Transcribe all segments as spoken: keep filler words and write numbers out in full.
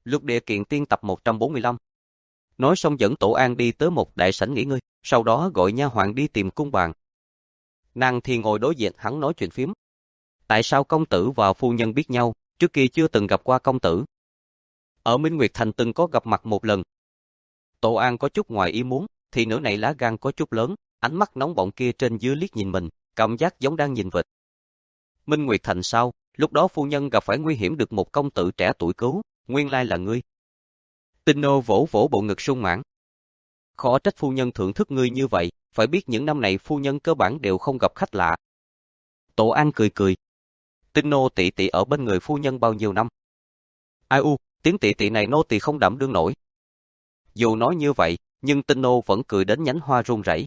Lục địa kiện tiên tập một trăm bốn mươi lăm. Nói xong dẫn Tổ An đi tới một đại sảnh nghỉ ngơi, sau đó gọi nha hoàn đi tìm cung bàn. Nàng thì ngồi đối diện hắn nói chuyện phiếm. Tại sao công tử và phu nhân biết nhau, trước kia chưa từng gặp qua công tử? Ở Minh Nguyệt Thành từng có gặp mặt một lần. Tổ An có chút ngoài ý muốn, thì nữ này lá gan có chút lớn, ánh mắt nóng bỏng kia trên dưới liếc nhìn mình, cảm giác giống đang nhìn vịt. Minh Nguyệt Thành sao, lúc đó phu nhân gặp phải nguy hiểm được một công tử trẻ tuổi cứu, nguyên lai là ngươi. Tinh nô vỗ vỗ bộ ngực sung mãn. Khó trách phu nhân thưởng thức ngươi như vậy, phải biết những năm này phu nhân cơ bản đều không gặp khách lạ. Tổ An cười cười. Tinh nô tỷ tỷ ở bên người phu nhân bao nhiêu năm? Ai u, tiếng tỷ tỷ này nô tỳ không đảm đương nổi. Dù nói như vậy, nhưng tinh nô vẫn cười đến nhánh hoa run rẩy.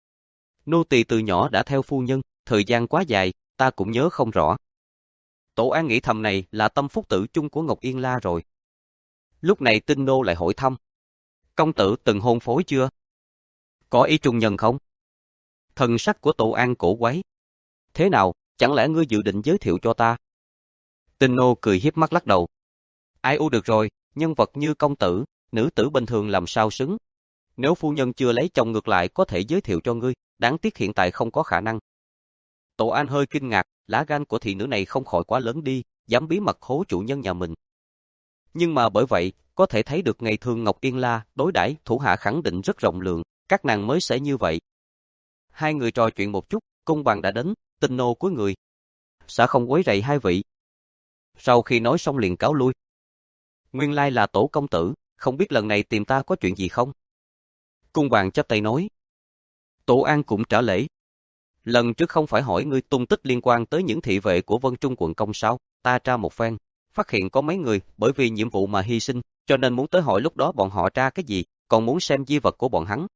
Nô tỳ từ nhỏ đã theo phu nhân, thời gian quá dài, ta cũng nhớ không rõ. Tổ An nghĩ thầm này là tâm phúc tử chung của Ngọc Yên La rồi. Lúc này tinh nô lại hỏi thăm. Công tử từng hôn phối chưa? Có ý trung nhân không? Thần sắc của Tổ An cổ quái. Thế nào, chẳng lẽ ngươi dự định giới thiệu cho ta? Tinh nô cười hiếp mắt lắc đầu. Ai u được rồi, nhân vật như công tử, nữ tử bình thường làm sao xứng. Nếu phu nhân chưa lấy chồng ngược lại có thể giới thiệu cho ngươi, đáng tiếc hiện tại không có khả năng. Tổ An hơi kinh ngạc, lá gan của thị nữ này không khỏi quá lớn đi, dám bí mật hố chủ nhân nhà mình. Nhưng mà bởi vậy, có thể thấy được ngày thường Ngọc Yên La đối đãi thủ hạ khẳng định rất rộng lượng, các nàng mới sẽ như vậy. Hai người trò chuyện một chút, cung bàn đã đến, tinh nô cuối người. Sẽ không quấy rầy hai vị. Sau khi nói xong liền cáo lui. Nguyên lai là Tổ công tử, không biết lần này tìm ta có chuyện gì không? Cung bàn chắp tay nói. Tổ An cũng trả lễ. Lần trước không phải hỏi ngươi tung tích liên quan tới những thị vệ của Vân Trung quận công sao, ta tra một phen, phát hiện có mấy người bởi vì nhiệm vụ mà hy sinh, cho nên muốn tới hỏi lúc đó bọn họ tra cái gì, còn muốn xem di vật của bọn hắn.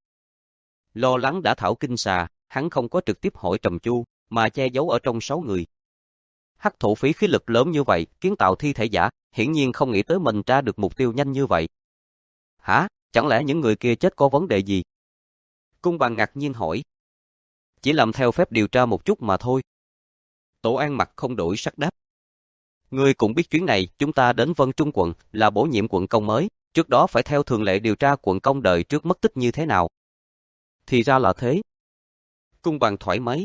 Lo lắng đã thảo kinh xà, hắn không có trực tiếp hỏi Trầm Chu, mà che giấu ở trong sáu người. Hắc thổ phí khí lực lớn như vậy, kiến tạo thi thể giả, hiển nhiên không nghĩ tới mình tra được mục tiêu nhanh như vậy. Hả? Chẳng lẽ những người kia chết có vấn đề gì? Cung bàn ngạc nhiên hỏi. Chỉ làm theo phép điều tra một chút mà thôi. Tổ An mặt không đổi sắc đáp. Ngươi cũng biết chuyến này chúng ta đến Vân Trung quận là bổ nhiệm quận công mới, trước đó phải theo thường lệ điều tra quận công đời trước mất tích như thế nào. Thì ra là thế. Cung bàn thoải mái.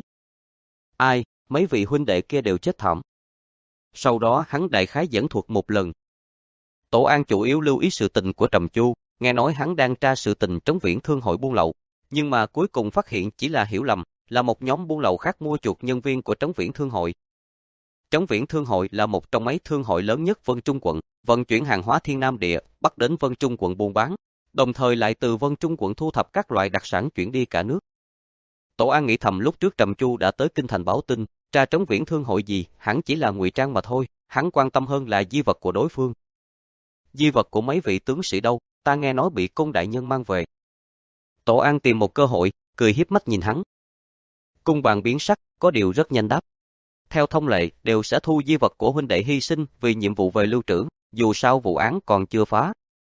Ai, mấy vị huynh đệ kia đều chết thảm. Sau đó hắn đại khái dẫn thuật một lần. Tổ An chủ yếu lưu ý sự tình của Trầm Chu, nghe nói hắn đang tra sự tình Trấn Viễn Thương hội buôn lậu, nhưng mà cuối cùng phát hiện chỉ là hiểu lầm, là một nhóm buôn lậu khác mua chuộc nhân viên của Trấn Viễn Thương hội. Trấn Viễn Thương hội là một trong mấy thương hội lớn nhất Vân Trung quận, vận chuyển hàng hóa thiên nam địa, bắt đến Vân Trung quận buôn bán, đồng thời lại từ Vân Trung quận thu thập các loại đặc sản chuyển đi cả nước. Tổ An nghĩ thầm lúc trước Trầm Chu đã tới kinh thành báo tin, tra Trấn Viễn Thương hội gì, hẳn chỉ là ngụy trang mà thôi, hắn quan tâm hơn là di vật của đối phương. Di vật của mấy vị tướng sĩ đâu, ta nghe nói bị cung đại nhân mang về. Tổ An tìm một cơ hội, cười hiếp mắt nhìn hắn. Cung bàn biến sắc, có điều rất nhanh đáp. Theo thông lệ, đều sẽ thu di vật của huynh đệ hy sinh vì nhiệm vụ về lưu trữ, dù sao vụ án còn chưa phá.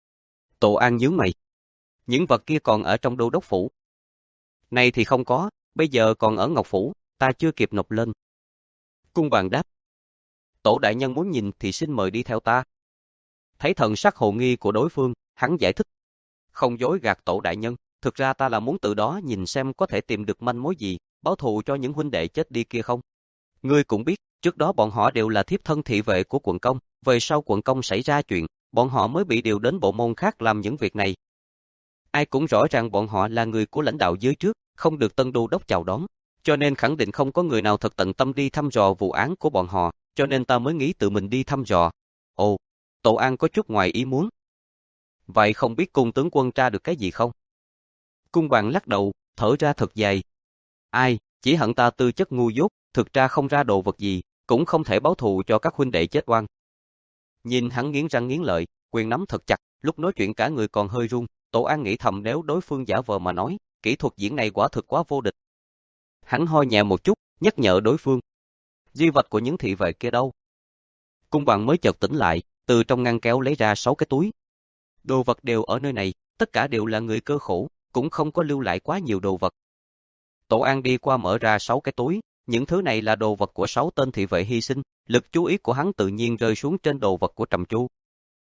Tổ An nhướng mày. Những vật kia còn ở trong đô đốc phủ. Này thì không có, bây giờ còn ở Ngọc phủ, ta chưa kịp nộp lên. Cung bàn đáp. Tổ đại nhân muốn nhìn thì xin mời đi theo ta. Thấy thần sắc hồ nghi của đối phương, hắn giải thích. Không dối gạt tổ đại nhân, thực ra ta là muốn từ đó nhìn xem có thể tìm được manh mối gì, báo thù cho những huynh đệ chết đi kia không. Ngươi cũng biết, trước đó bọn họ đều là thiếp thân thị vệ của quận công, về sau quận công xảy ra chuyện, bọn họ mới bị điều đến bộ môn khác làm những việc này. Ai cũng rõ ràng bọn họ là người của lãnh đạo dưới trước, không được tân đô đốc chào đón, cho nên khẳng định không có người nào thật tận tâm đi thăm dò vụ án của bọn họ, cho nên ta mới nghĩ tự mình đi thăm dò. Ồ, Tổ An có chút ngoài ý muốn. Vậy không biết cung tướng quân tra được cái gì không? Cung bàn lắc đầu, thở ra thật dài. Ai, chỉ hận ta tư chất ngu dốt, thực ra không ra đồ vật gì, cũng không thể báo thù cho các huynh đệ chết oan. Nhìn hắn nghiến răng nghiến lợi, quyền nắm thật chặt, lúc nói chuyện cả người còn hơi run, Tổ An nghĩ thầm nếu đối phương giả vờ mà nói, kỹ thuật diễn này quả thực quá vô địch. Hắn ho nhẹ một chút, nhắc nhở đối phương. Di vật của những thị vệ kia đâu? Cung bàn mới chợt tỉnh lại, từ trong ngăn kéo lấy ra sáu cái túi. Đồ vật đều ở nơi này, tất cả đều là người cơ khổ, cũng không có lưu lại quá nhiều đồ vật. Tổ An đi qua mở ra sáu cái túi, những thứ này là đồ vật của sáu tên thị vệ hy sinh, lực chú ý của hắn tự nhiên rơi xuống trên đồ vật của Trầm Chu.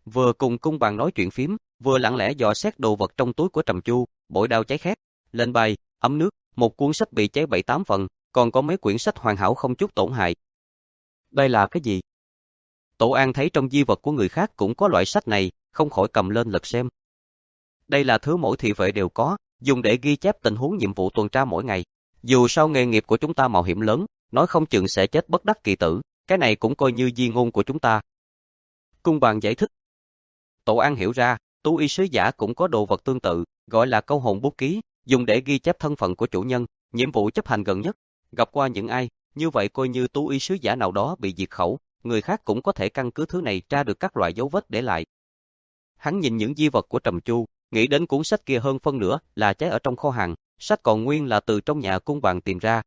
vừa cùng cung bàn nói chuyện phím, vừa lặng lẽ dò xét đồ vật trong túi của Trầm Chu, bội đao cháy khét, lệnh bài, ấm nước, một cuốn sách bị cháy bảy tám phần, còn có mấy quyển sách hoàn hảo không chút tổn hại. Đây là cái gì? Tổ An thấy trong di vật của người khác cũng có loại sách này, không khỏi cầm lên lật xem. Đây là thứ mỗi thị vệ đều có, dùng để ghi chép tình huống nhiệm vụ tuần tra mỗi ngày. Dù sao nghề nghiệp của chúng ta mạo hiểm lớn, nói không chừng sẽ chết bất đắc kỳ tử, cái này cũng coi như di ngôn của chúng ta. Cung bàn giải thích. Tổ An hiểu ra, tú y sứ giả cũng có đồ vật tương tự, gọi là câu hồn bút ký, dùng để ghi chép thân phận của chủ nhân, nhiệm vụ chấp hành gần nhất, gặp qua những ai, như vậy coi như tú y sứ giả nào đó bị diệt khẩu, người khác cũng có thể căn cứ thứ này tra được các loại dấu vết để lại. Hắn nhìn những di vật của Trầm Chu, nghĩ đến cuốn sách kia hơn phân nửa là cháy ở trong kho hàng, sách còn nguyên là từ trong nhà cung bàn tìm ra.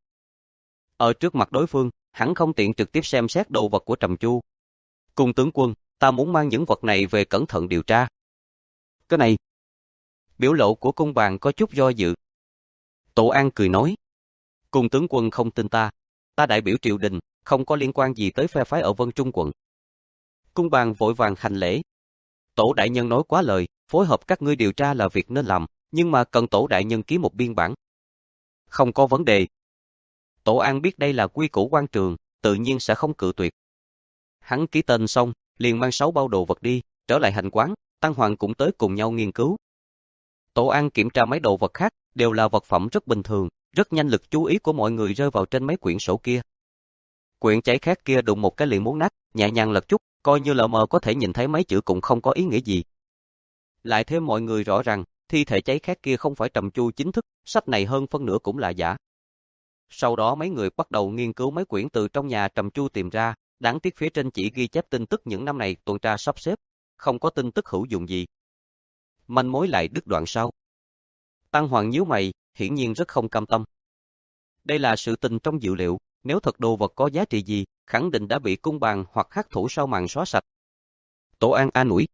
Ở trước mặt đối phương, hắn không tiện trực tiếp xem xét đồ vật của Trầm Chu. Cung tướng quân, ta muốn mang những vật này về cẩn thận điều tra. Cái này. Biểu lộ của cung bàn có chút do dự. Tổ An cười nói. Cung tướng quân không tin ta. Ta đại biểu triều đình, không có liên quan gì tới phe phái ở Vân Trung quận. Cung bàn vội vàng hành lễ. Tổ đại nhân nói quá lời, phối hợp các ngươi điều tra là việc nên làm, nhưng mà cần tổ đại nhân ký một biên bản. Không có vấn đề. Tổ An biết đây là quy củ quan trường, tự nhiên sẽ không cự tuyệt. Hắn ký tên xong, liền mang sáu bao đồ vật đi, trở lại hành quán, Tăng Hoàng cũng tới cùng nhau nghiên cứu. Tổ An kiểm tra mấy đồ vật khác, đều là vật phẩm rất bình thường, rất nhanh lực chú ý của mọi người rơi vào trên mấy quyển sổ kia. Quyển cháy khét kia đụng một cái liền muốn nát, nhẹ nhàng lật chút, coi như lờ mờ có thể nhìn thấy mấy chữ cũng không có ý nghĩa gì. Lại thêm mọi người rõ ràng, thi thể cháy khét kia không phải Trầm Chu chính thức, sách này hơn phân nửa cũng là giả. Sau đó mấy người bắt đầu nghiên cứu mấy quyển từ trong nhà Trầm Chu tìm ra, đáng tiếc phía trên chỉ ghi chép tin tức những năm này tuần tra sắp xếp, không có tin tức hữu dụng gì. Manh mối lại đứt đoạn sau. Tăng Hoàng nhíu mày, hiển nhiên rất không cam tâm. Đây là sự tình trong dự liệu, nếu thật đồ vật có giá trị gì, khẳng định đã bị cung bàn hoặc hắc thủ sau màn xóa sạch. Tổ An an ủi.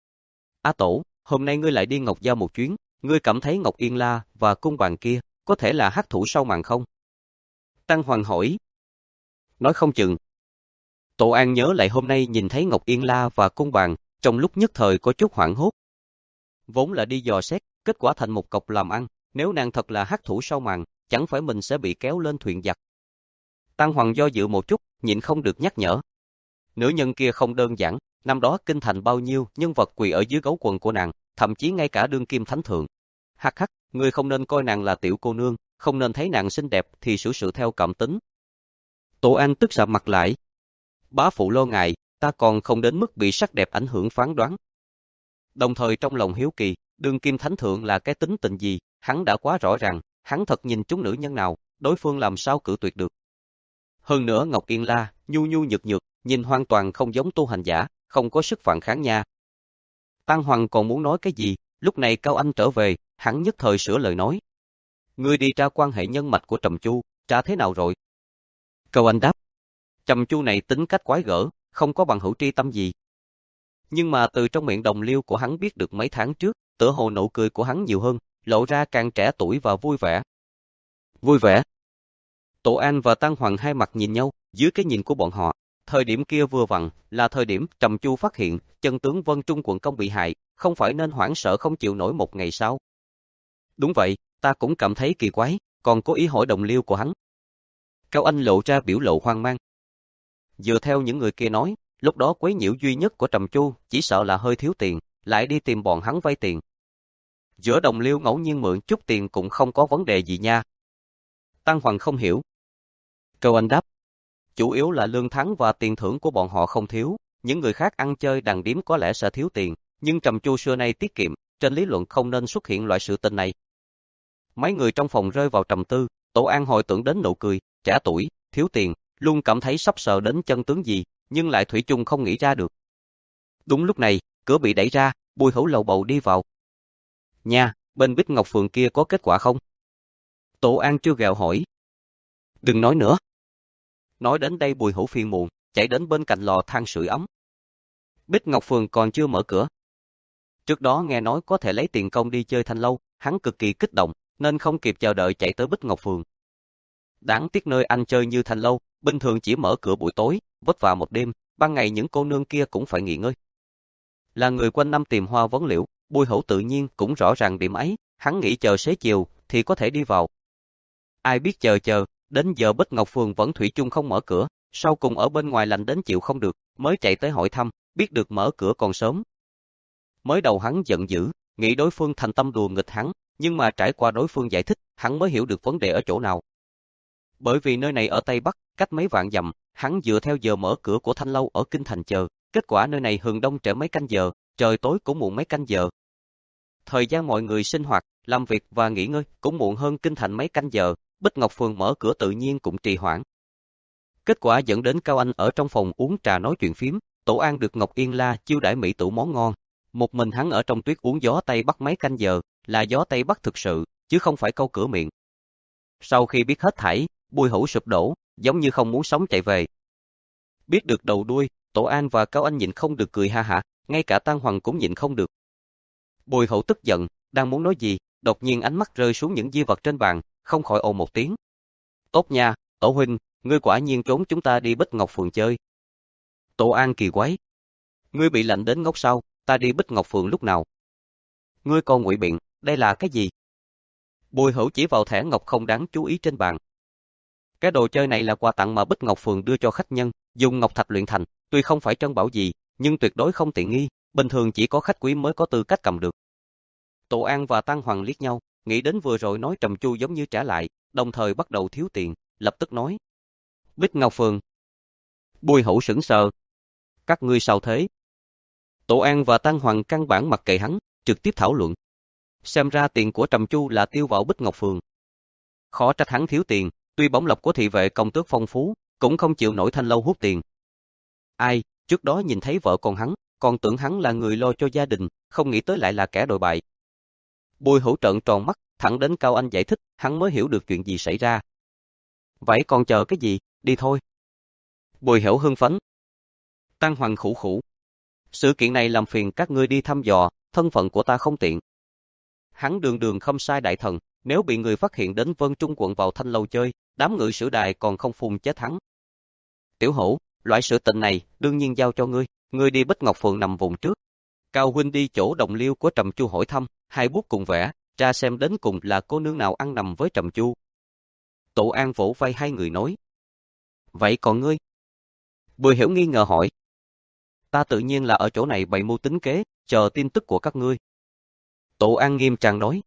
Á Tổ, hôm nay ngươi lại đi Ngọc Giao một chuyến, ngươi cảm thấy Ngọc Yên La và cung bàn kia có thể là hắc thủ sau màn không? Tăng Hoàng hỏi. Nói không chừng. Tổ An nhớ lại hôm nay nhìn thấy Ngọc Yên La và cung bàn, trong lúc nhất thời có chút hoảng hốt. Vốn là đi dò xét, kết quả thành một cọc làm ăn, nếu nàng thật là hắc thủ sau màn, chẳng phải mình sẽ bị kéo lên thuyền giặc. Tăng Hoàng do dự một chút, nhịn không được nhắc nhở. Nữ nhân kia không đơn giản, năm đó kinh thành bao nhiêu nhân vật quỳ ở dưới gấu quần của nàng, thậm chí ngay cả đương kim thánh thượng. Hắc hắc, ngươi không nên coi nàng là tiểu cô nương, không nên thấy nàng xinh đẹp thì xử sự theo cảm tính. Tổ An tức sạm mặt lại. Bá phụ lo ngại, ta còn không đến mức bị sắc đẹp ảnh hưởng phán đoán. Đồng thời trong lòng hiếu kỳ, đương kim thánh thượng là cái tính tình gì, hắn đã quá rõ ràng, hắn thật nhìn trúng nữ nhân nào, đối phương làm sao cự tuyệt được. Hơn nữa Ngọc Yên La, nhu nhu nhược nhược, nhìn hoàn toàn không giống tu hành giả, không có sức phản kháng nha. Tăng Hoàng còn muốn nói cái gì, lúc này Cao Anh trở về, hắn nhất thời sửa lời nói. Ngươi đi tra quan hệ nhân mạch của Trầm Chu, tra thế nào rồi? Cao Anh đáp. Trầm Chu này tính cách quái gở, không có bằng hữu tri tâm gì. Nhưng mà từ trong miệng đồng liêu của hắn biết được mấy tháng trước, tựa hồ nụ cười của hắn nhiều hơn, lộ ra càng trẻ tuổi và vui vẻ. Vui vẻ? Tổ An và Tăng Hoàng hai mặt nhìn nhau, dưới cái nhìn của bọn họ, thời điểm kia vừa vặn là thời điểm Trầm Chu phát hiện chân tướng Vân Trung quận công bị hại, không phải nên hoảng sợ không chịu nổi một ngày sau. Đúng vậy, ta cũng cảm thấy kỳ quái, còn có ý hỏi đồng liêu của hắn. Cao Anh lộ ra biểu lộ hoang mang. Dựa theo những người kia nói, lúc đó quấy nhiễu duy nhất của Trầm Chu chỉ sợ là hơi thiếu tiền, lại đi tìm bọn hắn vay tiền. Giữa đồng liêu ngẫu nhiên mượn chút tiền cũng không có vấn đề gì nha. Tăng Hoàng không hiểu. Cao Anh đáp. Chủ yếu là lương thắng và tiền thưởng của bọn họ không thiếu, những người khác ăn chơi đàn điếm có lẽ sẽ thiếu tiền, nhưng Trầm Chu xưa nay tiết kiệm, trên lý luận không nên xuất hiện loại sự tình này. Mấy người trong phòng rơi vào trầm tư, Tổ An hồi tưởng đến nụ cười, trẻ tuổi, thiếu tiền, luôn cảm thấy sắp sờ đến chân tướng gì, nhưng lại thủy chung không nghĩ ra được. Đúng lúc này, cửa bị đẩy ra, Bùi Hữu lầu bầu đi vào. Nha, bên Bích Ngọc Phường kia có kết quả không? Tổ An trêu ghẹo hỏi. Đừng nói nữa. Nói đến đây Bùi Hữu phiền muộn, chạy đến bên cạnh lò than sưởi ấm. Bích Ngọc Phường còn chưa mở cửa. Trước đó nghe nói có thể lấy tiền công đi chơi thanh lâu, hắn cực kỳ kích động, nên không kịp chờ đợi chạy tới Bích Ngọc Phường. Đáng tiếc nơi anh chơi như thanh lâu, bình thường chỉ mở cửa buổi tối, vất vả một đêm, ban ngày những cô nương kia cũng phải nghỉ ngơi. là người quanh năm tìm hoa vấn liễu, Bùi Hữu tự nhiên cũng rõ ràng điểm ấy, hắn nghĩ chờ xế chiều thì có thể đi vào. Ai biết chờ chờ, đến giờ Bích Ngọc Phường vẫn thủy chung không mở cửa, sau cùng ở bên ngoài lạnh đến chịu không được, mới chạy tới hỏi thăm, biết được mở cửa còn sớm. Mới đầu hắn giận dữ, nghĩ đối phương thành tâm đùa nghịch hắn, nhưng mà trải qua đối phương giải thích, hắn mới hiểu được vấn đề ở chỗ nào. Bởi vì nơi này ở Tây Bắc, cách mấy vạn dặm, hắn dựa theo giờ mở cửa của thanh lâu ở kinh thành chờ, kết quả nơi này hừng đông trễ mấy canh giờ, trời tối cũng muộn mấy canh giờ. Thời gian mọi người sinh hoạt, làm việc và nghỉ ngơi cũng muộn hơn kinh thành mấy canh giờ, Bích Ngọc Phường mở cửa tự nhiên cũng trì hoãn. Kết quả dẫn đến Cao Anh ở trong phòng uống trà nói chuyện phím, Tổ An được Ngọc Yên La chiêu đãi mỹ tủ món ngon. Một mình hắn ở trong tuyết uống gió Tây Bắc mấy canh giờ, là gió Tây Bắc thực sự, chứ không phải câu cửa miệng. Sau khi biết hết thảy, Bùi Hữu sụp đổ, giống như không muốn sống chạy về. Biết được đầu đuôi, Tổ An và Cao Anh nhịn không được cười ha hả, ngay cả Tang Hoàng cũng nhịn không được. Bùi Hữu tức giận, đang muốn nói gì, đột nhiên ánh mắt rơi xuống những di vật trên bàn, không khỏi ồ một tiếng. Tốt nha, Tổ huynh, ngươi quả nhiên trốn chúng ta đi Bích Ngọc Phường chơi. Tổ An kỳ quái. Ngươi bị lạnh đến ngốc sao, ta đi Bích Ngọc Phường lúc nào? Ngươi còn ngụy biện, đây là cái gì? Bùi Hữu chỉ vào thẻ ngọc không đáng chú ý trên bàn. Cái đồ chơi này là quà tặng mà Bích Ngọc Phường đưa cho khách nhân, dùng ngọc thạch luyện thành, tuy không phải trân bảo gì, nhưng tuyệt đối không tiện nghi, bình thường chỉ có khách quý mới có tư cách cầm được. Tổ An và Tang Hoàng liếc nhau, nghĩ đến vừa rồi nói Trầm Chu giống như trả lại, đồng thời bắt đầu thiếu tiền, lập tức nói. Bích Ngọc Phường. Bùi Hữu sững sờ. Các ngươi sao thế? Tổ An và Tang Hoàng căn bản mặc kệ hắn, trực tiếp thảo luận. Xem ra tiền của Trầm Chu là tiêu vào Bích Ngọc Phường. Khó trách hắn thiếu tiền, tuy bổng lộc của thị vệ công tước phong phú, cũng không chịu nổi thanh lâu hút tiền. Ai, trước đó nhìn thấy vợ con hắn, còn tưởng hắn là người lo cho gia đình, không nghĩ tới lại là kẻ đồi bại. Bùi Hữu trợn tròn mắt, thẳng đến Cao Anh giải thích, hắn mới hiểu được chuyện gì xảy ra. Vậy còn chờ cái gì, đi thôi. Bùi Hữu hưng phấn. Tang Hoàng khủ khủ. Sự kiện này làm phiền các ngươi đi thăm dò, thân phận của ta không tiện. Hắn đường đường không sai đại thần, nếu bị người phát hiện đến Vân Trung quận vào thanh lâu chơi, đám ngự sử đài còn không phun chết hắn. Tiểu Hữu, loại sự tình này, đương nhiên giao cho ngươi, ngươi đi Bích Ngọc Phường nằm vùng trước. Cao huynh đi chỗ đồng liêu của Trầm Chu hỏi thăm, hai bút cùng vẽ, ra xem đến cùng là cô nương nào ăn nằm với Trầm Chu. Tổ An vỗ vai hai người nói. Vậy còn ngươi? Bùi Hiểu nghi ngờ hỏi. Ta tự nhiên là ở chỗ này bày mưu tính kế, chờ tin tức của các ngươi. Tổ An nghiêm trang nói.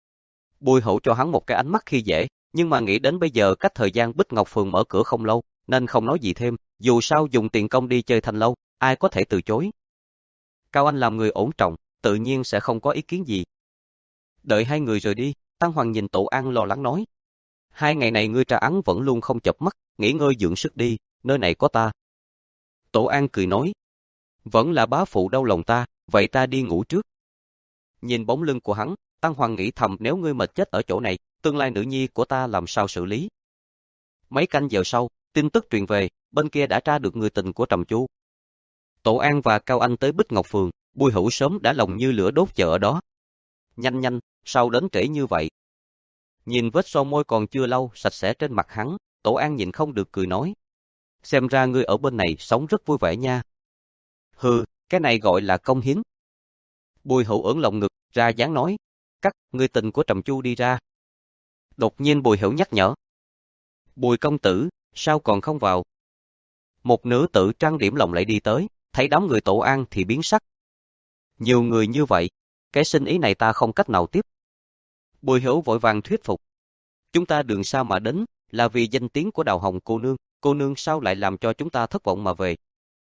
Bùi Hậu cho hắn một cái ánh mắt khi dễ, nhưng mà nghĩ đến bây giờ cách thời gian Bích Ngọc Phường mở cửa không lâu, nên không nói gì thêm, dù sao dùng tiền công đi chơi thanh lâu, ai có thể từ chối. Cao Anh làm người ổn trọng, tự nhiên sẽ không có ý kiến gì. Đợi hai người rời đi, Tăng Hoàng nhìn Tổ An lo lắng nói. Hai ngày này ngươi trà ắn vẫn luôn không chợp mắt, nghỉ ngơi dưỡng sức đi, nơi này có ta. Tổ An cười nói. Vẫn là bá phụ đau lòng ta, vậy ta đi ngủ trước. Nhìn bóng lưng của hắn, Tăng Hoàng nghĩ thầm nếu ngươi mệt chết ở chỗ này, tương lai nữ nhi của ta làm sao xử lý. Mấy canh giờ sau, tin tức truyền về, bên kia đã tra được người tình của Trầm Chu. Tổ An và Cao Anh tới Bích Ngọc Phường, Bùi Hữu sớm đã lòng như lửa đốt chờ ở đó. Nhanh nhanh, sao đến trễ như vậy? Nhìn vết son môi còn chưa lau sạch sẽ trên mặt hắn, Tổ An nhịn không được cười nói. Xem ra ngươi ở bên này sống rất vui vẻ nha. Hừ, cái này gọi là công hiến. Bùi Hữu ưỡn lồng ngực, ra dáng nói. Cắt, người tình của Trầm Chu đi ra. Đột nhiên Bùi Hữu nhắc nhở. Bùi công tử, sao còn không vào? Một nữ tử trang điểm lộng lẫy đi tới, thấy đám người Tổ An thì biến sắc. Nhiều người như vậy, cái sinh ý này ta không cách nào tiếp. Bùi Hữu vội vàng thuyết phục. Chúng ta đường xa mà đến, là vì danh tiếng của Đào Hồng cô nương, cô nương sao lại làm cho chúng ta thất vọng mà về.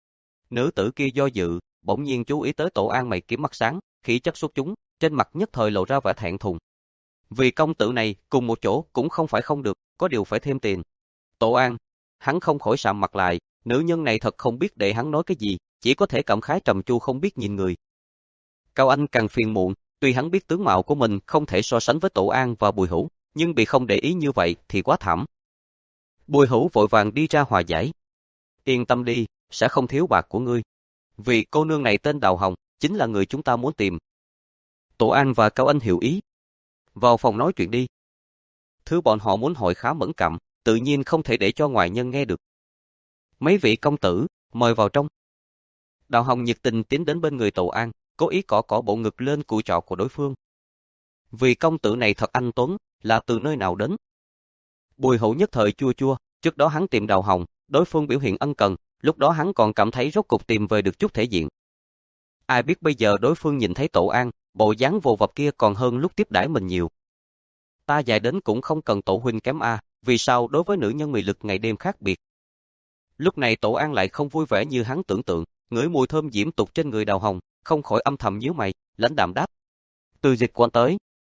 Nữ tử kia do dự, bỗng nhiên chú ý tới Tổ An mày kiếm mắt sáng, khí chất xuất chúng, trên mặt nhất thời lộ ra vẻ thẹn thùng. Vì công tử này, cùng một chỗ cũng không phải không được, có điều phải thêm tiền. Tổ An, hắn không khỏi sạm mặt lại, nữ nhân này thật không biết để hắn nói cái gì, chỉ có thể cảm khái Trầm Chu không biết nhìn người. Cao Anh càng phiền muộn, tuy hắn biết tướng mạo của mình không thể so sánh với Tổ An và Bùi Hữu, nhưng bị không để ý như vậy thì quá thảm. Bùi Hữu vội vàng đi ra hòa giải. Yên tâm đi, sẽ không thiếu bạc của ngươi. Vì cô nương này tên Đào Hồng, chính là người chúng ta muốn tìm. Tổ An và Cao Anh hiểu ý. Vào phòng nói chuyện đi. Thứ bọn họ muốn hỏi khá mẫn cảm, tự nhiên không thể để cho ngoại nhân nghe được. Mấy vị công tử, mời vào trong. Đào Hồng nhiệt tình tiến đến bên người Tổ An, cố ý cọ cọ bộ ngực lên cùi trọ của đối phương. Vì công tử này thật anh tuấn, là từ nơi nào đến? Bùi Hữu nhất thời chua chua, trước đó hắn tìm Đào Hồng, đối phương biểu hiện ân cần, lúc đó hắn còn cảm thấy rốt cục tìm về được chút thể diện. Ai biết bây giờ đối phương nhìn thấy Tổ An, bộ dáng vồ vập kia còn hơn lúc tiếp đãi mình nhiều. Ta dài đến cũng không cần Tổ huynh kém a, vì sao đối với nữ nhân mị lực ngày đêm khác biệt. Lúc này Tổ An lại không vui vẻ như hắn tưởng tượng, ngửi mùi thơm diễm tục trên người Đào Hồng, không khỏi âm thầm nhíu mày, lãnh đạm đáp. Từ Dịch Quận tới.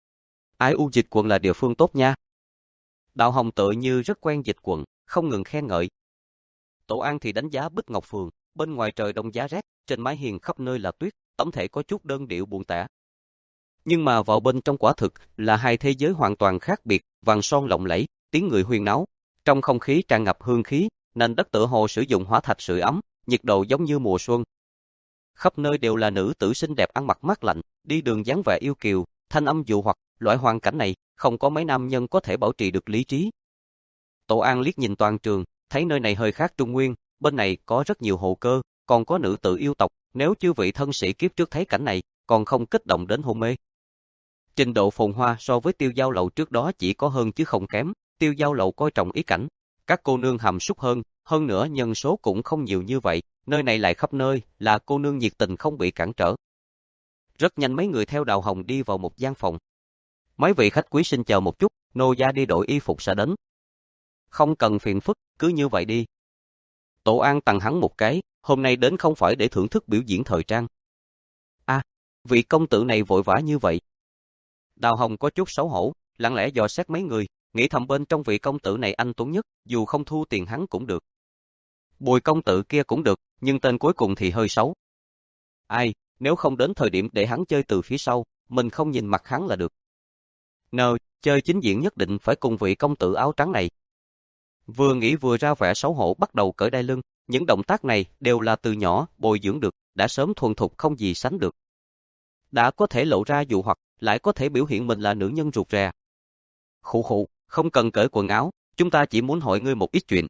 Ai u Dịch Quận là địa phương tốt nha. Đào Hồng tự như rất quen Dịch Quận, không ngừng khen ngợi. Tổ An thì đánh giá Bích Ngọc Phường, bên ngoài trời đông giá rét, trên mái hiên khắp nơi là tuyết, tổng thể có chút đơn điệu buồn tẻ. Nhưng mà vào bên trong quả thực là hai thế giới hoàn toàn khác biệt, vàng son lộng lẫy, tiếng người huyên náo, trong không khí tràn ngập hương khí, nền đất tựa hồ sử dụng hỏa thạch sưởi ấm, nhiệt độ giống như mùa xuân. Khắp nơi đều là nữ tử xinh đẹp ăn mặc mát lạnh, đi đường dáng vẻ yêu kiều, thanh âm dụ hoặc, loại hoàn cảnh này, không có mấy nam nhân có thể bảo trì được lý trí. Tổ An liếc nhìn toàn trường, thấy nơi này hơi khác Trung Nguyên, bên này có rất nhiều hộ cơ, còn có nữ tử yêu tộc, nếu chư vị thân sĩ kiếp trước thấy cảnh này, còn không kích động đến hôn mê. Trình độ phồn hoa so với Tiêu Giao Lậu trước đó chỉ có hơn chứ không kém, Tiêu Giao Lậu coi trọng ý cảnh, các cô nương hàm súc hơn, hơn nữa nhân số cũng không nhiều như vậy, nơi này lại khắp nơi là cô nương nhiệt tình không bị cản trở. Rất nhanh mấy người theo Đào Hồng đi vào một gian phòng. Mấy vị khách quý xin chờ một chút, nô gia đi đổi y phục sẽ đến. Không cần phiền phức, cứ như vậy đi. Tổ An tặng hắn một cái, hôm nay đến không phải để thưởng thức biểu diễn thời trang. A, à, vị công tử này vội vã như vậy. Đào Hồng có chút xấu hổ, lặng lẽ dò xét mấy người, nghĩ thầm bên trong vị công tử này anh tuấn nhất, dù không thu tiền hắn cũng được. Bùi công tử kia cũng được, nhưng tên cuối cùng thì hơi xấu. Ai, nếu không đến thời điểm để hắn chơi từ phía sau, mình không nhìn mặt hắn là được. Nờ, chơi chính diễn nhất định phải cùng vị công tử áo trắng này. Vừa nghĩ vừa ra vẻ xấu hổ bắt đầu cởi đai lưng, những động tác này đều là từ nhỏ bồi dưỡng được, đã sớm thuần thục không gì sánh được. Đã có thể lộ ra dụ hoặc, lại có thể biểu hiện mình là nữ nhân ruột rè. Khụ khụ, không cần cởi quần áo, chúng ta chỉ muốn hỏi ngươi một ít chuyện.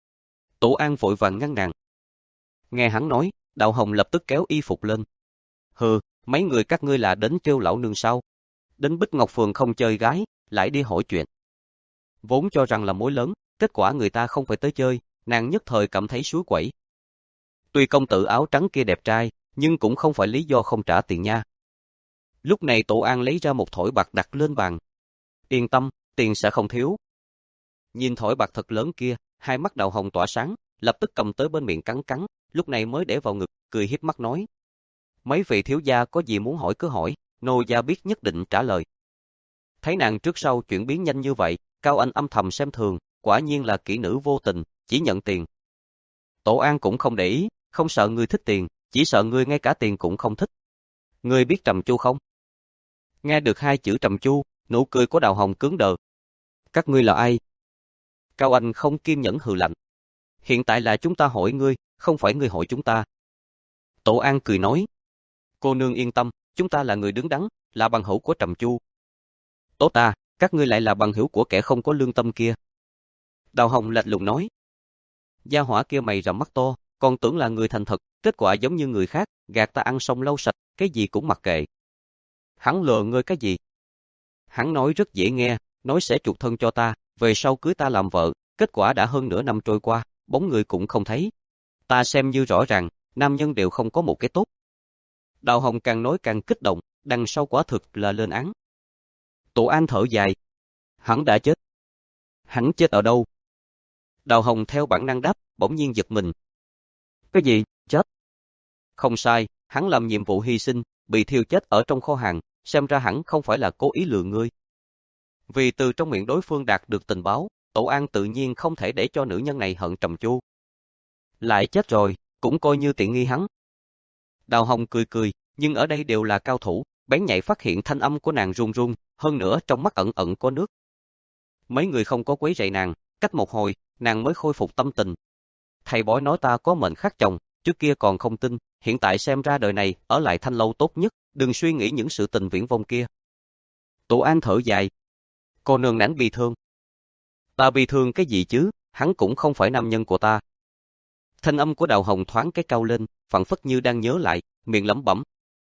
Tổ An vội vàng ngăn nàng. Nghe hắn nói, Đào Hồng lập tức kéo y phục lên. Hừ, mấy người các ngươi là đến trêu lão nương sao? Đến Bích Ngọc Phường không chơi gái, lại đi hỏi chuyện. Vốn cho rằng là mối lớn, kết quả người ta không phải tới chơi, nàng nhất thời cảm thấy suối quẩy. Tuy công tử áo trắng kia đẹp trai, nhưng cũng không phải lý do không trả tiền nha. Lúc này Tổ An lấy ra một thỏi bạc đặt lên bàn. Yên tâm, tiền sẽ không thiếu. Nhìn thỏi bạc thật lớn kia, hai mắt Đào Hồng tỏa sáng, lập tức cầm tới bên miệng cắn cắn, lúc này mới để vào ngực, cười hiếp mắt nói. Mấy vị thiếu gia có gì muốn hỏi cứ hỏi, nô gia biết nhất định trả lời. Thấy nàng trước sau chuyển biến nhanh như vậy, Cao Anh âm thầm xem thường, quả nhiên là kỹ nữ vô tình, chỉ nhận tiền. Tổ An cũng không để ý, không sợ ngươi thích tiền, chỉ sợ ngươi ngay cả tiền cũng không thích. Ngươi biết trầm chu không? Nghe được hai chữ trầm chu, nụ cười của Đào Hồng cứng đờ. Các ngươi là ai? Cao Anh không kiên nhẫn hừ lạnh. Hiện tại là chúng ta hỏi ngươi, không phải ngươi hỏi chúng ta. Tổ An cười nói. Cô nương yên tâm, chúng ta là người đứng đắn, là bằng hữu của trầm chu. Tốt ta, các ngươi lại là bằng hữu của kẻ không có lương tâm kia. Đào Hồng lạnh lùng nói. Gia hỏa kia mày rậm mắt to, còn tưởng là người thành thật, kết quả giống như người khác, gạt ta ăn xong lau sạch, cái gì cũng mặc kệ. Hắn lừa ngươi cái gì? Hắn nói rất dễ nghe, nói sẽ chuộc thân cho ta, về sau cưới ta làm vợ, kết quả đã hơn nửa năm trôi qua, bóng người cũng không thấy. Ta xem như rõ ràng, nam nhân đều không có một cái tốt. Đào Hồng càng nói càng kích động, đằng sau quả thực là lên án. Tổ An thở dài. Hắn đã chết. Hắn chết ở đâu? Đào Hồng theo bản năng đáp, bỗng nhiên giật mình. Cái gì? Chết? Không sai, hắn làm nhiệm vụ hy sinh, bị thiêu chết ở trong kho hàng, xem ra hẳn không phải là cố ý lừa ngươi. Vì từ trong miệng đối phương đạt được tình báo, Tổ An tự nhiên không thể để cho nữ nhân này hận trầm chu. Lại chết rồi, cũng coi như tiện nghi hắn. Đào Hồng cười cười, nhưng ở đây đều là cao thủ, bén nhạy phát hiện thanh âm của nàng run run, hơn nữa trong mắt ẩn ẩn có nước. Mấy người không có quấy rầy nàng, cách một hồi, nàng mới khôi phục tâm tình. Thầy bói nói ta có mệnh khắc chồng, trước kia còn không tin, hiện tại xem ra đời này ở lại Thanh Lâu tốt nhất, đừng suy nghĩ những sự tình viễn vông kia. Tổ An thở dài. Cô nương nản bi thương. Ta bi thương cái gì chứ, hắn cũng không phải nam nhân của ta. Thanh âm của Đào Hồng thoáng cái cao lên, phảng phất như đang nhớ lại, miệng lẩm bẩm.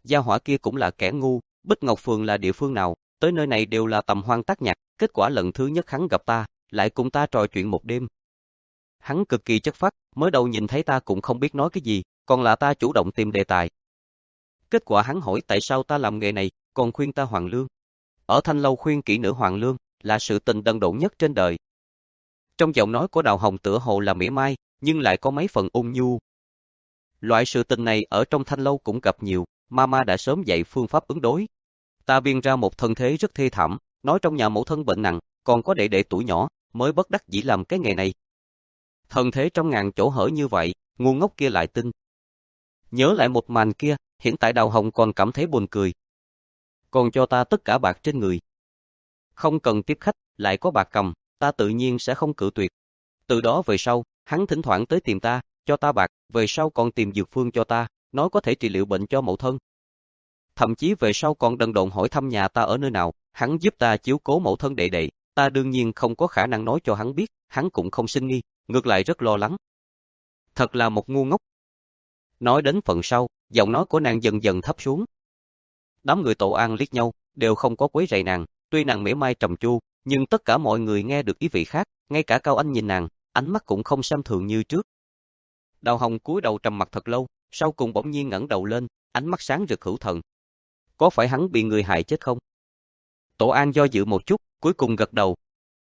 gia hỏa kia cũng là kẻ ngu, Bích Ngọc Phường là địa phương nào, tới nơi này đều là tầm hoang tác nhạc, kết quả lần thứ nhất hắn gặp ta, lại cùng ta trò chuyện một đêm. Hắn cực kỳ chất phác, mới đầu nhìn thấy ta cũng không biết nói cái gì, còn là ta chủ động tìm đề tài. Kết quả hắn hỏi tại sao ta làm nghề này, còn khuyên ta hoàn lương. Ở Thanh Lâu khuyên kỹ nữ hoàn lương, là sự tình đần độn nhất trên đời. Trong giọng nói của Đào Hồng tựa hồ là mỉa mai, nhưng lại có mấy phần ôn nhu. Loại sự tình này ở trong Thanh Lâu cũng gặp nhiều, Mama đã sớm dạy phương pháp ứng đối. Ta biên ra một thân thế rất thê thảm, nói trong nhà mẫu thân bệnh nặng, còn có đệ đệ tuổi nhỏ, mới bất đắc dĩ làm cái nghề này. Thân thế trong ngàn chỗ hở như vậy, ngu ngốc kia lại tin. Nhớ lại một màn kia, hiện tại Đào Hồng còn cảm thấy buồn cười. Còn cho ta tất cả bạc trên người. Không cần tiếp khách, lại có bạc cầm, ta tự nhiên sẽ không cự tuyệt. Từ đó về sau, hắn thỉnh thoảng tới tìm ta, cho ta bạc, về sau còn tìm dược phương cho ta, nói có thể trị liệu bệnh cho mẫu thân. Thậm chí về sau còn đần độn hỏi thăm nhà ta ở nơi nào, hắn giúp ta chiếu cố mẫu thân đệ đệ, ta đương nhiên không có khả năng nói cho hắn biết, hắn cũng không sinh nghi, ngược lại rất lo lắng. Thật là một ngu ngốc. Nói đến phần sau, giọng nói của nàng dần dần thấp xuống. Đám người Tổ An liếc nhau, đều không có quấy rầy nàng, tuy nàng mỉa mai trầm chu, nhưng tất cả mọi người nghe được ý vị khác, ngay cả Cao Anh nhìn nàng, ánh mắt cũng không xem thường như trước. Đào Hồng cúi đầu trầm mặt thật lâu, sau cùng bỗng nhiên ngẩng đầu lên, ánh mắt sáng rực hữu thần. Có phải hắn bị người hại chết không? Tổ An do dự một chút, cuối cùng gật đầu.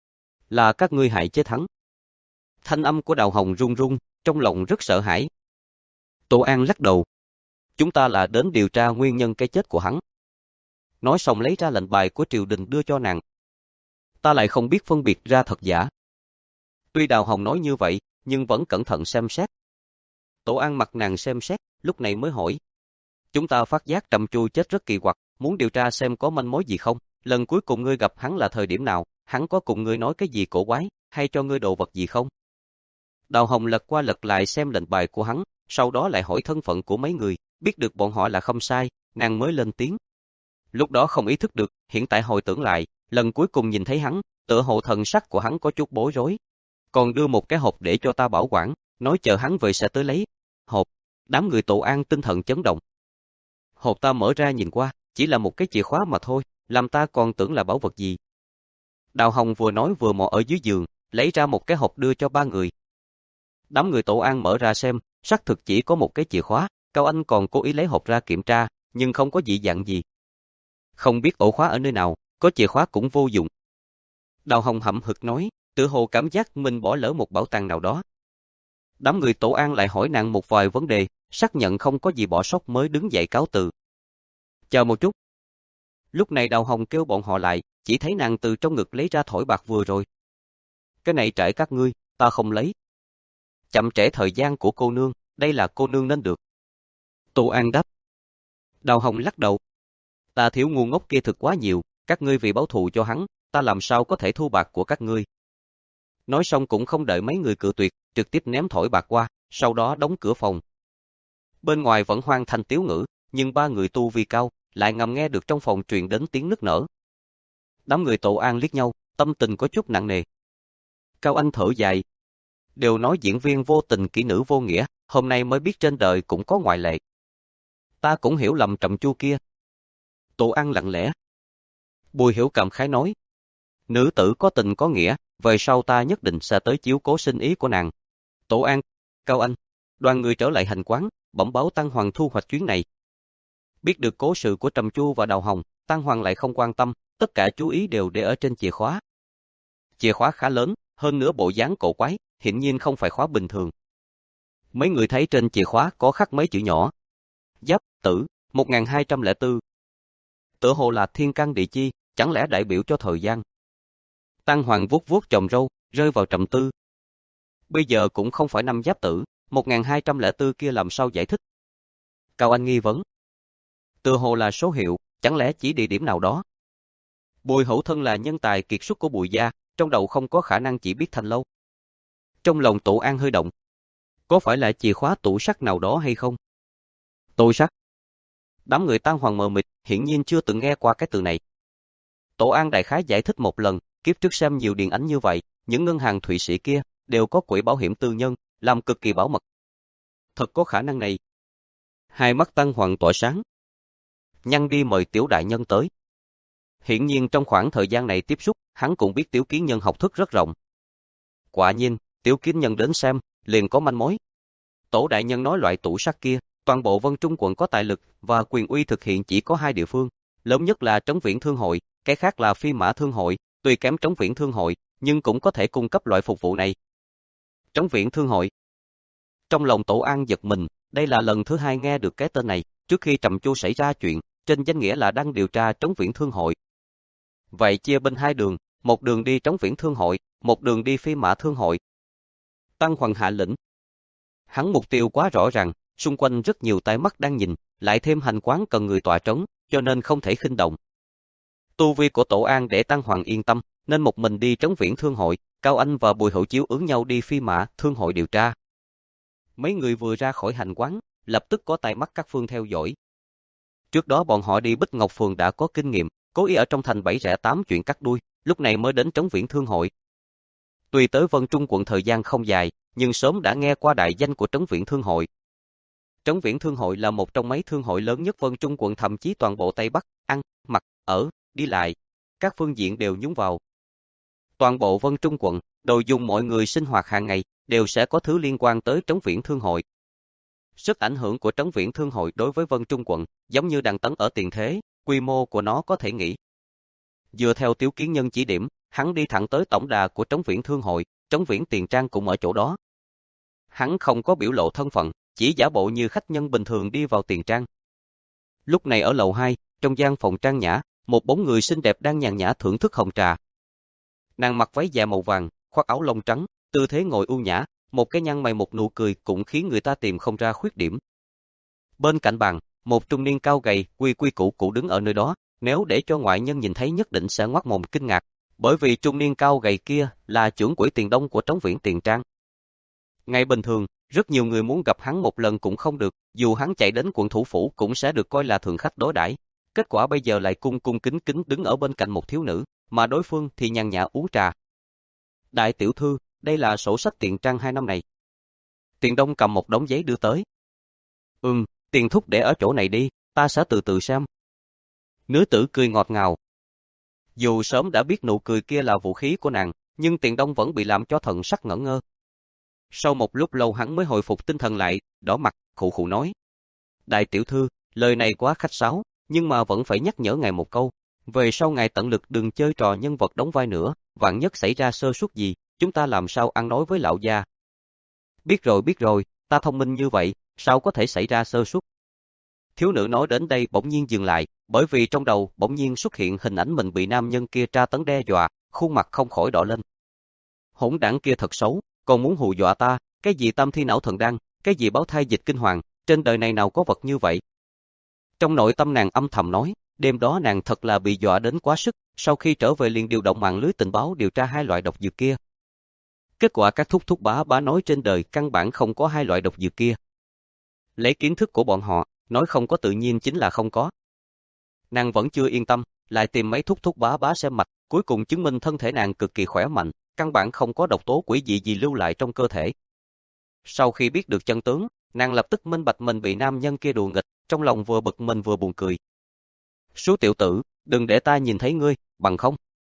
Là các ngươi hại chết hắn. Thanh âm của Đào Hồng run run, trong lòng rất sợ hãi. Tổ An lắc đầu. Chúng ta là đến điều tra nguyên nhân cái chết của hắn. Nói xong lấy ra lệnh bài của triều đình đưa cho nàng. Ta lại không biết phân biệt ra thật giả. Tuy Đào Hồng nói như vậy, nhưng vẫn cẩn thận xem xét. Tổ An mặt nàng xem xét, lúc này mới hỏi. Chúng ta phát giác Trầm Chu chết rất kỳ quặc, muốn điều tra xem có manh mối gì không. Lần cuối cùng ngươi gặp hắn là thời điểm nào, hắn có cùng ngươi nói cái gì cổ quái, hay cho ngươi đồ vật gì không? Đào Hồng lật qua lật lại xem lệnh bài của hắn, sau đó lại hỏi thân phận của mấy người, biết được bọn họ là không sai, nàng mới lên tiếng. Lúc đó không ý thức được, hiện tại hồi tưởng lại, lần cuối cùng nhìn thấy hắn, tựa hồ thần sắc của hắn có chút bối rối. Còn đưa một cái hộp để cho ta bảo quản, nói chờ hắn về sẽ tới lấy. Hộp, đám người Tổ An tinh thần chấn động. Hộp ta mở ra nhìn qua, chỉ là một cái chìa khóa mà thôi, làm ta còn tưởng là bảo vật gì. Đào Hồng vừa nói vừa mò ở dưới giường, lấy ra một cái hộp đưa cho ba người. Đám người Tổ An mở ra xem, xác thực chỉ có một cái chìa khóa, Cao Anh còn cố ý lấy hộp ra kiểm tra, nhưng không có dị dạng gì. Không biết ổ khóa ở nơi nào, có chìa khóa cũng vô dụng. Đào Hồng hậm hực nói, tự hồ cảm giác mình bỏ lỡ một bảo tàng nào đó. Đám người Tổ An lại hỏi nàng một vài vấn đề, xác nhận không có gì bỏ sót mới đứng dậy cáo từ. Chờ một chút. Lúc này Đào Hồng kêu bọn họ lại, chỉ thấy nàng từ trong ngực lấy ra thỏi bạc vừa rồi. Cái này trễ các ngươi, ta không lấy. Chậm trễ thời gian của cô nương, đây là cô nương nên được. Tổ An đáp. Đào Hồng lắc đầu. Ta thiếu ngu ngốc kia thực quá nhiều, các ngươi vì báo thù cho hắn, ta làm sao có thể thu bạc của các ngươi. Nói xong cũng không đợi mấy người cự tuyệt, trực tiếp ném thỏi bạc qua, sau đó đóng cửa phòng. Bên ngoài vẫn hoang thanh tiếu ngữ, nhưng ba người tu vi cao, lại ngầm nghe được trong phòng truyền đến tiếng nức nở. Đám người Tổ An liếc nhau, tâm tình có chút nặng nề. Cao Anh thở dài. Đều nói diễn viên vô tình kỹ nữ vô nghĩa, hôm nay mới biết trên đời cũng có ngoại lệ. Ta cũng hiểu lầm Trầm Chu kia. Tổ An lặng lẽ. Bùi Hiểu cảm khái nói. Nữ tử có tình có nghĩa, về sau ta nhất định sẽ tới chiếu cố sinh ý của nàng. Tổ An, Cao Anh, đoàn người trở lại hành quán, bẩm báo Tăng Hoàng thu hoạch chuyến này. Biết được cố sự của Trầm Chu và Đào Hồng, Tăng Hoàng lại không quan tâm, tất cả chú ý đều để ở trên chìa khóa. Chìa khóa khá lớn, hơn nữa bộ dáng cổ quái, hiển nhiên không phải khóa bình thường. Mấy người thấy trên chìa khóa có khắc mấy chữ nhỏ. Giáp Tử, một nghìn hai trăm lẻ bốn. Tựa hồ là thiên can địa chi, chẳng lẽ đại biểu cho thời gian. Tăng Hoàng vuốt vuốt chòm râu, rơi vào trầm tư. Bây giờ cũng không phải năm Giáp Tử, một nghìn hai trăm lẻ bốn kia làm sao giải thích. Cao Anh nghi vấn. Tựa hồ là số hiệu, chẳng lẽ chỉ địa điểm nào đó. Bùi Hữu thân là nhân tài kiệt xuất của Bùi gia, trong đầu không có khả năng chỉ biết Thanh Lâu. Trong lòng Tổ An hơi động. Có phải là chìa khóa tủ sắt nào đó hay không? Tủ sắt. Đám người Tăng Hoàng mờ mịt, hiển nhiên chưa từng nghe qua cái từ này. Tổ An đại khái giải thích một lần, kiếp trước xem nhiều điện ảnh như vậy, những ngân hàng Thụy Sĩ kia đều có quỹ bảo hiểm tư nhân, làm cực kỳ bảo mật. Thật có khả năng này. Hai mắt Tăng Hoàng tỏa sáng. nhăn đi mời Tiểu đại nhân tới. Hiển nhiên trong khoảng thời gian này tiếp xúc, hắn cũng biết Tiểu Kiến Nhân học thức rất rộng. Quả nhiên, Tiểu Kiến Nhân đến xem, liền có manh mối. Tổ đại nhân nói loại tủ sắt kia, toàn bộ Vân Trung quận có tài lực và quyền uy thực hiện chỉ có hai địa phương, lớn nhất là Trấn Viễn Thương hội, cái khác là Phi Mã Thương hội, tuy kém Trấn Viễn Thương hội, nhưng cũng có thể cung cấp loại phục vụ này. Trấn Viễn Thương hội. Trong lòng Tổ An giật mình, đây là lần thứ hai nghe được cái tên này, trước khi Trầm Chu xảy ra chuyện, trên danh nghĩa là đang điều tra Trấn Viễn Thương hội. Vậy chia bên hai đường, một đường đi Trấn Viễn Thương hội, một đường đi Phi Mã Thương hội. Tăng Hoằng hạ lĩnh. Hắn mục tiêu quá rõ ràng, xung quanh rất nhiều tai mắt đang nhìn, lại thêm hành quán cần người tọa trấn, cho nên không thể khinh động. Tu vi của Tổ An để Tăng Hoằng yên tâm, nên một mình đi Trấn Viễn Thương hội, Cao Anh và Bùi Hậu Chiếu ứng nhau đi Phi Mã Thương hội điều tra. Mấy người vừa ra khỏi hành quán, lập tức có tai mắt các phương theo dõi. Trước đó bọn họ đi Bích Ngọc Phường đã có kinh nghiệm, cố ý ở trong thành bảy rẽ tám chuyện cắt đuôi, lúc này mới đến Trấn Viễn Thương hội. Tuy tới Vân Trung quận thời gian không dài, nhưng sớm đã nghe qua đại danh của Trấn Viễn Thương hội. Trấn Viễn Thương hội là một trong mấy thương hội lớn nhất Vân Trung quận, thậm chí toàn bộ Tây Bắc, ăn, mặc, ở, đi lại, các phương diện đều nhúng vào. Toàn bộ Vân Trung quận, đồ dùng mọi người sinh hoạt hàng ngày, đều sẽ có thứ liên quan tới Trấn Viễn Thương hội. Sức ảnh hưởng của Trấn Viễn Thương hội đối với Vân Trung quận, giống như đàn tấn ở Tiền Thế, quy mô của nó có thể nghĩ. Dựa theo Tiểu Kiến Nhân chỉ điểm, hắn đi thẳng tới tổng đà của Trấn Viễn Thương hội, Trấn Viễn Tiền Trang cũng ở chỗ đó. Hắn không có biểu lộ thân phận, chỉ giả bộ như khách nhân bình thường đi vào tiền trang. Lúc này ở lầu hai, trong gian phòng trang nhã, một bóng người xinh đẹp đang nhàn nhã thưởng thức hồng trà. Nàng mặc váy dạ màu vàng, khoác áo lông trắng, tư thế ngồi ưu nhã, một cái nhăn mày một nụ cười cũng khiến người ta tìm không ra khuyết điểm. Bên cạnh bàn, một trung niên cao gầy, quy quy củ củ đứng ở nơi đó, nếu để cho ngoại nhân nhìn thấy nhất định sẽ ngoác mồm kinh ngạc, bởi vì trung niên cao gầy kia là trưởng quỹ tiền đông của Trấn Viễn Tiền Trang. Ngày bình thường, rất nhiều người muốn gặp hắn một lần cũng không được, dù hắn chạy đến quận thủ phủ cũng sẽ được coi là thượng khách đối đãi. Kết quả bây giờ lại cung cung kính kính đứng ở bên cạnh một thiếu nữ, mà đối phương thì nhàn nhã uống trà. Đại tiểu thư, đây là sổ sách Tiền Trang hai năm này. Tiền Đông cầm một đống giấy đưa tới. Ừm, Tiền thúc để ở chỗ này đi, ta sẽ từ từ xem. Nữ tử cười ngọt ngào. Dù sớm đã biết nụ cười kia là vũ khí của nàng, nhưng Tiền Đông vẫn bị làm cho thần sắc ngẩn ngơ. Sau một lúc lâu hắn mới hồi phục tinh thần lại, đỏ mặt, khụ khụ nói. Đại tiểu thư, lời này quá khách sáo, nhưng mà vẫn phải nhắc nhở ngài một câu. Về sau ngài tận lực đừng chơi trò nhân vật đóng vai nữa, vạn nhất xảy ra sơ suất gì, chúng ta làm sao ăn nói với lão gia. Biết rồi biết rồi, ta thông minh như vậy, sao có thể xảy ra sơ suất. Thiếu nữ nói đến đây bỗng nhiên dừng lại, bởi vì trong đầu bỗng nhiên xuất hiện hình ảnh mình bị nam nhân kia tra tấn đe dọa, khuôn mặt không khỏi đỏ lên. Hỗn đảng kia thật xấu, còn muốn hù dọa ta, cái gì tam thi não thần đan, cái gì báo thai dịch kinh hoàng, trên đời này nào có vật như vậy. Trong nội tâm nàng âm thầm nói, đêm đó nàng thật là bị dọa đến quá sức, sau khi trở về liền điều động mạng lưới tình báo điều tra hai loại độc dược kia. Kết quả các thúc thúc bá bá nói trên đời căn bản không có hai loại độc dược kia. Lấy kiến thức của bọn họ, nói không có tự nhiên chính là không có. Nàng vẫn chưa yên tâm, lại tìm mấy thúc thúc bá bá xem mạch, cuối cùng chứng minh thân thể nàng cực kỳ khỏe mạnh, căn bản không có độc tố quỷ dị gì lưu lại trong cơ thể. Sau khi biết được chân tướng, nàng lập tức minh bạch mình bị nam nhân kia đùa nghịch, trong lòng vừa bực mình vừa buồn cười. Số tiểu tử, đừng để ta nhìn thấy ngươi, bằng không.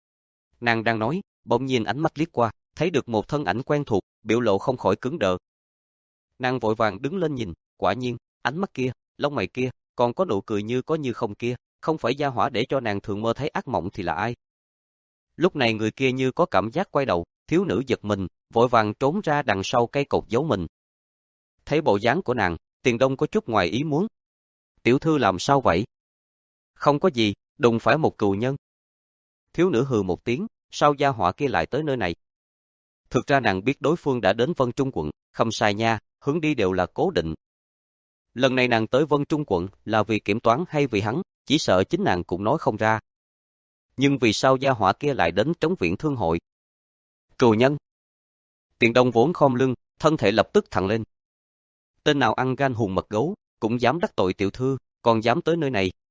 Nàng đang nói, bỗng nhiên ánh mắt liếc qua, thấy được một thân ảnh quen thuộc, biểu lộ không khỏi cứng đờ. Nàng vội vàng đứng lên nhìn, quả nhiên, ánh mắt kia, lông mày kia, còn có nụ cười như có như không kia, không phải gia hỏa để cho nàng thường mơ thấy ác mộng thì là ai. Lúc này người kia như có cảm giác quay đầu, thiếu nữ giật mình, vội vàng trốn ra đằng sau cây cột giấu mình. Thấy bộ dáng của nàng, Tiền Đông có chút ngoài ý muốn. Tiểu thư làm sao vậy? Không có gì, đụng phải một cừu nhân. Thiếu nữ hừ một tiếng, sao gia hỏa kia lại tới nơi này? Thực ra nàng biết đối phương đã đến Vân Trung quận, không sai nha, hướng đi đều là cố định. Lần này nàng tới Vân Trung quận là vì kiểm toán hay vì hắn, chỉ sợ chính nàng cũng nói không ra. Nhưng vì sao gia hỏa kia lại đến Trấn Viễn Thương hội? Cừu nhân. Tiền Đông vốn khom lưng, thân thể lập tức thẳng lên. Tên nào ăn gan hùn mật gấu, cũng dám đắc tội tiểu thư, còn dám tới nơi này.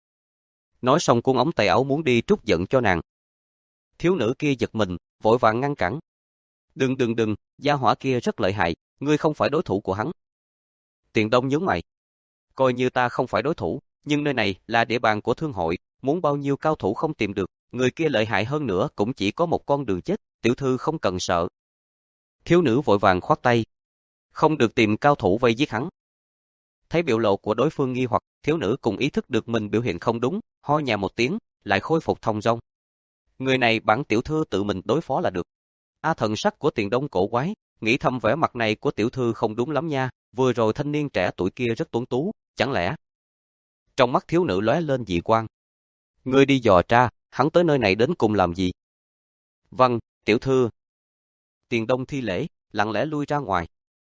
Nói xong cuốn ống tay áo muốn đi trút giận cho nàng. Thiếu nữ kia giật mình, vội vàng ngăn cản. Đừng đừng đừng, gia hỏa kia rất lợi hại, ngươi không phải đối thủ của hắn. Tiền Đông nhướng mày. Coi như ta không phải đối thủ, Nhưng nơi này là địa bàn của thương hội, muốn bao nhiêu cao thủ không tìm được, người kia lợi hại hơn nữa cũng chỉ có một con đường chết, tiểu thư không cần sợ. Thiếu nữ vội vàng khoát tay. Không được tìm cao thủ vây giết hắn. Thấy biểu lộ của đối phương nghi hoặc, thiếu nữ cùng ý thức được mình biểu hiện không đúng, ho nhẹ một tiếng, lại khôi phục thong dong. Người này bản tiểu thư tự mình đối phó là được. A thần sắc của Tiền Đông cổ quái, nghĩ thầm vẻ mặt này của tiểu thư không đúng lắm nha, vừa rồi thanh niên trẻ tuổi kia rất tuấn tú, chẳng lẽ? Trong mắt thiếu nữ lóe lên dị quang. Ngươi đi dò tra, hắn tới nơi này đến cùng làm gì? Vâng, tiểu thư. Tiền Đông thi lễ, lặng lẽ lui ra ngoài.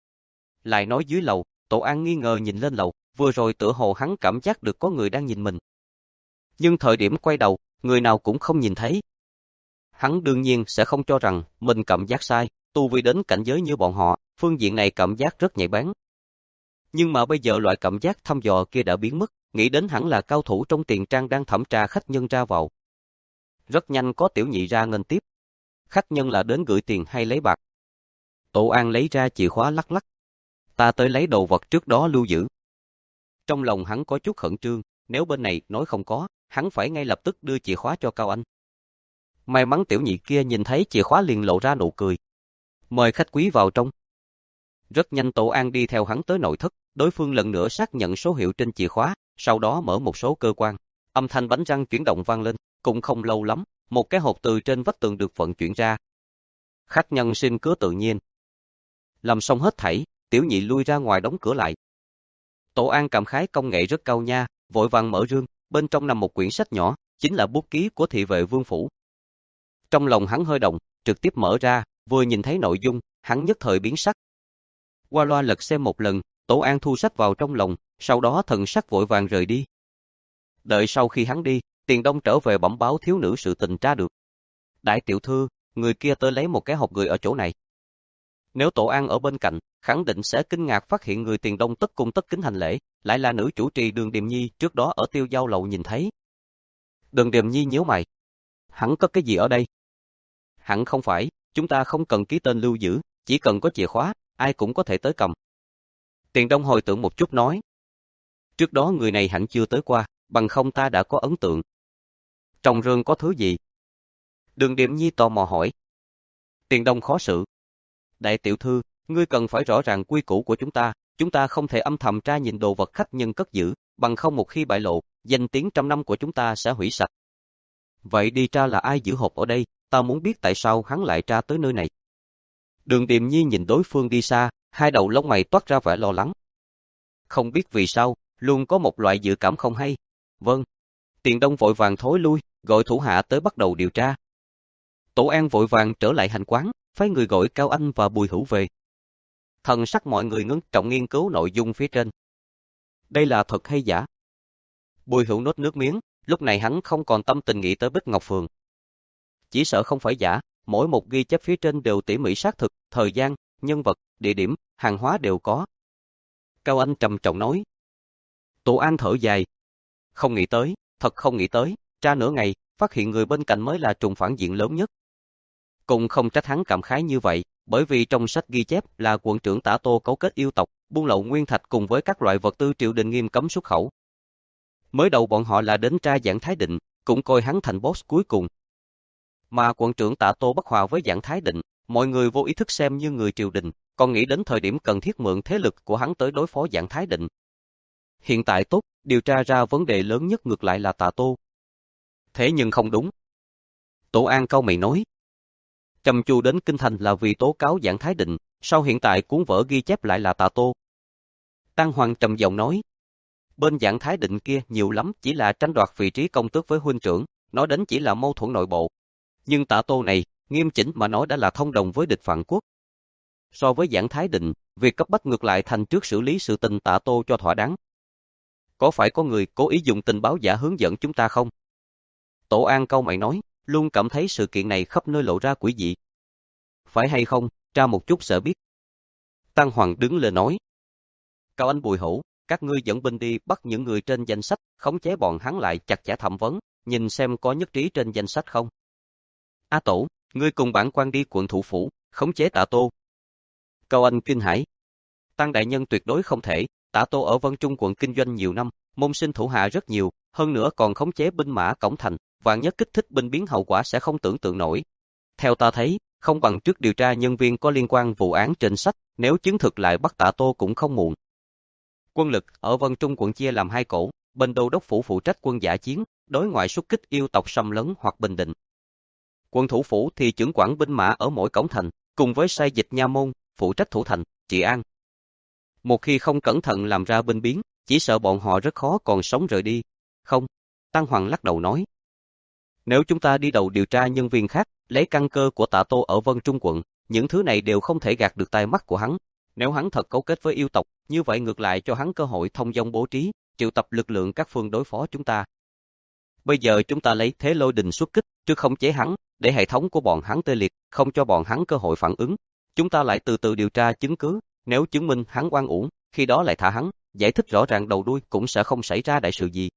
Lại nói dưới lầu, Tổ An nghi ngờ nhìn lên lầu, vừa rồi tựa hồ hắn cảm giác được có người đang nhìn mình. Nhưng thời điểm quay đầu, người nào cũng không nhìn thấy. Hắn đương nhiên sẽ không cho rằng mình cảm giác sai, tu vi đến cảnh giới như bọn họ, phương diện này cảm giác rất nhạy bén. Nhưng mà bây giờ loại cảm giác thăm dò kia đã biến mất, nghĩ đến hẳn là cao thủ trong tiền trang đang thẩm tra khách nhân ra vào. Rất nhanh có tiểu nhị ra nghênh tiếp. Khách nhân là đến gửi tiền hay lấy bạc? Tổ An lấy ra chìa khóa lắc lắc. Ta tới lấy đồ vật trước đó lưu giữ. Trong lòng hắn có chút khẩn trương, nếu bên này nói không có, hắn phải ngay lập tức đưa chìa khóa cho Cao Anh. May mắn tiểu nhị kia nhìn thấy chìa khóa liền lộ ra nụ cười. Mời khách quý vào trong. Rất nhanh Tổ An đi theo hắn tới nội thất, đối phương lần nữa xác nhận số hiệu trên chìa khóa, sau đó mở một số cơ quan. Âm thanh bánh răng chuyển động vang lên, cũng không lâu lắm, một cái hộp từ trên vách tường được vận chuyển ra. Khách nhân xin cứ tự nhiên. Làm xong hết thảy, tiểu nhị lui ra ngoài đóng cửa lại. Tổ An cảm khái công nghệ rất cao nha, vội vàng mở rương, bên trong nằm một quyển sách nhỏ, chính là bút ký của thị vệ vương phủ. Trong lòng hắn hơi động, trực tiếp mở ra, vừa nhìn thấy nội dung, hắn nhất thời biến sắc. Qua loa lật xem một lần, Tổ An thu sách vào trong lòng, sau đó thần sắc vội vàng rời đi. Đợi sau khi hắn đi, Tiền Đông trở về bẩm báo thiếu nữ sự tình tra được. Đại tiểu thư, người kia tới lấy một cái hộp gửi ở chỗ này. Nếu Tổ An ở bên cạnh, khẳng định sẽ kinh ngạc phát hiện người Tiền Đông tất cung tất kính hành lễ, lại là nữ chủ trì Đường Điềm Nhi trước đó ở Tiêu Giao lầu nhìn thấy. Đường Điềm Nhi nhíu mày. Hắn có cái gì ở đây? Hẳn không phải, chúng ta không cần ký tên lưu giữ, chỉ cần có chìa khóa, ai cũng có thể tới cầm. Tiền Đông hồi tưởng một chút nói. Trước đó người này hẳn chưa tới qua, bằng không ta đã có ấn tượng. Trong rương có thứ gì? Đường Điềm Nhi tò mò hỏi. Tiền Đông khó xử. Đại tiểu thư, ngươi cần phải rõ ràng quy củ của chúng ta, chúng ta không thể âm thầm tra nhìn đồ vật khách nhân cất giữ, bằng không một khi bại lộ, danh tiếng trăm năm của chúng ta sẽ hủy sạch. Vậy đi tra là ai giữ hộp ở đây, ta muốn biết tại sao hắn lại tra tới nơi này. Đường Điềm Nhi nhìn đối phương đi xa, hai đầu lông mày toát ra vẻ lo lắng. Không biết vì sao, luôn có một loại dự cảm không hay. Vâng. Tiền Đông vội vàng thối lui, gọi thủ hạ tới bắt đầu điều tra. Tổ An vội vàng trở lại hành quán, phái người gọi Cao Anh và Bùi Hữu về. Thần sắc mọi người ngưng trọng nghiên cứu nội dung phía trên. Đây là thật hay giả? Bùi Hữu nuốt nước miếng, lúc này hắn không còn tâm tình nghĩ tới Bích Ngọc Phường. Chỉ sợ không phải giả, mỗi một ghi chép phía trên đều tỉ mỉ xác thực, thời gian, nhân vật, địa điểm, hàng hóa đều có. Cao Anh trầm trọng nói. Tổ An thở dài. Không nghĩ tới, thật không nghĩ tới, tra nửa ngày, phát hiện người bên cạnh mới là trùng phản diện lớn nhất. Cũng không trách hắn cảm khái như vậy, bởi vì trong sách ghi chép là quận trưởng Tả Tô cấu kết yêu tộc, buôn lậu nguyên thạch cùng với các loại vật tư triều đình nghiêm cấm xuất khẩu. Mới đầu bọn họ là đến tra Giảng Thái Định, cũng coi hắn thành boss cuối cùng. Mà quận trưởng Tả Tô bất hòa với Giảng Thái Định, mọi người vô ý thức xem như người triều đình, còn nghĩ đến thời điểm cần thiết mượn thế lực của hắn tới đối phó Giảng Thái Định. Hiện tại tốt, điều tra ra vấn đề lớn nhất ngược lại là Tả Tô. Thế nhưng không đúng. Tổ An cau mày nói. Trầm Chu đến Kinh Thành là vì tố cáo Giảng Thái Định, sau hiện tại cuốn vở ghi chép lại là Tả Tô. Tăng Hoàng trầm giọng nói. Bên Giảng Thái Định kia nhiều lắm chỉ là tranh đoạt vị trí công tước với huynh trưởng, nói đến chỉ là mâu thuẫn nội bộ. Nhưng Tả Tô này, nghiêm chỉnh mà nói đã là thông đồng với địch phản quốc. So với Giảng Thái Định, việc cấp bách ngược lại thành trước xử lý sự tình Tả Tô cho thỏa đáng. Có phải có người cố ý dùng tình báo giả hướng dẫn chúng ta không? Tổ An cau mày nói, luôn cảm thấy sự kiện này khắp nơi lộ ra quỷ dị. Phải hay không, tra một chút sẽ biết. Tăng Hoàng đứng lên nói. Cao Anh Bùi Hữu, các ngươi dẫn binh đi bắt những người trên danh sách, khống chế bọn hắn lại chặt chẽ thẩm vấn, nhìn xem có nhất trí trên danh sách không. A Tổ, ngươi cùng bản quan đi quận thủ phủ, khống chế Tả Tô. Cao Anh kinh hãi. Tăng đại nhân tuyệt đối không thể, Tả Tô ở Vân Trung quận kinh doanh nhiều năm, Môn sinh thủ hạ rất nhiều, hơn nữa còn khống chế binh mã cổng thành, vạn nhất kích thích binh biến hậu quả sẽ không tưởng tượng nổi. Theo ta thấy, không bằng trước điều tra nhân viên có liên quan vụ án trên sách, nếu chứng thực lại bắt Tạ Tô cũng không muộn. Quân lực ở Vân Trung quận chia làm hai cổ, bên đô đốc phủ phụ trách quân dã chiến, đối ngoại xuất kích yêu tộc xâm lấn hoặc bình định. Quân thủ phủ thì trưởng quản binh mã ở mỗi cổng thành, cùng với sai dịch nha môn, phụ trách thủ thành, trị an. Một khi không cẩn thận làm ra binh biến, chỉ sợ bọn họ rất khó còn sống rời đi. Không, Tăng Hoàng lắc đầu nói. Nếu chúng ta đi đầu điều tra nhân viên khác, lấy căn cơ của Tạ Tô ở Vân Trung quận, những thứ này đều không thể gạt được tai mắt của hắn. Nếu hắn thật cấu kết với yêu tộc, như vậy ngược lại cho hắn cơ hội thông dong bố trí, triệu tập lực lượng các phương đối phó chúng ta. Bây giờ chúng ta lấy thế lôi đình xuất kích, trước không chế hắn, để hệ thống của bọn hắn tê liệt, không cho bọn hắn cơ hội phản ứng. Chúng ta lại từ từ điều tra chứng cứ, nếu chứng minh hắn oan uổng, khi đó lại thả hắn, giải thích rõ ràng đầu đuôi cũng sẽ không xảy ra đại sự gì.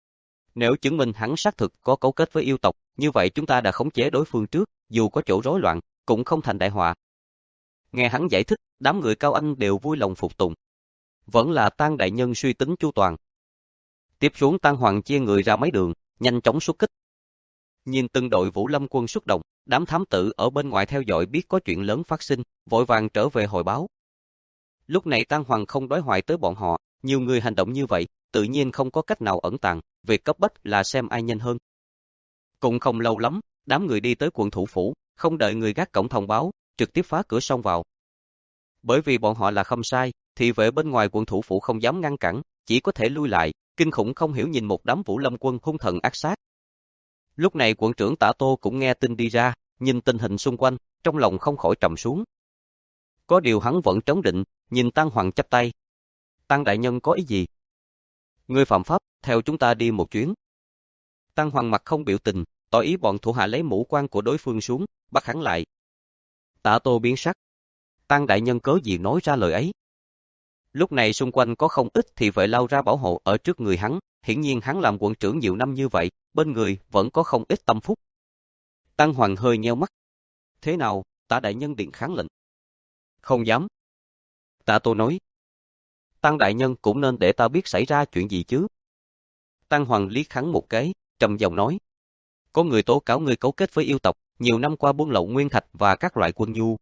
Nếu chứng minh hắn xác thực có cấu kết với yêu tộc, như vậy chúng ta đã khống chế đối phương trước, dù có chỗ rối loạn, cũng không thành đại họa. Nghe hắn giải thích, đám người Cao Anh đều vui lòng phục tùng. Vẫn là Tang đại nhân suy tính chu toàn. Tiếp xuống Tang Hoàng chia người ra mấy đường, nhanh chóng xuất kích. Nhìn từng đội Vũ Lâm quân xuất động, đám thám tử ở bên ngoài theo dõi biết có chuyện lớn phát sinh, vội vàng trở về hồi báo. Lúc này Tang Hoàng không đối hoại tới bọn họ, nhiều người hành động như vậy, tự nhiên không có cách nào ẩn tàng, việc cấp bách là xem ai nhanh hơn. Cũng không lâu lắm, đám người đi tới quận thủ phủ, không đợi người gác cổng thông báo, trực tiếp phá cửa xông vào. Bởi vì bọn họ là không sai, thì vệ bên ngoài quận thủ phủ không dám ngăn cản, chỉ có thể lui lại, kinh khủng không hiểu nhìn một đám Vũ Lâm quân hung thần ác sát. Lúc này quận trưởng Tạ Tô cũng nghe tin đi ra, nhìn tình hình xung quanh, trong lòng không khỏi trầm xuống. Có điều hắn vẫn trấn định, nhìn Tăng Hoàng chắp tay. Tăng đại nhân có ý gì? Ngươi phạm pháp, theo chúng ta đi một chuyến. Tăng Hoàng mặt không biểu tình, tỏ ý bọn thủ hạ lấy mũ quan của đối phương xuống, bắt hắn lại. Tạ Tô biến sắc. Tăng đại nhân cớ gì nói ra lời ấy? Lúc này xung quanh có không ít thị vệ lao ra bảo hộ ở trước người hắn, hiển nhiên hắn làm quận trưởng nhiều năm như vậy, bên người vẫn có không ít tâm phúc. Tăng Hoàng hơi nheo mắt. Thế nào, Tạ đại nhân điện kháng lệnh? Không dám. Tạ Tô nói. Tăng đại nhân cũng nên để ta biết xảy ra chuyện gì chứ. Tăng Hoàng liếc hắn một cái, trầm giọng nói. Có người tố cáo ngươi cấu kết với yêu tộc, nhiều năm qua buôn lậu nguyên thạch và các loại quân nhu.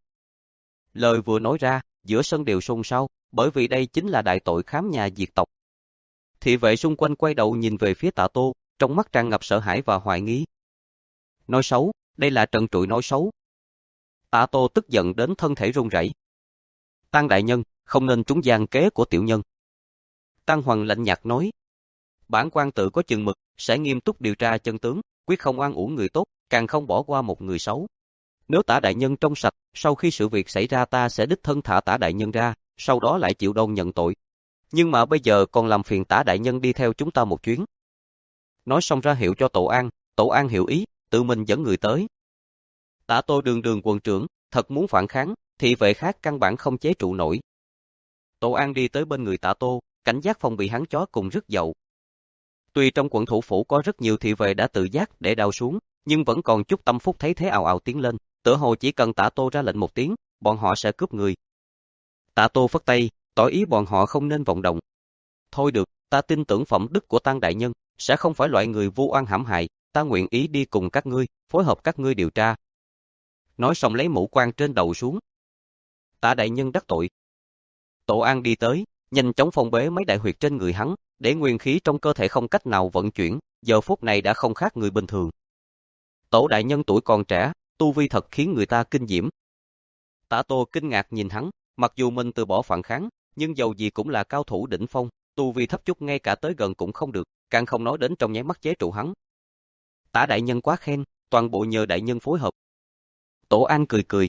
Lời vừa nói ra, giữa sân đều xôn xao, bởi vì đây chính là đại tội khám nhà diệt tộc. Thị vệ xung quanh quay đầu nhìn về phía Tạ Tô, trong mắt tràn ngập sợ hãi và hoài nghi. Nói xấu, đây là trần trụi nói xấu. Tạ Tô tức giận đến thân thể run rẩy. Tăng đại nhân, không nên trúng gian kế của tiểu nhân. Tăng Hoàng lạnh nhạt nói. Bản quan tự có chừng mực, sẽ nghiêm túc điều tra chân tướng, quyết không oan uổng người tốt, càng không bỏ qua một người xấu. Nếu Tả đại nhân trong sạch, sau khi sự việc xảy ra ta sẽ đích thân thả Tả đại nhân ra, sau đó lại chịu đòn nhận tội. Nhưng mà bây giờ còn làm phiền Tả đại nhân đi theo chúng ta một chuyến. Nói xong ra hiệu cho Tổ An, Tổ An hiểu ý, tự mình dẫn người tới. Tả Tô đường đường quận trưởng, thật muốn phản kháng, thị vệ khác căn bản không chế trụ nổi. Tổ An đi tới bên người Tả Tô, cảnh giác phòng bị hắn chó cùng rứt dậu. Tuy trong quận thủ phủ có rất nhiều thị vệ đã tự giác để đao xuống, nhưng vẫn còn chút tâm phúc thấy thế ào ào tiến lên, tựa hồ chỉ cần Tả Tô ra lệnh một tiếng, bọn họ sẽ cướp người. Tả Tô phất tay, tỏ ý bọn họ không nên vọng động. Thôi được, ta tin tưởng phẩm đức của Tăng đại nhân, sẽ không phải loại người vu oan hãm hại, ta nguyện ý đi cùng các ngươi, phối hợp các ngươi điều tra. Nói xong lấy mũ quan trên đầu xuống. Tả đại nhân đắc tội. Tổ An đi tới, nhanh chóng phong bế mấy đại huyệt trên người hắn, để nguyên khí trong cơ thể không cách nào vận chuyển, giờ phút này đã không khác người bình thường. Tổ đại nhân tuổi còn trẻ, tu vi thật khiến người ta kinh diễm. Tả Tô kinh ngạc nhìn hắn, mặc dù mình từ bỏ phản kháng, nhưng dầu gì cũng là cao thủ đỉnh phong, tu vi thấp chút ngay cả tới gần cũng không được, càng không nói đến trong nháy mắt chế trụ hắn. Tả đại nhân quá khen, toàn bộ nhờ đại nhân phối hợp. Tổ An cười cười.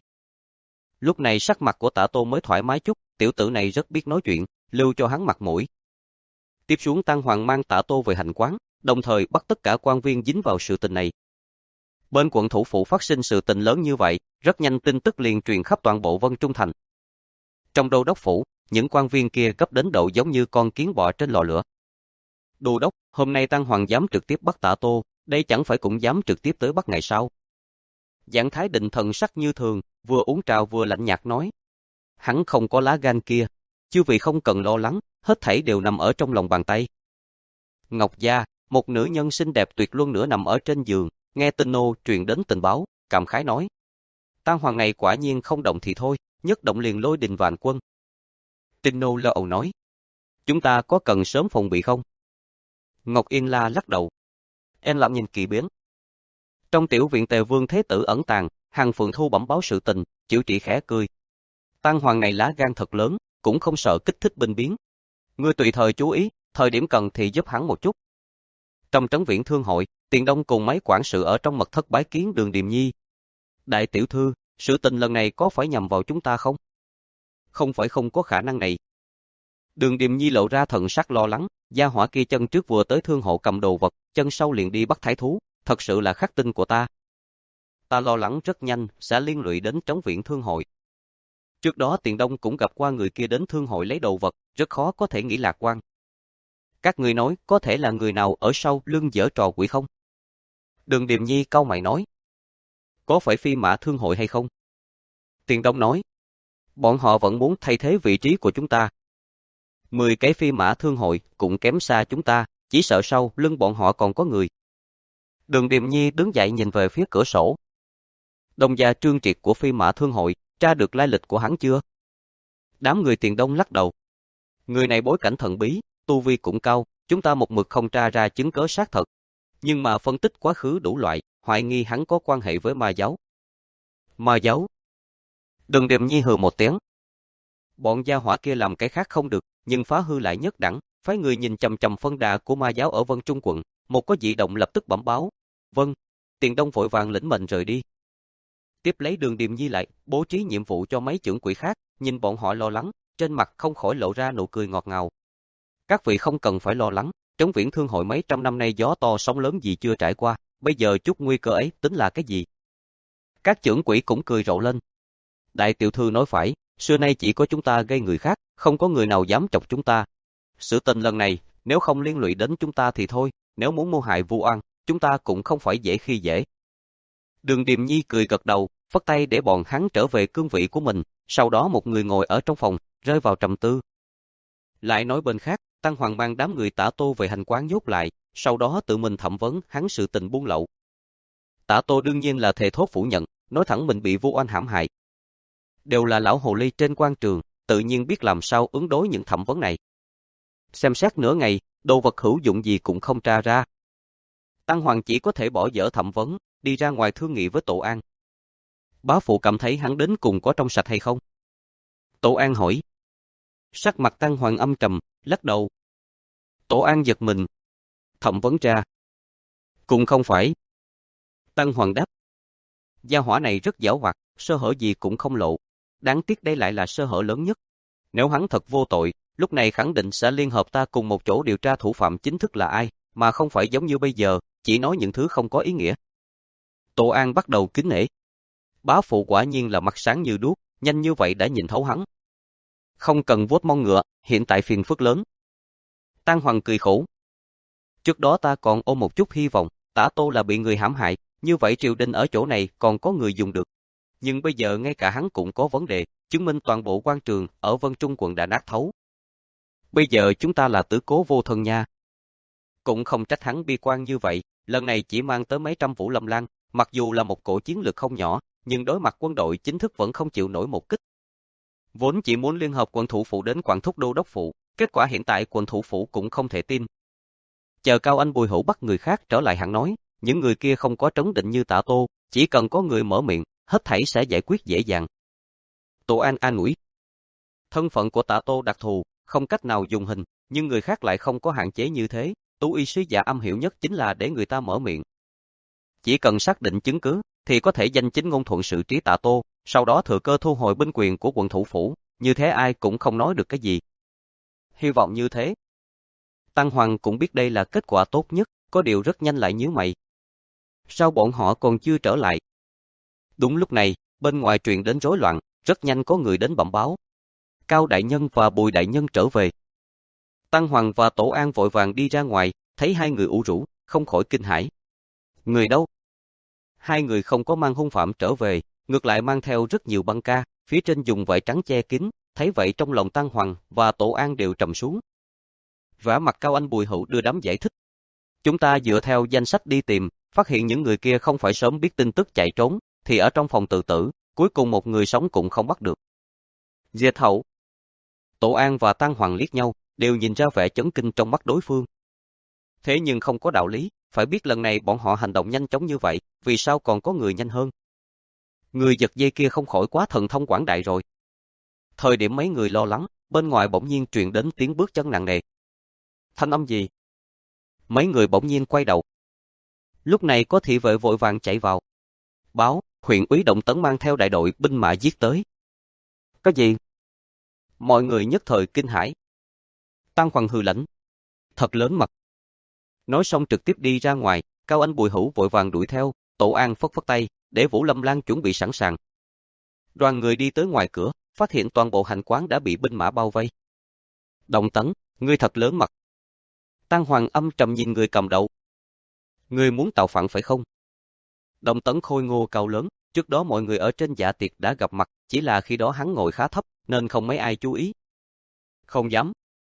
Lúc này sắc mặt của Tả Tô mới thoải mái chút, tiểu tử này rất biết nói chuyện, lưu cho hắn mặt mũi. Tiếp xuống Tăng Hoàng mang Tả Tô về hành quán, đồng thời bắt tất cả quan viên dính vào sự tình này. Bên quận thủ phủ phát sinh sự tình lớn như vậy, rất nhanh tin tức liền truyền khắp toàn bộ Vân Trung thành. Trong đô đốc phủ, những quan viên kia gấp đến độ giống như con kiến bò trên lò lửa. Đô đốc, hôm nay Tăng Hoàng dám trực tiếp bắt Tả Tô, đây chẳng phải cũng dám trực tiếp tới bắt ngày sau. Giảng Thái Định thần sắc như thường, vừa uống trà vừa lạnh nhạt nói. Hắn không có lá gan kia, chư vị không cần lo lắng, hết thảy đều nằm ở trong lòng bàn tay. Ngọc gia, một nữ nhân xinh đẹp tuyệt luân nữa nằm ở trên giường, nghe tin nô truyền đến tình báo, cảm khái nói. Tang Hoàng này quả nhiên không động thì thôi, nhất động liền lôi đình vạn quân. Tin nô lo âu nói. Chúng ta có cần sớm phòng bị không? Ngọc Yên La lắc đầu. Em làm nhìn kỳ biến. Trong tiểu viện Tề Vương Thế Tử ẩn tàng, Hằng Phượng Thu bẩm báo sự tình, Chiểu Trị khẽ cười. Tang Hoàng này lá gan thật lớn, cũng không sợ kích thích binh biến. Ngươi tùy thời chú ý, thời điểm cần thì giúp hắn một chút. Trong trấn viện thương hội, Tiền Đông cùng mấy quản sự ở trong mật thất bái kiến Đường Điềm Nhi. Đại tiểu thư, sự tình lần này có phải nhằm vào chúng ta không? Không phải không có khả năng này. Đường Điềm Nhi lộ ra thần sắc lo lắng, gia hỏa kia chân trước vừa tới thương hộ cầm đồ vật, chân sau liền đi bắt thái thú, thật sự là khắc tinh của ta. Ta lo lắng rất nhanh sẽ liên lụy đến trấn viện thương hội. Trước đó Tiền Đông cũng gặp qua người kia đến thương hội lấy đồ vật, rất khó có thể nghĩ lạc quan. Các người nói có thể là người nào ở sau lưng giở trò quỷ không? Đường Điềm Nhi cau mày nói. Có phải phi mã thương hội hay không? Tiền Đông nói. Bọn họ vẫn muốn thay thế vị trí của chúng ta. Mười cái phi mã thương hội cũng kém xa chúng ta, chỉ sợ sau lưng bọn họ còn có người. Đường Điềm Nhi đứng dậy nhìn về phía cửa sổ. Đông gia Trương Triệt của phi mã thương hội, tra được lai lịch của hắn chưa? Đám người Tiền Đông lắc đầu. Người này bối cảnh thần bí, tu vi cũng cao, chúng ta một mực không tra ra chứng cớ xác thật. Nhưng mà phân tích quá khứ đủ loại, hoài nghi hắn có quan hệ với ma giáo. Ma giáo? Đường Điềm Nhi hừ một tiếng. Bọn gia hỏa kia làm cái khác không được, nhưng phá hư lại nhất đẳng, phái người nhìn chằm chằm phân đà của ma giáo ở Vân Trung quận, một có dị động lập tức bẩm báo. Vâng, Tiền Đông vội vàng lĩnh mệnh rời đi. Tiếp lấy Đường Điềm Nhi lại, bố trí nhiệm vụ cho mấy trưởng quỹ khác, nhìn bọn họ lo lắng, trên mặt không khỏi lộ ra nụ cười ngọt ngào. Các vị không cần phải lo lắng, trấn viễn thương hội mấy trăm năm nay gió to sóng lớn gì chưa trải qua, bây giờ chút nguy cơ ấy tính là cái gì? Các trưởng quỹ cũng cười rộ lên. Đại tiểu thư nói phải, xưa nay chỉ có chúng ta gây người khác, không có người nào dám chọc chúng ta. Sự tình lần này, nếu không liên lụy đến chúng ta thì thôi, nếu muốn mưu hại vu oan, chúng ta cũng không phải dễ khi dễ. Đường Điềm Nhi cười gật đầu, phất tay để bọn hắn trở về cương vị của mình, sau đó một người ngồi ở trong phòng, rơi vào trầm tư. Lại nói bên khác, Tăng Hoàng mang đám người Tả Tô về hành quán nhốt lại, sau đó tự mình thẩm vấn hắn sự tình buôn lậu. Tả Tô đương nhiên là thề thốt phủ nhận, nói thẳng mình bị vu oan hãm hại. Đều là lão hồ ly trên quan trường, tự nhiên biết làm sao ứng đối những thẩm vấn này. Xem xét nửa ngày, đồ vật hữu dụng gì cũng không tra ra. Tăng Hoàng chỉ có thể bỏ dở thẩm vấn, đi ra ngoài thương nghị với Tổ An. Bá phụ cảm thấy hắn đến cùng có trong sạch hay không? Tổ An hỏi. Sắc mặt Tăng Hoàng âm trầm, lắc đầu. Tổ An giật mình. Thẩm vấn ra. Cũng không phải. Tăng Hoàng đáp. Gia hỏa này rất giảo hoạt, sơ hở gì cũng không lộ. Đáng tiếc đây lại là sơ hở lớn nhất. Nếu hắn thật vô tội, lúc này khẳng định sẽ liên hợp ta cùng một chỗ điều tra thủ phạm chính thức là ai, mà không phải giống như bây giờ, chỉ nói những thứ không có ý nghĩa. Tổ An bắt đầu kính nể. Bá phụ quả nhiên là mặt sáng như đuốc, nhanh như vậy đã nhìn thấu hắn. Không cần vuốt mông ngựa, hiện tại phiền phức lớn. Tăng Hoàng cười khổ. Trước đó ta còn ôm một chút hy vọng, Tả Tô là bị người hãm hại, như vậy triều đình ở chỗ này còn có người dùng được. Nhưng bây giờ ngay cả hắn cũng có vấn đề, chứng minh toàn bộ quan trường ở Vân Trung quận đã nát thấu. Bây giờ chúng ta là tử cố vô thân nha. Cũng không trách hắn bi quan như vậy, lần này chỉ mang tới mấy trăm vũ lâm lan, mặc dù là một cổ chiến lược không nhỏ, nhưng đối mặt quân đội chính thức vẫn không chịu nổi một kích. Vốn chỉ muốn liên hợp quận thủ phủ đến Quảng Thúc Đô đốc phủ, kết quả hiện tại quận thủ phủ cũng không thể tin. Chờ Cao Anh Bùi Hữu bắt người khác trở lại hắn nói, những người kia không có trấn định như Tả Tô, chỉ cần có người mở miệng, hết thảy sẽ giải quyết dễ dàng. Tổ An an ủi. Thân phận của Tả Tô đặc thù, không cách nào dùng hình, nhưng người khác lại không có hạn chế như thế, Tú y sứ giả âm hiểu nhất chính là để người ta mở miệng. Chỉ cần xác định chứng cứ, thì có thể danh chính ngôn thuận xử trí Tả Tô, sau đó thừa cơ thu hồi binh quyền của quận thủ phủ, như thế ai cũng không nói được cái gì. Hy vọng như thế. Tăng Hoàng cũng biết đây là kết quả tốt nhất, có điều rất nhanh lại nhíu mày. Sao bọn họ còn chưa trở lại? Đúng lúc này, bên ngoài truyền đến rối loạn, rất nhanh có người đến bẩm báo. Cao đại nhân và Bùi đại nhân trở về. Tăng Hoàng và Tổ An vội vàng đi ra ngoài, thấy hai người ủ rũ, không khỏi kinh hãi. Người đâu? Hai người không có mang hung phạm trở về, ngược lại mang theo rất nhiều băng ca, phía trên dùng vải trắng che kín, thấy vậy trong lòng Tăng Hoàng và Tổ An đều trầm xuống. Vả mặt Cao Anh Bùi Hữu đưa đám giải thích, Chúng ta dựa theo danh sách đi tìm, phát hiện những người kia không phải sớm biết tin tức chạy trốn, thì ở trong phòng tự tử, cuối cùng một người sống cũng không bắt được. Diệt hậu. Tổ An và Tăng Hoàng liếc nhau, đều nhìn ra vẻ chấn kinh trong mắt đối phương. Thế nhưng không có đạo lý, phải biết lần này bọn họ hành động nhanh chóng như vậy, vì sao còn có người nhanh hơn? Người giật dây kia không khỏi quá thần thông quảng đại rồi. Thời điểm mấy người lo lắng, bên ngoài bỗng nhiên truyền đến tiếng bước chân nặng nề. Thanh âm gì? Mấy người bỗng nhiên quay đầu. Lúc này có thị vệ vội vàng chạy vào. Báo, huyện úy Động Tấn mang theo đại đội binh mã giết tới. Cái gì? Mọi người nhất thời kinh hãi. Tăng Hoàng hừ lạnh. Thật lớn mật. Nói xong trực tiếp đi ra ngoài, Cao Anh Bùi Hữu vội vàng đuổi theo, Tổ An phất phất tay, để Vũ Lâm Lan chuẩn bị sẵn sàng. Đoàn người đi tới ngoài cửa, phát hiện toàn bộ hành quán đã bị binh mã bao vây. Động Tấn, ngươi thật lớn mật. Tăng Hoàng âm trầm nhìn người cầm đầu. Ngươi muốn tạo phản phải không? Động Tấn khôi ngô cao lớn, trước đó mọi người ở trên dạ tiệc đã gặp mặt, chỉ là khi đó hắn ngồi khá thấp, nên không mấy ai chú ý. Không dám.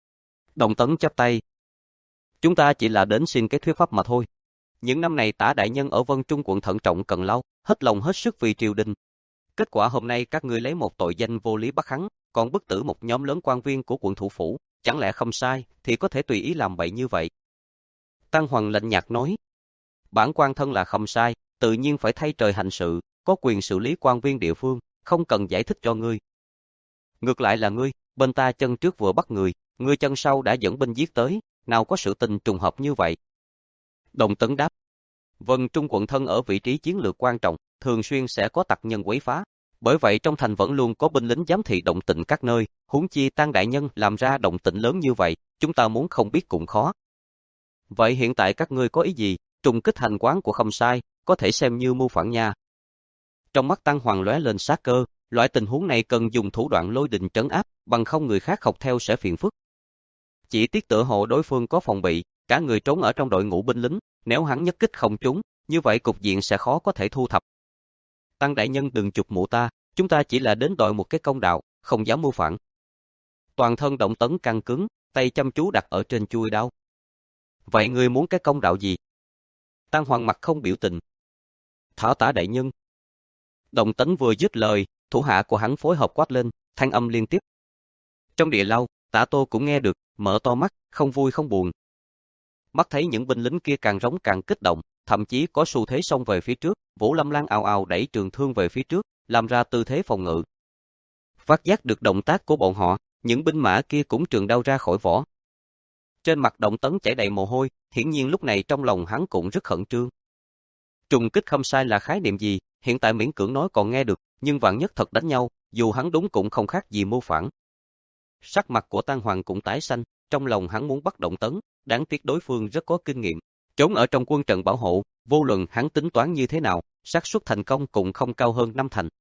Động Tấn chắp tay. Chúng ta chỉ là đến xin cái thuyết pháp mà thôi. Những năm này Tả đại nhân ở Vân Trung quận thận trọng cần lao, hết lòng hết sức vì triều đình. Kết quả hôm nay các ngươi lấy một tội danh vô lý bắt hắn, còn bức tử một nhóm lớn quan viên của quận thủ phủ, chẳng lẽ không sai, thì có thể tùy ý làm bậy như vậy. Tăng Hoàng lạnh nhạt nói, bản quan thân là không sai, tự nhiên phải thay trời hành sự, có quyền xử lý quan viên địa phương, không cần giải thích cho ngươi. Ngược lại là ngươi, bên ta chân trước vừa bắt người, ngươi chân sau đã dẫn binh giết tới, nào có sự tình trùng hợp như vậy. Đồng Tấn đáp, Vân Trung quận thân ở vị trí chiến lược quan trọng, thường xuyên sẽ có tặc nhân quấy phá. Bởi vậy trong thành vẫn luôn có binh lính giám thị động tĩnh các nơi, huống chi Tăng đại nhân làm ra động tĩnh lớn như vậy, chúng ta muốn không biết cũng khó. Vậy hiện tại các ngươi có ý gì? Trùng kích hành quán của không sai, có thể xem như mưu phản nha. Trong mắt Tăng Hoàng lóe lên sát cơ, loại tình huống này cần dùng thủ đoạn lôi đình trấn áp, bằng không người khác học theo sẽ phiền phức. Chỉ tiếc tựa hộ đối phương có phòng bị, cả người trốn ở trong đội ngũ binh lính, nếu hắn nhất kích không trúng, như vậy cục diện sẽ khó có thể thu thập. Tăng đại nhân đừng chụp mũ ta, chúng ta chỉ là đến đòi một cái công đạo, không dám mưu phản. Toàn thân Động Tấn căng cứng, tay chăm chú đặt ở trên chuôi đao. Vậy ngươi muốn cái công đạo gì? Tăng Hoàng mặt không biểu tình. Thảo Tả đại nhân. Động Tấn vừa dứt lời, thủ hạ của hắn phối hợp quát lên, thanh âm liên tiếp. Trong địa lao, Tả Tô cũng nghe được, mở to mắt, không vui không buồn. Mắt thấy những binh lính kia càng rống càng kích động, thậm chí có xu thế xông về phía trước, Vũ Lâm Lan ào ào đẩy trường thương về phía trước, làm ra tư thế phòng ngự. Phát giác được động tác của bọn họ, những binh mã kia cũng trường đao ra khỏi vỏ. Trên mặt Động Tấn chảy đầy mồ hôi, hiển nhiên lúc này trong lòng hắn cũng rất khẩn trương. Trùng kích không sai là khái niệm gì, hiện tại miễn cưỡng nói còn nghe được, nhưng vạn nhất thật đánh nhau, dù hắn đúng cũng không khác gì mưu phản. Sắc mặt của Tăng Hoàng cũng tái xanh, trong lòng hắn muốn bắt Động Tấn, đáng tiếc đối phương rất có kinh nghiệm, trốn ở trong quân trận bảo hộ, vô luận hắn tính toán như thế nào, xác suất thành công cũng không cao hơn năm thành.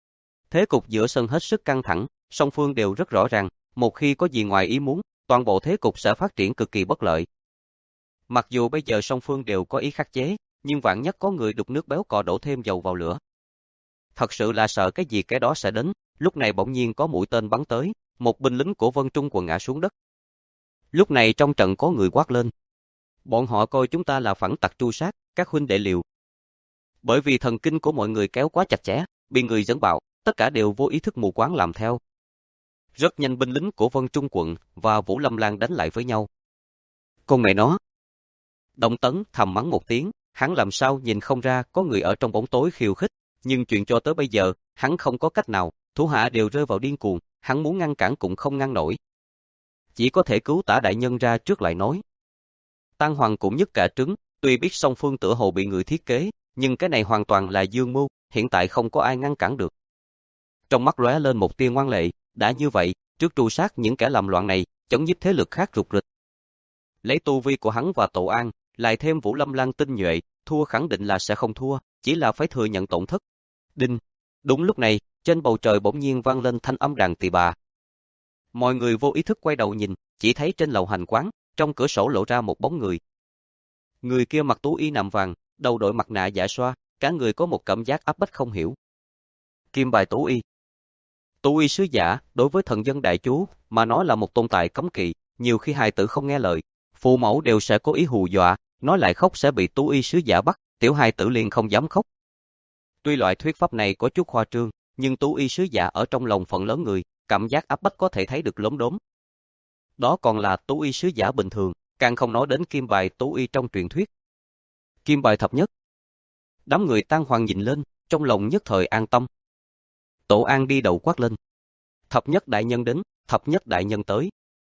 Thế cục giữa sân hết sức căng thẳng, song phương đều rất rõ ràng, một khi có gì ngoài ý muốn, toàn bộ thế cục sẽ phát triển cực kỳ bất lợi. Mặc dù bây giờ song phương đều có ý khắc chế, nhưng vạn nhất có người đục nước béo cò đổ thêm dầu vào lửa. Thật sự là sợ cái gì cái đó sẽ đến, lúc này bỗng nhiên có mũi tên bắn tới, một binh lính của Vân Trung quận ngã xuống đất. Lúc này trong trận có người quát lên. Bọn họ coi chúng ta là phản tặc tru sát, các huynh đệ liều. Bởi vì thần kinh của mọi người kéo quá chặt chẽ, bị người dẫn bạo, tất cả đều vô ý thức mù quáng làm theo. Rất nhanh binh lính của Vân Trung quận và Vũ Lâm Lan đánh lại với nhau. Con mẹ nó! Động Tấn thầm mắng một tiếng, hắn làm sao nhìn không ra có người ở trong bóng tối khiêu khích, nhưng chuyện cho tới bây giờ, hắn không có cách nào, thủ hạ đều rơi vào điên cuồng, hắn muốn ngăn cản cũng không ngăn nổi. Chỉ có thể cứu Tả đại nhân ra trước lại nói. Tăng Hoàng cũng nhất cả trứng, tuy biết song phương tựa hồ bị người thiết kế, nhưng cái này hoàn toàn là dương mưu, hiện tại không có ai ngăn cản được. Trong mắt lóe lên một tia ngoan lệ, đã như vậy, trước tru sát những kẻ làm loạn này, chống giúp thế lực khác rụt rịch. Lấy tu vi của hắn và Tổ An, lại thêm Vũ Lâm Lan tinh nhuệ, thua khẳng định là sẽ không thua, chỉ là phải thừa nhận tổn thất. Đinh! Đúng lúc này, trên bầu trời bỗng nhiên vang lên thanh âm đàn tỳ bà. Mọi người vô ý thức quay đầu nhìn, chỉ thấy trên lầu hành quán, trong cửa sổ lộ ra một bóng người. Người kia mặc tú y nạm vàng, đầu đội mặt nạ dạ xoa, cả người có một cảm giác áp bách không hiểu. Kim bài tú y. Tú y sứ giả, đối với thần dân đại chú, mà nói là một tồn tại cấm kỵ, nhiều khi hài tử không nghe lời, phụ mẫu đều sẽ cố ý hù dọa, nói lại khóc sẽ bị Tú Y sứ giả bắt, tiểu hài tử liền không dám khóc. Tuy loại thuyết pháp này có chút khoa trương, nhưng Tú Y sứ giả ở trong lòng phần lớn người, cảm giác áp bách có thể thấy được lốm đốm. Đó còn là Tú Y sứ giả bình thường, càng không nói đến kim bài Tú Y trong truyền thuyết. Kim bài thập nhất. Đám người tang hoàng nhìn lên, trong lòng nhất thời an tâm. Tổ An đi đầu quát lên. Thập nhất đại nhân đến, thập nhất đại nhân tới.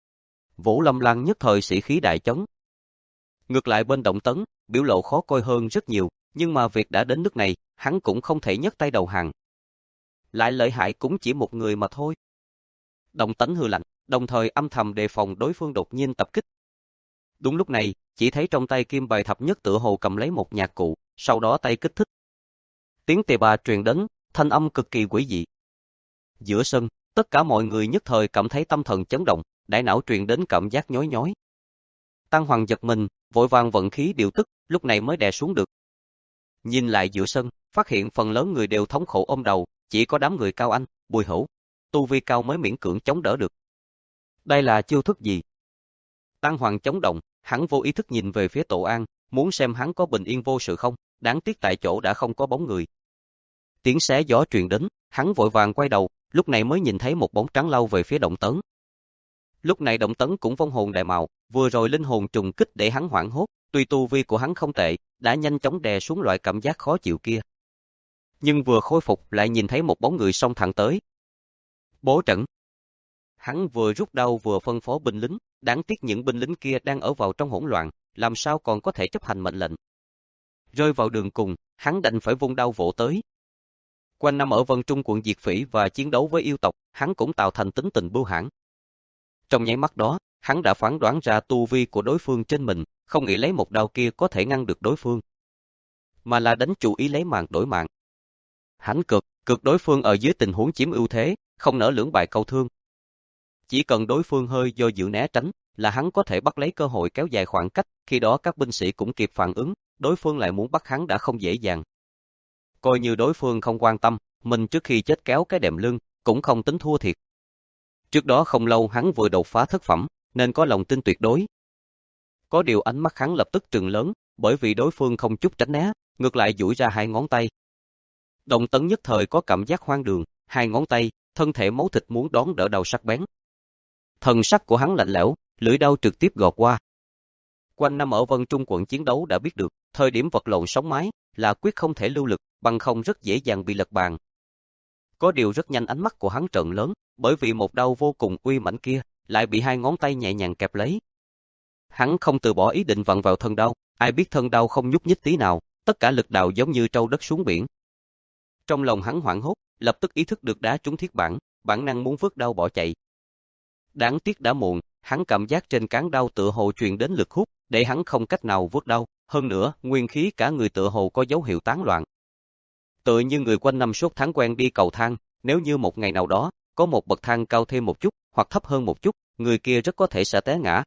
Vũ Lâm Lan nhất thời sĩ khí đại chấn. Ngược lại bên Động Tấn, biểu lộ khó coi hơn rất nhiều, nhưng mà việc đã đến nước này, hắn cũng không thể nhấc tay đầu hàng. Lại lợi hại cũng chỉ một người mà thôi. Động Tấn hừ lạnh, đồng thời âm thầm đề phòng đối phương đột nhiên tập kích. Đúng lúc này, chỉ thấy trong tay kim bài thập nhất tựa hồ cầm lấy một nhạc cụ, sau đó tay kích thích. Tiếng tề bà truyền đến, thanh âm cực kỳ quỷ dị. Giữa sân, tất cả mọi người nhất thời cảm thấy tâm thần chấn động, đại não truyền đến cảm giác nhói nhói. Tăng Hoàng giật mình, vội vàng vận khí điều tức, lúc này mới đè xuống được. Nhìn lại giữa sân, phát hiện phần lớn người đều thống khổ ôm đầu, chỉ có đám người Cao Anh, Bùi Hữu, tu vi cao mới miễn cưỡng chống đỡ được. Đây là chiêu thức gì? Tăng Hoàng chấn động, hắn vô ý thức nhìn về phía Tổ An, muốn xem hắn có bình yên vô sự không, đáng tiếc tại chỗ đã không có bóng người. Tiếng xé gió truyền đến, hắn vội vàng quay đầu, lúc này mới nhìn thấy một bóng trắng lao về phía Động Tấn. Lúc này Động Tấn cũng vong hồn đại mạo, vừa rồi linh hồn trùng kích để hắn hoảng hốt, tuy tu vi của hắn không tệ, đã nhanh chóng đè xuống loại cảm giác khó chịu kia. Nhưng vừa khôi phục lại nhìn thấy một bóng người xông thẳng tới. Bố trận. Hắn vừa rút đao vừa phân phó binh lính, đáng tiếc những binh lính kia đang ở vào trong hỗn loạn, làm sao còn có thể chấp hành mệnh lệnh. Rơi vào đường cùng, hắn đành phải vung đao vỗ tới. Quanh năm ở Vân Trung quận diệt phỉ và chiến đấu với yêu tộc, hắn cũng tạo thành tính tình bưu hãn. Trong nháy mắt đó, hắn đã phán đoán ra tu vi của đối phương trên mình, không nghĩ lấy một đao kia có thể ngăn được đối phương, mà là đánh chủ ý lấy mạng đổi mạng. Hắn cực, cực đối phương ở dưới tình huống chiếm ưu thế, không nỡ lưỡng bại câu thương. Chỉ cần đối phương hơi do dự né tránh, là hắn có thể bắt lấy cơ hội kéo dài khoảng cách, khi đó các binh sĩ cũng kịp phản ứng, đối phương lại muốn bắt hắn đã không dễ dàng. Coi như đối phương không quan tâm, mình trước khi chết kéo cái đệm lưng, cũng không tính thua thiệt. Trước đó không lâu hắn vừa đột phá thất phẩm, nên có lòng tin tuyệt đối. Có điều ánh mắt hắn lập tức trừng lớn, bởi vì đối phương không chút tránh né, ngược lại duỗi ra hai ngón tay. Động Tấn nhất thời có cảm giác hoang đường, hai ngón tay, thân thể máu thịt muốn đón đỡ đầu sắc bén. Thần sắc của hắn lạnh lẽo, lưỡi đao trực tiếp gọt qua. Quanh năm ở Vân Trung quận chiến đấu đã biết được, thời điểm vật lộn sống mái là quyết không thể lưu lực, bằng không rất dễ dàng bị lật bàn. Có điều rất nhanh ánh mắt của hắn trợn lớn, bởi vì một đao vô cùng uy mãnh kia lại bị hai ngón tay nhẹ nhàng kẹp lấy. Hắn không từ bỏ ý định vặn vào thân đao, ai biết thân đao không nhúc nhích tí nào, tất cả lực đạo giống như trâu đất xuống biển. Trong lòng hắn hoảng hốt, lập tức ý thức được đá trúng thiết bản, bản năng muốn vứt đao bỏ chạy. Đáng tiếc đã muộn, hắn cảm giác trên cán đao tựa hồ truyền đến lực hút, để hắn không cách nào vứt đao, hơn nữa, nguyên khí cả người tựa hồ có dấu hiệu tán loạn. Tựa như người quanh năm suốt tháng quen đi cầu thang, nếu như một ngày nào đó, có một bậc thang cao thêm một chút, hoặc thấp hơn một chút, người kia rất có thể sẽ té ngã.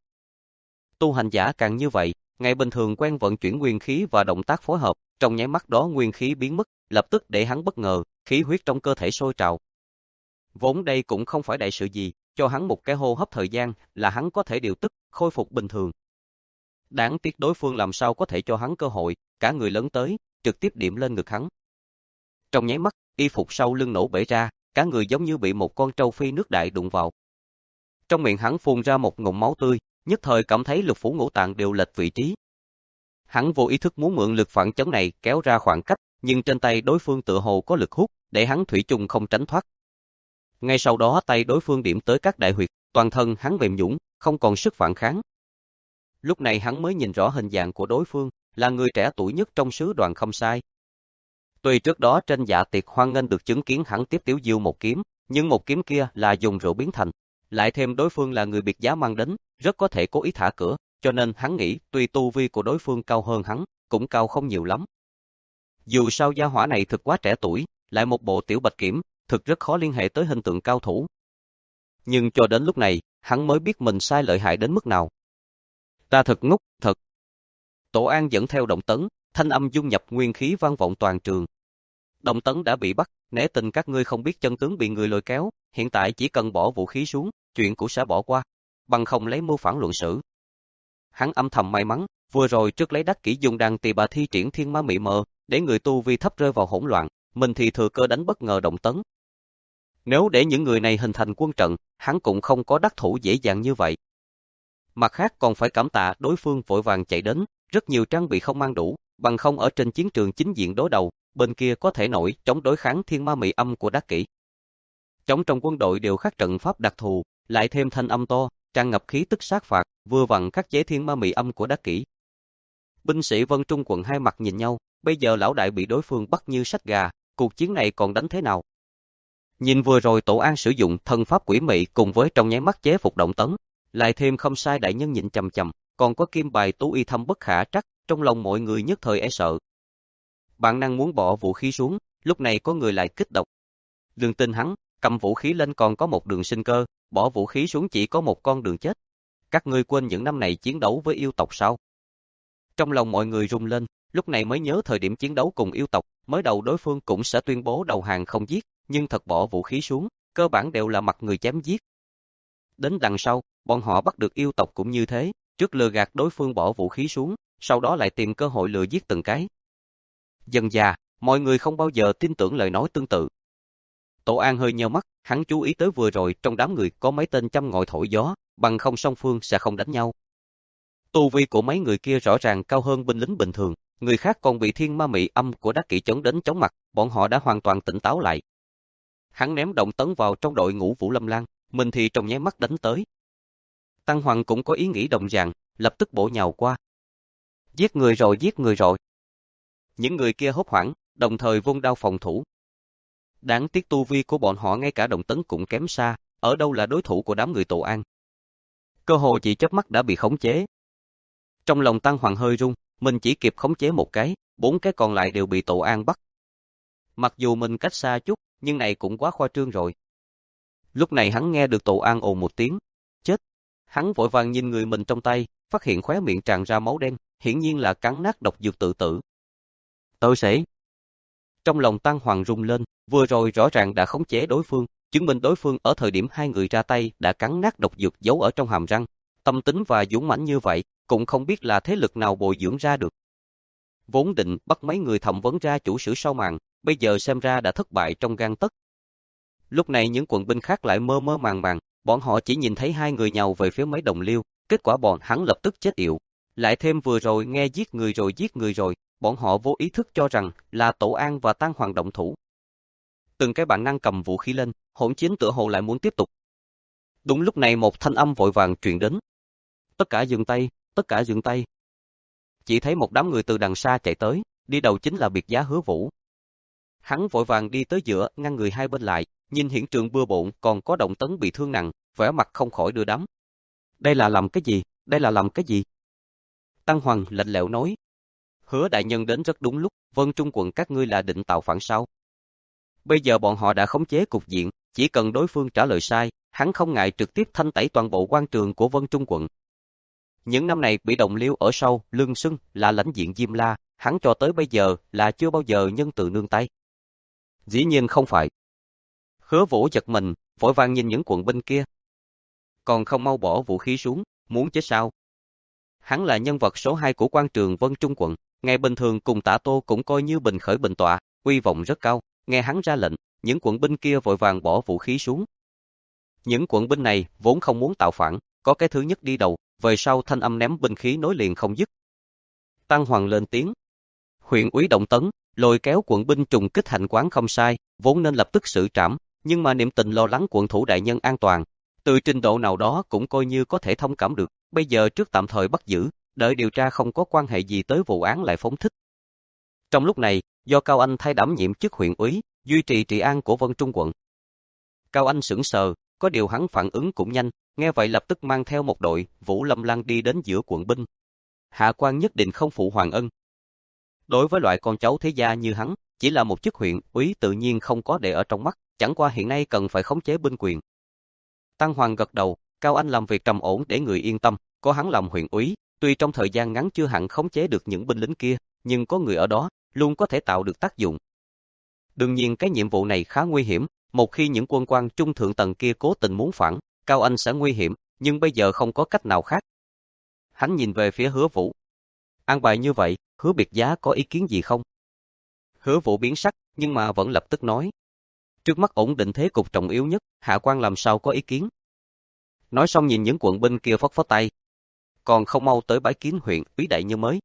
Tu hành giả càng như vậy, ngày bình thường quen vận chuyển nguyên khí và động tác phối hợp, trong nháy mắt đó nguyên khí biến mất, lập tức để hắn bất ngờ, khí huyết trong cơ thể sôi trào. Vốn đây cũng không phải đại sự gì, cho hắn một cái hô hấp thời gian là hắn có thể điều tức, khôi phục bình thường. Đáng tiếc đối phương làm sao có thể cho hắn cơ hội, cả người lớn tới, trực tiếp điểm lên ngực hắn. Trong nháy mắt, y phục sau lưng nổ bể ra, cả người giống như bị một con trâu phi nước đại đụng vào. Trong miệng hắn phun ra một ngụm máu tươi, nhất thời cảm thấy lục phủ ngũ tạng đều lệch vị trí. Hắn vô ý thức muốn mượn lực phản chấn này kéo ra khoảng cách, nhưng trên tay đối phương tựa hồ có lực hút, để hắn thủy chung không tránh thoát. Ngay sau đó tay đối phương điểm tới các đại huyệt, toàn thân hắn mềm nhũn, không còn sức phản kháng. Lúc này hắn mới nhìn rõ hình dạng của đối phương, là người trẻ tuổi nhất trong sứ đoàn không sai. Tuy trước đó trên dạ tiệc hoan nghênh được chứng kiến hắn tiếp Tiếu Diêu một kiếm, nhưng một kiếm kia là dùng rượu biến thành. Lại thêm đối phương là người biệt giá mang đến, rất có thể cố ý thả cửa, cho nên hắn nghĩ tuy tu vi của đối phương cao hơn hắn, cũng cao không nhiều lắm. Dù sao gia hỏa này thực quá trẻ tuổi, lại một bộ tiểu bạch kiểm, thực rất khó liên hệ tới hình tượng cao thủ. Nhưng cho đến lúc này, hắn mới biết mình sai lợi hại đến mức nào. Ta thật ngốc, thật. Tổ An dẫn theo Động Tấn, thanh âm dung nhập nguyên khí vang vọng toàn trường. Động Tấn đã bị bắt, nể tình các ngươi không biết chân tướng bị người lôi kéo, hiện tại chỉ cần bỏ vũ khí xuống, chuyện cũ sẽ bỏ qua, bằng không lấy mưu phản luận xử. hắn âm thầm may mắn, vừa rồi trước lấy đắc kỷ dùng đàn tỳ bà thi triển thiên ma mị mờ, để người tu vi thấp rơi vào hỗn loạn, mình thì thừa cơ đánh bất ngờ động tấn. Nếu để những người này hình thành quân trận, hắn cũng không có đắc thủ dễ dàng như vậy. Mặt khác còn phải cảm tạ đối phương vội vàng chạy đến, rất nhiều trang bị không mang đủ, bằng không ở trên chiến trường chính diện đối đầu, bên kia có thể nổi chống đối kháng thiên ma mị âm của đắc kỷ. Chống trong quân đội đều khắc trận pháp đặc thù, lại thêm thanh âm to, tràn ngập khí tức sát phạt, vừa vặn khắc chế thiên ma mị âm của đắc kỷ. Binh sĩ Vân Trung quận hai mặt nhìn nhau, bây giờ lão đại bị đối phương bắt như sách gà, cuộc chiến này còn đánh thế nào? Nhìn vừa rồi Tổ An sử dụng thân pháp quỷ mị cùng với trong nháy mắt chế phục động tấn, lại thêm không sai đại nhân nhịn chầm chầm, còn có kim bài tú y thâm bất khả trắc, trong lòng mọi người nhất thời e sợ. Bản năng muốn bỏ vũ khí xuống, lúc này có người lại kích động. Đừng tin hắn, cầm vũ khí lên còn có một đường sinh cơ, bỏ vũ khí xuống chỉ có một con đường chết. Các ngươi quên những năm này chiến đấu với yêu tộc sao? Trong lòng mọi người rung lên, lúc này mới nhớ thời điểm chiến đấu cùng yêu tộc, mới đầu đối phương cũng sẽ tuyên bố đầu hàng không giết, nhưng thật bỏ vũ khí xuống, cơ bản đều là mặt người chém giết. Đến đằng sau, bọn họ bắt được yêu tộc cũng như thế, trước lừa gạt đối phương bỏ vũ khí xuống, sau đó lại tìm cơ hội lừa giết từng cái. Dần dà, mọi người không bao giờ tin tưởng lời nói tương tự. Tổ An hơi nheo mắt, hắn chú ý tới vừa rồi trong đám người có mấy tên chăm ngòi thổi gió, bằng không song phương sẽ không đánh nhau. Tu vi của mấy người kia rõ ràng cao hơn binh lính bình thường, người khác còn bị thiên ma mị âm của đắc kỷ chống đến chóng mặt, bọn họ đã hoàn toàn tỉnh táo lại. Hắn ném động tấn vào trong đội ngũ Vũ Lâm Lan, mình thì trong nháy mắt đánh tới. Tăng Hoàng cũng có ý nghĩ đồng dạng, lập tức bổ nhào qua. Giết người rồi, giết người rồi. Những người kia hốt hoảng, đồng thời vung đao phòng thủ. Đáng tiếc tu vi của bọn họ ngay cả động tấn cũng kém xa, ở đâu là đối thủ của đám người Tổ An. Cơ hồ chỉ chớp mắt đã bị khống chế. Trong lòng Tăng Hoàng hơi rung, mình chỉ kịp khống chế một cái, bốn cái còn lại đều bị Tổ An bắt. Mặc dù mình cách xa chút, nhưng này cũng quá khoa trương rồi. Lúc này hắn nghe được Tổ An ồn một tiếng, chết. Hắn vội vàng nhìn người mình trong tay, phát hiện khóe miệng tràn ra máu đen, hiển nhiên là cắn nát độc dược tự tử. Tôi sẽ. Trong lòng Tăng Hoàng rung lên, vừa rồi rõ ràng đã khống chế đối phương, chứng minh đối phương ở thời điểm hai người ra tay đã cắn nát độc dược giấu ở trong hàm răng. Tâm tính và dũng mãnh như vậy, cũng không biết là thế lực nào bồi dưỡng ra được. Vốn định bắt mấy người thẩm vấn ra chủ sử sau màn, bây giờ xem ra đã thất bại trong gang tấc. Lúc này những quận binh khác lại mơ mơ màng màng, bọn họ chỉ nhìn thấy hai người nhào về phía mấy đồng liêu, kết quả bọn hắn lập tức chết yểu. Lại thêm vừa rồi nghe giết người rồi giết người rồi, bọn họ vô ý thức cho rằng là Tổ An và Tăng Hoàng động thủ. Từng cái bản năng cầm vũ khí lên, hỗn chiến tựa hồ lại muốn tiếp tục. Đúng lúc này một thanh âm vội vàng truyền đến. Tất cả dừng tay, tất cả dừng tay. Chỉ thấy một đám người từ đằng xa chạy tới, đi đầu chính là Biệt Giá Hứa Vũ. Hắn vội vàng đi tới giữa, ngăn người hai bên lại, nhìn hiện trường bừa bộn còn có động tấn bị thương nặng, vẻ mặt không khỏi đưa đám. Đây là làm cái gì, đây là làm cái gì? Tăng Hoàng lạnh lẽo nói. Hứa đại nhân đến rất đúng lúc, Vân Trung quận các ngươi là định tạo phản sao? Bây giờ bọn họ đã khống chế cục diện, chỉ cần đối phương trả lời sai, hắn không ngại trực tiếp thanh tẩy toàn bộ quan trường của Vân Trung quận. Những năm này bị đồng liêu ở sau, lưng sưng là lãnh diện Diêm La, hắn cho tới bây giờ là chưa bao giờ nhân từ nương tay. Dĩ nhiên không phải. Hứa Vũ giật mình, vội vàng nhìn những quận binh kia. Còn không mau bỏ vũ khí xuống, muốn chết sao? Hắn là nhân vật số hai của quan trường Vân Trung quận, ngày bình thường cùng Tạ Tô cũng coi như bình khởi bình tọa, uy vọng rất cao, nghe hắn ra lệnh, những quận binh kia vội vàng bỏ vũ khí xuống. Những quận binh này vốn không muốn tạo phản, có cái thứ nhất đi đầu, về sau thanh âm ném binh khí nối liền không dứt. Tăng Hoàng lên tiếng. Huyện úy động tấn, lôi kéo quận binh trùng kích hành quán không sai, vốn nên lập tức xử trảm, nhưng mà niệm tình lo lắng quận thủ đại nhân an toàn. Từ trình độ nào đó cũng coi như có thể thông cảm được, bây giờ trước tạm thời bắt giữ, đợi điều tra không có quan hệ gì tới vụ án lại phóng thích. Trong lúc này, do Cao Anh thay đảm nhiệm chức huyện úy, duy trì trị an của Vân Trung quận. Cao Anh sững sờ, có điều hắn phản ứng cũng nhanh, nghe vậy lập tức mang theo một đội Vũ Lâm Lan đi đến giữa quận binh. Hạ quan nhất định không phụ hoàng ân. Đối với loại con cháu thế gia như hắn, chỉ là một chức huyện úy tự nhiên không có để ở trong mắt, chẳng qua hiện nay cần phải khống chế binh quyền. Tăng Hoàng gật đầu, Cao Anh làm việc trầm ổn để người yên tâm, có hắn làm huyện úy, tuy trong thời gian ngắn chưa hẳn khống chế được những binh lính kia, nhưng có người ở đó, luôn có thể tạo được tác dụng. Đương nhiên cái nhiệm vụ này khá nguy hiểm, một khi những quân quan trung thượng tầng kia cố tình muốn phản, Cao Anh sẽ nguy hiểm, nhưng bây giờ không có cách nào khác. Hắn nhìn về phía Hứa Vũ. An bài như vậy, Hứa Biệt Giá có ý kiến gì không? Hứa Vũ biến sắc, nhưng mà vẫn lập tức nói. Trước mắt ổn định thế cục trọng yếu nhất, hạ quan làm sao có ý kiến. Nói xong nhìn những quận binh kia phất phất tay. Còn không mau tới bái kiến huyện úy đại nhân mới.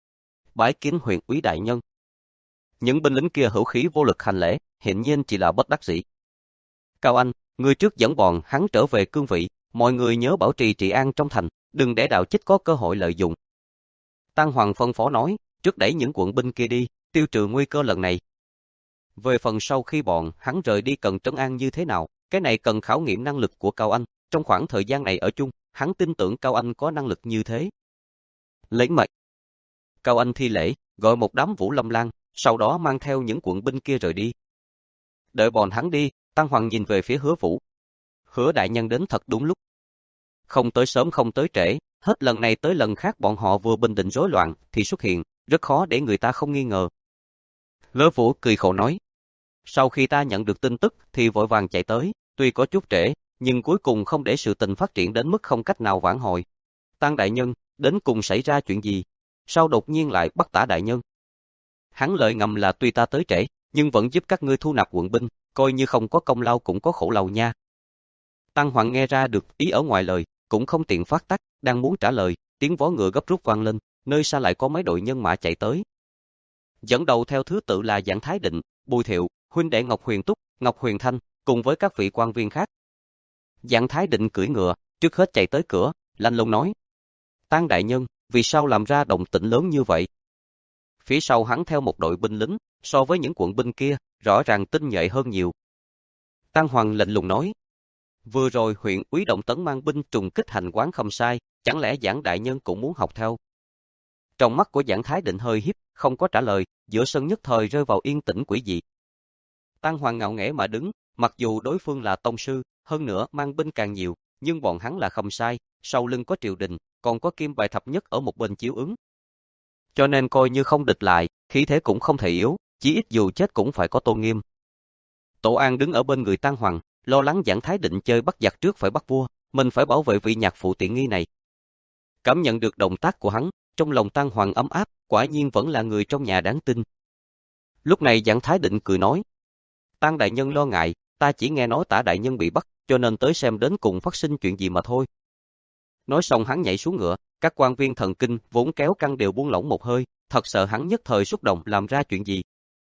Bái kiến huyện úy đại nhân. Những binh lính kia hữu khí vô lực hành lễ, hiện nhiên chỉ là bất đắc dĩ. Cao Anh, người trước dẫn bọn hắn trở về cương vị, mọi người nhớ bảo trì trị an trong thành, đừng để đạo chích có cơ hội lợi dụng. Tăng Hoàng phân phó nói, trước đẩy những quận binh kia đi, tiêu trừ nguy cơ lần này. Về phần sau khi bọn hắn rời đi cần trấn an như thế nào, cái này cần khảo nghiệm năng lực của Cao Anh, trong khoảng thời gian này ở chung, hắn tin tưởng Cao Anh có năng lực như thế. Lấy mệnh. Cao Anh thi lễ, gọi một đám Vũ Lâm Lang, sau đó mang theo những quận binh kia rời đi. Đợi bọn hắn đi, Tăng Hoàng nhìn về phía Hứa Vũ. Hứa đại nhân đến thật đúng lúc. Không tới sớm không tới trễ, hết lần này tới lần khác bọn họ vừa bình định rối loạn thì xuất hiện, rất khó để người ta không nghi ngờ. Hứa Vũ cười khổ nói. Sau khi ta nhận được tin tức thì vội vàng chạy tới, tuy có chút trễ, nhưng cuối cùng không để sự tình phát triển đến mức không cách nào vãn hồi. Tăng đại nhân, đến cùng xảy ra chuyện gì? Sao đột nhiên lại bắt Tả đại nhân? Hắn lợi ngầm là tuy ta tới trễ, nhưng vẫn giúp các ngươi thu nạp quận binh, coi như không có công lao cũng có khổ lao nha. Tăng Hoàng nghe ra được ý ở ngoài lời, cũng không tiện phát tác, đang muốn trả lời, tiếng vó ngựa gấp rút vang lên, nơi xa lại có mấy đội nhân mã chạy tới. Dẫn đầu theo thứ tự là Giảng Thái Định, Bùi Thiệu, huynh đệ Ngọc Huyền Túc, Ngọc Huyền Thanh, cùng với các vị quan viên khác. Giảng Thái Định cưỡi ngựa, trước hết chạy tới cửa, lạnh lùng nói: Tăng đại nhân, vì sao làm ra động tĩnh lớn như vậy? Phía sau hắn theo một đội binh lính, so với những quận binh kia, rõ ràng tinh nhuệ hơn nhiều. Tăng Hoàng lạnh lùng nói: Vừa rồi huyện úy Động Tấn mang binh trùng kích hành quán không sai, chẳng lẽ Giảng đại nhân cũng muốn học theo? Trong mắt của Giảng Thái Định hơi híp, không có trả lời, giữa sân nhất thời rơi vào yên tĩnh quỷ dị. Tăng Hoàng ngạo nghễ mà đứng, mặc dù đối phương là tông sư, hơn nữa mang binh càng nhiều, nhưng bọn hắn là không sai, sau lưng có triều đình, còn có kim bài thập nhất ở một bên chiếu ứng. Cho nên coi như không địch lại, khí thế cũng không thể yếu, chí ít dù chết cũng phải có tôn nghiêm. Tổ An đứng ở bên người Tăng Hoàng, lo lắng Giảng Thái Định chơi bắt giặc trước phải bắt vua, mình phải bảo vệ vị nhạc phụ tiện nghi này. Cảm nhận được động tác của hắn, trong lòng Tăng Hoàng ấm áp, quả nhiên vẫn là người trong nhà đáng tin. Lúc này Giảng Thái Định cười nói: Tăng đại nhân lo ngại, ta chỉ nghe nói Tả đại nhân bị bắt, cho nên tới xem đến cùng phát sinh chuyện gì mà thôi. Nói xong hắn nhảy xuống ngựa, các quan viên thần kinh vốn kéo căng đều buông lỏng một hơi, thật sợ hắn nhất thời xúc động làm ra chuyện gì.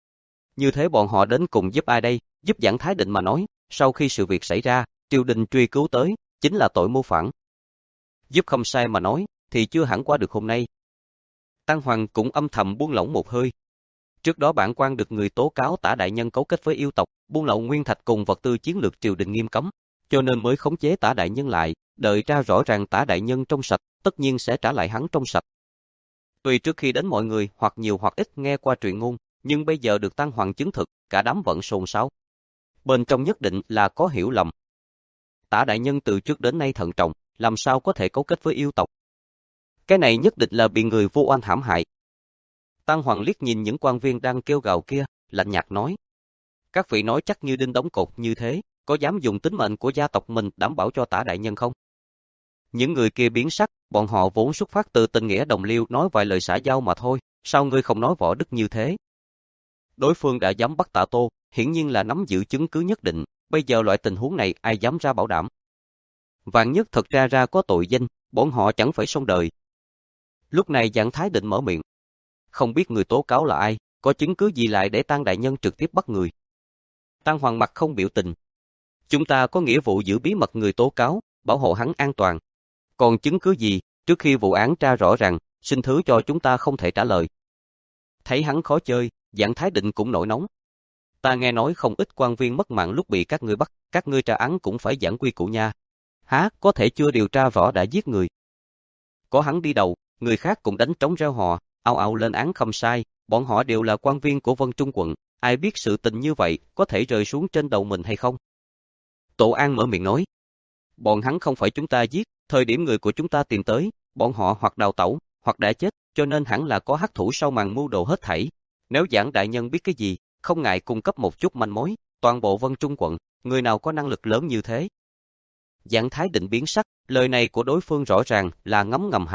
Như thế bọn họ đến cùng giúp ai đây? Giúp Giảng Thái Định mà nói, sau khi sự việc xảy ra, triều đình truy cứu tới, chính là tội mưu phản. Giúp không sai mà nói, thì chưa hẳn qua được hôm nay. Tăng Hoàng cũng âm thầm buông lỏng một hơi. Trước đó bản quan được người tố cáo Tả đại nhân cấu kết với yêu tộc, buôn lậu nguyên thạch cùng vật tư chiến lược triều đình nghiêm cấm, cho nên mới khống chế Tả đại nhân lại, đợi ra rõ ràng Tả đại nhân trong sạch, tất nhiên sẽ trả lại hắn trong sạch. Tuy trước khi đến mọi người hoặc nhiều hoặc ít nghe qua truyền ngôn, nhưng bây giờ được Tăng Hoàng chứng thực, cả đám vẫn xôn xao. Bên trong nhất định là có hiểu lầm. Tả đại nhân từ trước đến nay thận trọng, làm sao có thể cấu kết với yêu tộc? Cái này nhất định là bị người vô oan hãm hại. Tăng Hoàng liếc nhìn những quan viên đang kêu gào kia, lạnh nhạt nói: Các vị nói chắc như đinh đóng cột như thế, có dám dùng tính mệnh của gia tộc mình đảm bảo cho Tả đại nhân không? Những người kia biến sắc, bọn họ vốn xuất phát từ tình nghĩa đồng liêu nói vài lời xã giao mà thôi, sao ngươi không nói võ đức như thế? Đối phương đã dám bắt Tạ Tô, hiển nhiên là nắm giữ chứng cứ nhất định, bây giờ loại tình huống này ai dám ra bảo đảm? Vạn nhất thật ra ra có tội danh, bọn họ chẳng phải xong đời. Lúc này Giảng Thái Định mở miệng: Không biết người tố cáo là ai, có chứng cứ gì lại để Tăng đại nhân trực tiếp bắt người? Tăng Hoàng mặt không biểu tình: Chúng ta có nghĩa vụ giữ bí mật người tố cáo, bảo hộ hắn an toàn. Còn chứng cứ gì, trước khi vụ án tra rõ ràng, xin thứ cho chúng ta không thể trả lời. Thấy hắn khó chơi, Giảng Thái Định cũng nổi nóng: Ta nghe nói không ít quan viên mất mạng lúc bị các ngươi bắt, các ngươi tra án cũng phải giảng quy củ nha. Há, có thể chưa điều tra rõ đã giết người. Có hắn đi đầu, người khác cũng đánh trống reo hò, ào ào lên án không sai, bọn họ đều là quan viên của Vân Trung quận, ai biết sự tình như vậy có thể rơi xuống trên đầu mình hay không? Tổ An mở miệng nói: Bọn hắn không phải chúng ta giết, thời điểm người của chúng ta tìm tới, bọn họ hoặc đào tẩu, hoặc đã chết, cho nên hẳn là có hắc thủ sau màn mưu đồ hết thảy. Nếu Giảng đại nhân biết cái gì, không ngại cung cấp một chút manh mối, toàn bộ Vân Trung quận, người nào có năng lực lớn như thế? Giảng Thái Định biến sắc, lời này của đối phương rõ ràng là ngấm ngầm hại hắn,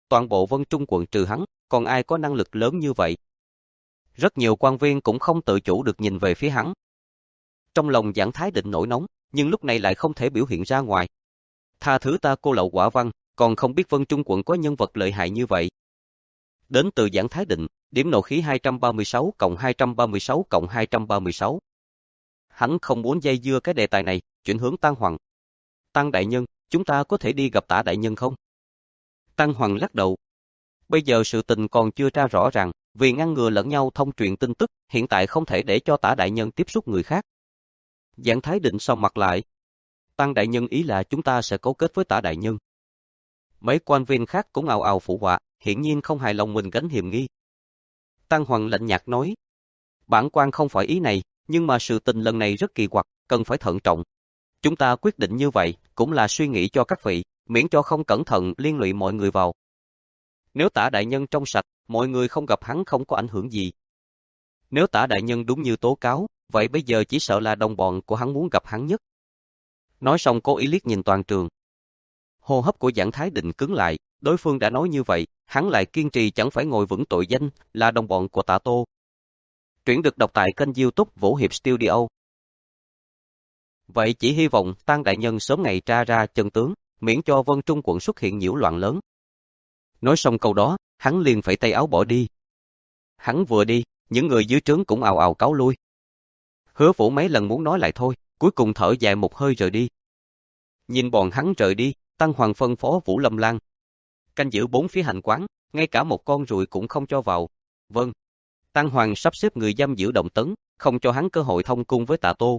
toàn bộ Vân Trung quận trừ hắn, còn ai có năng lực lớn như vậy? Rất nhiều quan viên cũng không tự chủ được nhìn về phía hắn. Trong lòng Giảng Thái Định nổi nóng, nhưng lúc này lại không thể biểu hiện ra ngoài. Tha thứ ta cô lậu quả văn, còn không biết Vân Trung quận có nhân vật lợi hại như vậy. Đến từ Giảng Thái Định, điểm nộ khí hai trăm ba mươi sáu cộng hai trăm ba mươi sáu cộng hai trăm ba mươi sáu. Hắn không muốn dây dưa cái đề tài này, chuyển hướng Tăng Hoàng. Tăng đại nhân, chúng ta có thể đi gặp Tả đại nhân không? Tăng Hoàng lắc đầu. Bây giờ sự tình còn chưa ra rõ ràng, vì ngăn ngừa lẫn nhau thông truyền tin tức, hiện tại không thể để cho Tả đại nhân tiếp xúc người khác. Giảng Thái Định sầm mặt lại. Tăng đại nhân ý là chúng ta sẽ cấu kết với Tả đại nhân. Mấy quan viên khác cũng ào ào phụ họa, hiển nhiên không hài lòng mình gánh hiềm nghi. Tăng Hoàng lạnh nhạt nói, bản quan không phải ý này, nhưng mà sự tình lần này rất kỳ quặc, cần phải thận trọng. Chúng ta quyết định như vậy, cũng là suy nghĩ cho các vị, miễn cho không cẩn thận liên lụy mọi người vào. Nếu Tả đại nhân trong sạch, mọi người không gặp hắn không có ảnh hưởng gì. Nếu Tả đại nhân đúng như tố cáo, vậy bây giờ chỉ sợ là đồng bọn của hắn muốn gặp hắn nhất. Nói xong cố ý liếc nhìn toàn trường. Hô hấp của Giảng Thái Định cứng lại, đối phương đã nói như vậy, hắn lại kiên trì chẳng phải ngồi vững tội danh, là đồng bọn của Tả Tô. Truyện được đọc tại kênh YouTube Vũ Hiệp Studio. Vậy chỉ hy vọng Tăng đại nhân sớm ngày tra ra chân tướng, miễn cho Vân Trung quận xuất hiện nhiễu loạn lớn. Nói xong câu đó, hắn liền phẩy tay áo bỏ đi. Hắn vừa đi, những người dưới trướng cũng ào ào cáo lui. Hứa Vũ mấy lần muốn nói lại thôi, cuối cùng thở dài một hơi rời đi. Nhìn bọn hắn rời đi, Tăng Hoàng phân phó Vũ Lâm Lan canh giữ bốn phía hành quán, ngay cả một con ruồi cũng không cho vào. Vâng. Tăng Hoàng sắp xếp người giam giữ Động Tấn, không cho hắn cơ hội thông cung với Tạ Tô.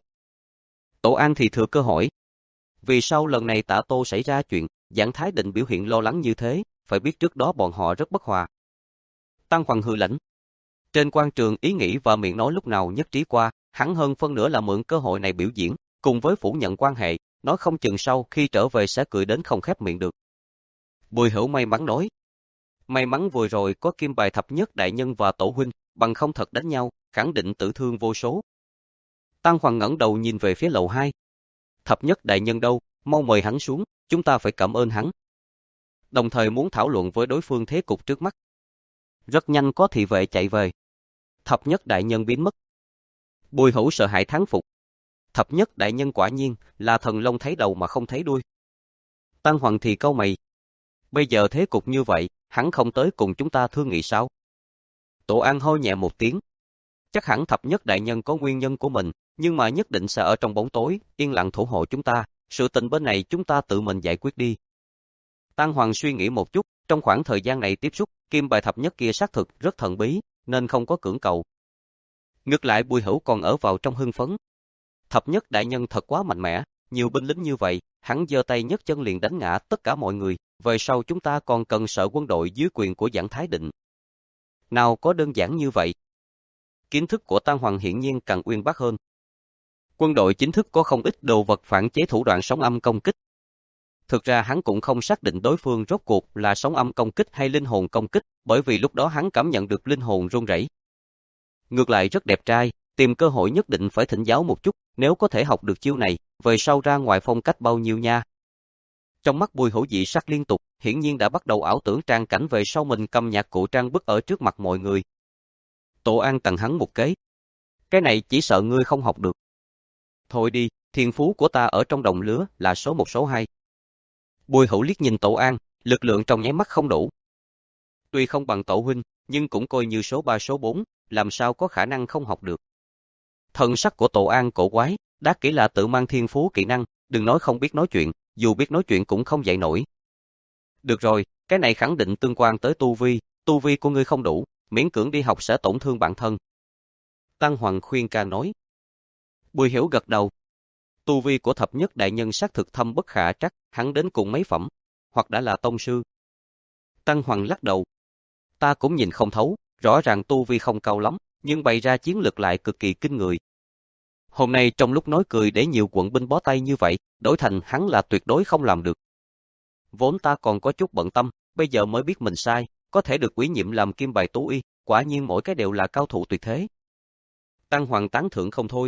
Tổ An thì thừa cơ hỏi. Vì sao lần này Tạ Tô xảy ra chuyện, Giảng Thái Định biểu hiện lo lắng như thế, phải biết trước đó bọn họ rất bất hòa. Tăng Hoàng hừ lạnh. Trên quan trường ý nghĩ và miệng nói lúc nào nhất trí qua, hắn hơn phân nửa là mượn cơ hội này biểu diễn, cùng với phủ nhận quan hệ, nói không chừng sau khi trở về sẽ cười đến không khép miệng được. Bùi Hữu may mắn nói. May mắn vừa rồi có Kim Bài thập nhất đại nhân và tổ huynh, bằng không thật đánh nhau, khẳng định tử thương vô số. Tăng Hoàng ngẩng đầu nhìn về phía lầu hai. Thập nhất đại nhân đâu, mau mời hắn xuống, chúng ta phải cảm ơn hắn. Đồng thời muốn thảo luận với đối phương thế cục trước mắt. Rất nhanh có thị vệ chạy về. Thập nhất đại nhân biến mất. Bùi Hữu sợ hãi thán phục. Thập nhất đại nhân quả nhiên là thần long thấy đầu mà không thấy đuôi. Tăng Hoàng thì cau mày. Bây giờ thế cục như vậy, hắn không tới cùng chúng ta thương nghị sao? Tổ An hô nhẹ một tiếng. Chắc hẳn thập nhất đại nhân có nguyên nhân của mình, nhưng mà nhất định sẽ ở trong bóng tối, yên lặng thủ hộ chúng ta, sự tình bên này chúng ta tự mình giải quyết đi. Tăng Hoàng suy nghĩ một chút, trong khoảng thời gian này tiếp xúc, Kim Bài thập nhất kia xác thực rất thần bí, nên không có cưỡng cầu. Ngược lại Bùi Hữu còn ở vào trong hưng phấn. Thập nhất đại nhân thật quá mạnh mẽ, nhiều binh lính như vậy, hắn giơ tay nhấc chân liền đánh ngã tất cả mọi người, về sau chúng ta còn cần sợ quân đội dưới quyền của Giảng Thái Định. Nào có đơn giản như vậy. Kiến thức của Tăng Hoàng hiển nhiên càng uyên bác hơn. Quân đội chính thức có không ít đồ vật phản chế thủ đoạn sóng âm công kích. Thực ra hắn cũng không xác định đối phương rốt cuộc là sóng âm công kích hay linh hồn công kích, bởi vì lúc đó hắn cảm nhận được linh hồn run rẩy. Ngược lại rất đẹp trai, tìm cơ hội nhất định phải thỉnh giáo một chút, nếu có thể học được chiêu này, về sau ra ngoài phong cách bao nhiêu nha. Trong mắt Bùi Hữu dị sắc liên tục, hiển nhiên đã bắt đầu ảo tưởng trang cảnh về sau mình cầm nhạc cụ trang bức ở trước mặt mọi người. Tổ An tặng hắn một kế. Cái này chỉ sợ ngươi không học được. Thôi đi, thiên phú của ta ở trong đồng lứa là số một số hai. Bùi Hữu liếc nhìn Tổ An, lực lượng trong nháy mắt không đủ. Tuy không bằng Tổ huynh, nhưng cũng coi như số ba số bốn, làm sao có khả năng không học được. Thần sắc của Tổ An cổ quái, đắc kỹ là tự mang thiên phú kỹ năng, đừng nói không biết nói chuyện, dù biết nói chuyện cũng không dạy nổi. Được rồi, cái này khẳng định tương quan tới tu vi, tu vi của ngươi không đủ, miễn cưỡng đi học sẽ tổn thương bản thân. Tăng Hoàng khuyên can nói. Bùi Hiểu gật đầu. Tu vi của thập nhất đại nhân xác thực thâm bất khả trắc, hắn đến cùng mấy phẩm, hoặc đã là tông sư. Tăng Hoàng lắc đầu. Ta cũng nhìn không thấu, rõ ràng tu vi không cao lắm, nhưng bày ra chiến lược lại cực kỳ kinh người. Hôm nay trong lúc nói cười để nhiều quận binh bó tay như vậy, đổi thành hắn là tuyệt đối không làm được. Vốn ta còn có chút bận tâm, bây giờ mới biết mình sai, có thể được ủy nhiệm làm kim bài tú y, quả nhiên mỗi cái đều là cao thủ tuyệt thế. Tăng Hoàng tán thưởng không thôi.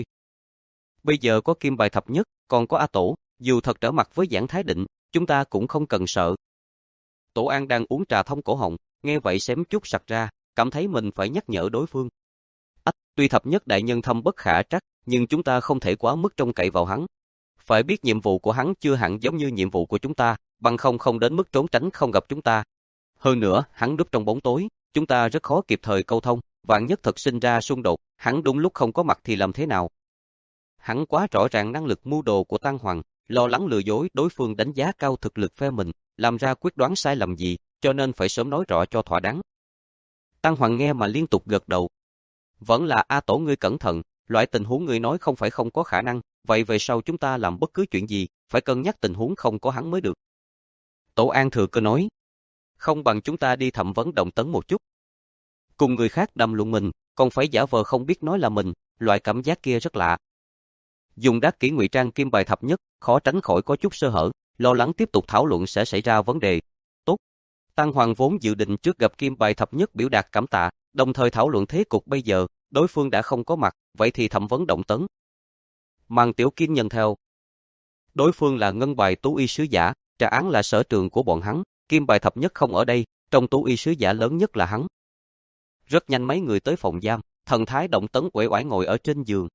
Bây giờ có kim bài thập nhất, còn có A Tổ, dù thật trở mặt với Giảng Thái Định, chúng ta cũng không cần sợ. Tổ An đang uống trà thông cổ họng, nghe vậy xém chút sặc ra, cảm thấy mình phải nhắc nhở đối phương. Ách, tuy thập nhất đại nhân thâm bất khả trắc, nhưng chúng ta không thể quá mức trông cậy vào hắn. Phải biết nhiệm vụ của hắn chưa hẳn giống như nhiệm vụ của chúng ta, bằng không không đến mức trốn tránh không gặp chúng ta. Hơn nữa, hắn núp trong bóng tối, chúng ta rất khó kịp thời câu thông, vạn nhất thật sinh ra xung đột, hắn đúng lúc không có mặt thì làm thế nào? Hắn quá rõ ràng năng lực mưu đồ của Tăng Hoàng, lo lắng lừa dối đối phương đánh giá cao thực lực phe mình, làm ra quyết đoán sai lầm gì, cho nên phải sớm nói rõ cho thỏa đáng. Tăng Hoàng nghe mà liên tục gật đầu. Vẫn là A Tổ ngươi cẩn thận, loại tình huống ngươi nói không phải không có khả năng, vậy về sau chúng ta làm bất cứ chuyện gì, phải cân nhắc tình huống không có hắn mới được. Tổ An thừa cơ nói, không bằng chúng ta đi thẩm vấn Động Tấn một chút. Cùng người khác đàm luận mình, còn phải giả vờ không biết nói là mình, loại cảm giác kia rất lạ. Dùng đắc kỹ ngụy trang kim bài thập nhất, khó tránh khỏi có chút sơ hở, lo lắng tiếp tục thảo luận sẽ xảy ra vấn đề. Tốt. Tăng Hoàng vốn dự định trước gặp kim bài thập nhất biểu đạt cảm tạ, đồng thời thảo luận thế cục bây giờ, đối phương đã không có mặt, vậy thì thẩm vấn Động Tấn. Màn Tiểu Kim nhận theo. Đối phương là ngân bài tú y sứ giả, trả án là sở trường của bọn hắn, kim bài thập nhất không ở đây, trong tú y sứ giả lớn nhất là hắn. Rất nhanh mấy người tới phòng giam, thần thái Động Tấn uể oải ngồi ở trên giường.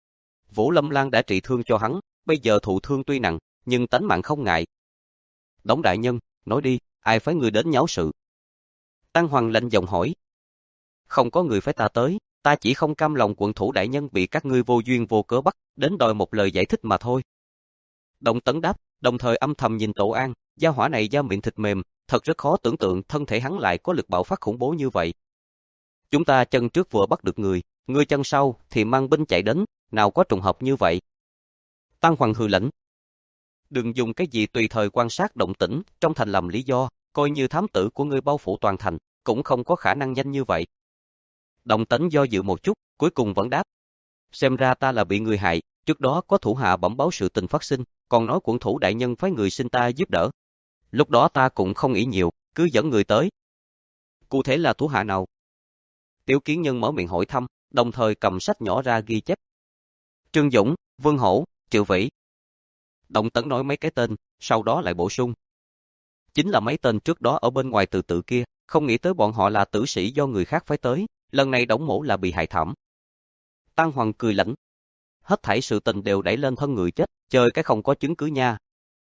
Vũ Lâm Lan đã trị thương cho hắn, bây giờ thụ thương tuy nặng, nhưng tánh mạng không ngại. Đổng đại nhân, nói đi, ai phái người đến nháo sự? Tăng Hoàng lạnh giọng hỏi. Không có người phái ta tới, ta chỉ không cam lòng quận thủ đại nhân bị các ngươi vô duyên vô cớ bắt, đến đòi một lời giải thích mà thôi. Động Tấn đáp, đồng thời âm thầm nhìn Tổ An, gia hỏa này da miệng thịt mềm, thật rất khó tưởng tượng thân thể hắn lại có lực bạo phát khủng bố như vậy. Chúng ta chân trước vừa bắt được người, người chân sau thì mang binh chạy đến, nào có trùng hợp như vậy. Tăng Hoàng hừ lạnh. Đừng dùng cái gì tùy thời quan sát động tĩnh trong thành làm lý do, coi như thám tử của ngươi bao phủ toàn thành, cũng không có khả năng nhanh như vậy. Động Tấn do dự một chút, cuối cùng vẫn đáp. Xem ra ta là bị người hại, trước đó có thủ hạ bẩm báo sự tình phát sinh, còn nói quận thủ đại nhân phái người xin ta giúp đỡ. Lúc đó ta cũng không nghĩ nhiều, cứ dẫn người tới. Cụ thể là thủ hạ nào? Tiểu Kiến Nhân mở miệng hỏi thăm, đồng thời cầm sách nhỏ ra ghi chép. Trương Dũng, Vương Hổ, Triệu Vĩ. Động Tấn nói mấy cái tên, sau đó lại bổ sung. Chính là mấy tên trước đó ở bên ngoài từ tự kia, không nghĩ tới bọn họ là tử sĩ do người khác phái tới, lần này Đổng Mỗ là bị hại thảm. Tăng Hoàng cười lạnh. Hết thảy sự tình đều đẩy lên thân người chết, chơi cái không có chứng cứ nha.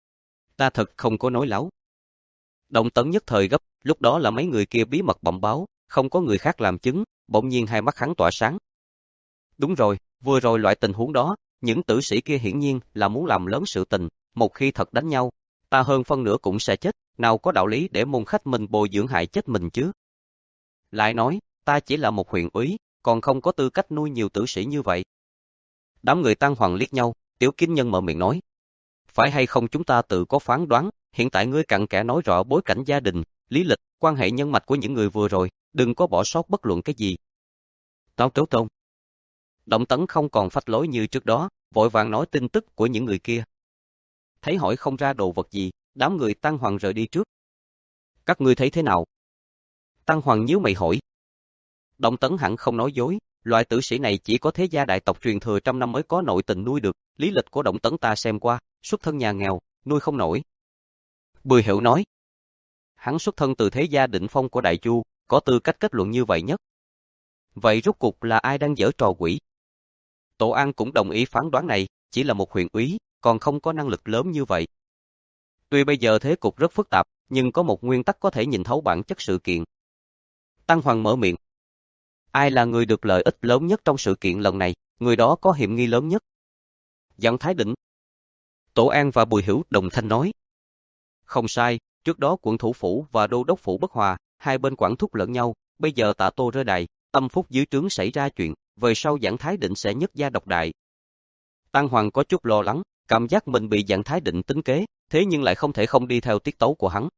Ta thật không có nói láo. Động Tấn nhất thời gấp, lúc đó là mấy người kia bí mật bẩm báo, không có người khác làm chứng, bỗng nhiên hai mắt hắn tỏa sáng. Đúng rồi, vừa rồi loại tình huống đó, những tử sĩ kia hiển nhiên là muốn làm lớn sự tình, một khi thật đánh nhau, ta hơn phân nửa cũng sẽ chết, nào có đạo lý để môn khách mình bồi dưỡng hại chết mình chứ. Lại nói, ta chỉ là một huyện úy, còn không có tư cách nuôi nhiều tử sĩ như vậy. Đám người Tăng Hoàng liếc nhau, Tiểu Kiến Nhân mở miệng nói. Phải hay không chúng ta tự có phán đoán, hiện tại ngươi cặn kẽ nói rõ bối cảnh gia đình, lý lịch, quan hệ nhân mạch của những người vừa rồi, đừng có bỏ sót bất luận cái gì. Tao trấu tôn. Động Tấn không còn phách lối như trước đó, vội vàng nói tin tức của những người kia. Thấy hỏi không ra đồ vật gì, đám người Tăng Hoàng rời đi trước. Các ngươi thấy thế nào? Tăng Hoàng nhíu mày hỏi. Động Tấn hẳn không nói dối, loại tử sĩ này chỉ có thế gia đại tộc truyền thừa trăm năm mới có nội tình nuôi được, lý lịch của Động Tấn ta xem qua, xuất thân nhà nghèo, nuôi không nổi. Bùi Hiểu nói. Hắn xuất thân từ thế gia đỉnh phong của Đại Chu, có tư cách kết luận như vậy nhất. Vậy rốt cuộc là ai đang giở trò quỷ? Tổ An cũng đồng ý phán đoán này, chỉ là một huyện úy, còn không có năng lực lớn như vậy. Tuy bây giờ thế cục rất phức tạp, nhưng có một nguyên tắc có thể nhìn thấu bản chất sự kiện. Tăng Hoàng mở miệng. Ai là người được lợi ích lớn nhất trong sự kiện lần này, người đó có hiểm nghi lớn nhất. Giảng Thái Định. Tổ An và Bùi Hiểu đồng thanh nói. Không sai, trước đó quận thủ phủ và đô đốc phủ bất hòa, hai bên quản thúc lẫn nhau, bây giờ Tạ Tô rơi đài, tâm phúc dưới trướng xảy ra chuyện, về sau Giảng Thái Định sẽ nhất gia độc đại. Tăng Hoàng có chút lo lắng, cảm giác mình bị Giảng Thái Định tính kế, thế nhưng lại không thể không đi theo tiết tấu của hắn.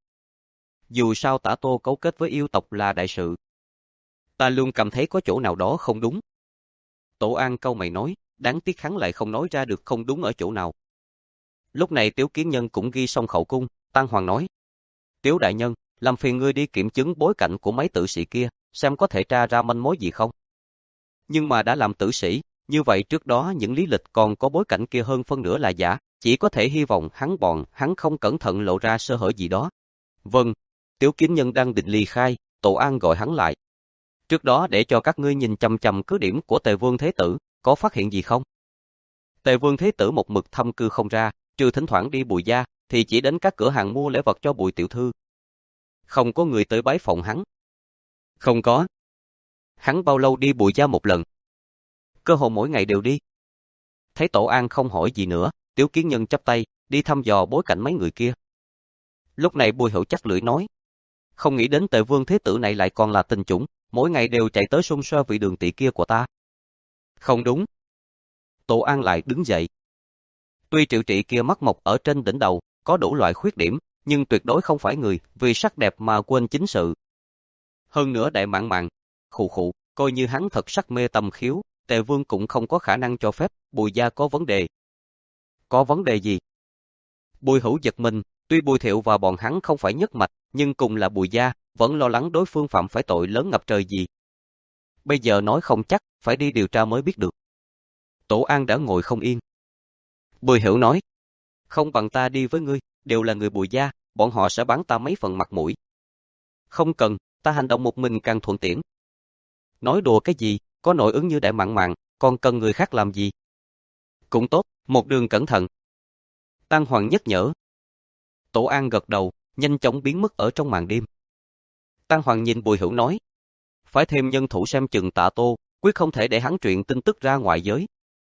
Dù sao Tạ Tô cấu kết với yêu tộc là đại sự. Ta luôn cảm thấy có chỗ nào đó không đúng. Tổ An câu mày nói, đáng tiếc hắn lại không nói ra được không đúng ở chỗ nào. Lúc này Tiểu Kiến Nhân cũng ghi xong khẩu cung, Tăng Hoàng nói. Tiểu đại nhân, làm phiền ngươi đi kiểm chứng bối cảnh của mấy tử sĩ kia, xem có thể tra ra manh mối gì không. Nhưng mà đã làm tử sĩ, như vậy trước đó những lý lịch còn có bối cảnh kia hơn phân nửa là giả, chỉ có thể hy vọng hắn bọn hắn không cẩn thận lộ ra sơ hở gì đó. Vâng. Tiếu Kiến Nhân đang định ly khai, Tổ An gọi hắn lại. Trước đó để cho các ngươi nhìn chằm chằm cứ điểm của Tề Vương Thế Tử, có phát hiện gì không? Tề Vương Thế Tử một mực thâm cư không ra, trừ thỉnh thoảng đi Bùi gia, thì chỉ đến các cửa hàng mua lễ vật cho Bùi tiểu thư. Không có người tới bái phỏng hắn. Không có. Hắn bao lâu đi Bùi gia một lần? Cơ hồ mỗi ngày đều đi. Thấy Tổ An không hỏi gì nữa, Tiếu Kiến Nhân chắp tay, đi thăm dò bối cảnh mấy người kia. Lúc này Bùi Hữu chắc lưỡi nói. Không nghĩ đến Tề Vương Thế Tử này lại còn là tình chủng, mỗi ngày đều chạy tới xung xoe vị đường tỷ kia của ta. Không đúng. Tổ An lại đứng dậy. Tuy Triệu Trị kia mắt mọc ở trên đỉnh đầu, có đủ loại khuyết điểm, nhưng tuyệt đối không phải người, vì sắc đẹp mà quên chính sự. Hơn nữa Đại Mạn Mạn, khụ khụ, coi như hắn thật sắc mê tâm khiếu, Tề Vương cũng không có khả năng cho phép, Bùi gia có vấn đề. Có vấn đề gì? Bùi Hữu giật mình, tuy Bùi Thiệu và bọn hắn không phải nhất mạch, nhưng cùng là Bùi gia, vẫn lo lắng đối phương phạm phải tội lớn ngập trời gì. Bây giờ nói không chắc, phải đi điều tra mới biết được. Tổ An đã ngồi không yên. Bùi Hữu nói, không bằng ta đi với ngươi, đều là người Bùi gia, bọn họ sẽ bán ta mấy phần mặt mũi. Không cần, ta hành động một mình càng thuận tiện. Nói đùa cái gì, có nội ứng như Đại Mạn Mạn, còn cần người khác làm gì? Cũng tốt, một đường cẩn thận. Tăng Hoàng nhắc nhở. Tổ An gật đầu, nhanh chóng biến mất ở trong màn đêm. Tăng Hoàng nhìn Bùi Hữu nói, phải thêm nhân thủ xem chừng Tạ Tô, quyết không thể để hắn truyền tin tức ra ngoại giới.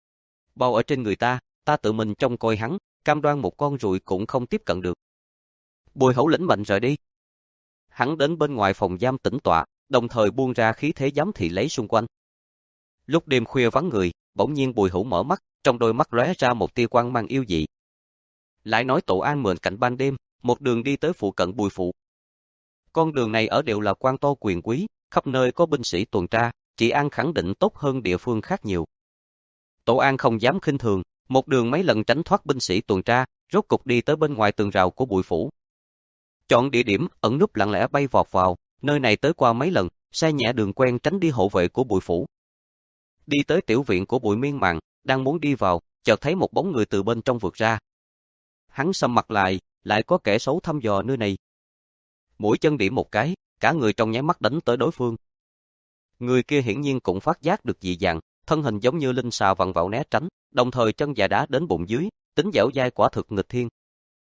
Bao ở trên người ta, ta tự mình trông coi hắn, cam đoan một con ruồi cũng không tiếp cận được. Bùi Hữu lĩnh mệnh rời đi. Hắn đến bên ngoài phòng giam tĩnh tọa, đồng thời buông ra khí thế giám thị lấy xung quanh. Lúc đêm khuya vắng người, bỗng nhiên Bùi Hữu mở mắt, trong đôi mắt lóe ra một tia quang mang yêu dị. Lại nói Tổ An mượn cảnh ban đêm, một đường đi tới phụ cận Bùi phủ. Con đường này ở đều là quan to quyền quý, khắp nơi có binh sĩ tuần tra, trị an khẳng định tốt hơn địa phương khác nhiều. Tổ An không dám khinh thường, một đường mấy lần tránh thoát binh sĩ tuần tra, rốt cục đi tới bên ngoài tường rào của Bùi phủ. Chọn địa điểm ẩn núp lặng lẽ bay vọt vào, nơi này tới qua mấy lần, xe nhẹ đường quen tránh đi hộ vệ của Bùi phủ. Đi tới tiểu viện của Bùi Miên Mạn, đang muốn đi vào, chợt thấy một bóng người từ bên trong vượt ra. Hắn sầm mặt lại, lại có kẻ xấu thăm dò nơi này. Mũi chân điểm một cái, cả người trong nháy mắt đánh tới đối phương. Người kia hiển nhiên cũng phát giác được dị dạng, thân hình giống như linh xà vặn vẹo né tránh, đồng thời chân già đá đến bụng dưới, tính dẻo dai quả thực nghịch thiên.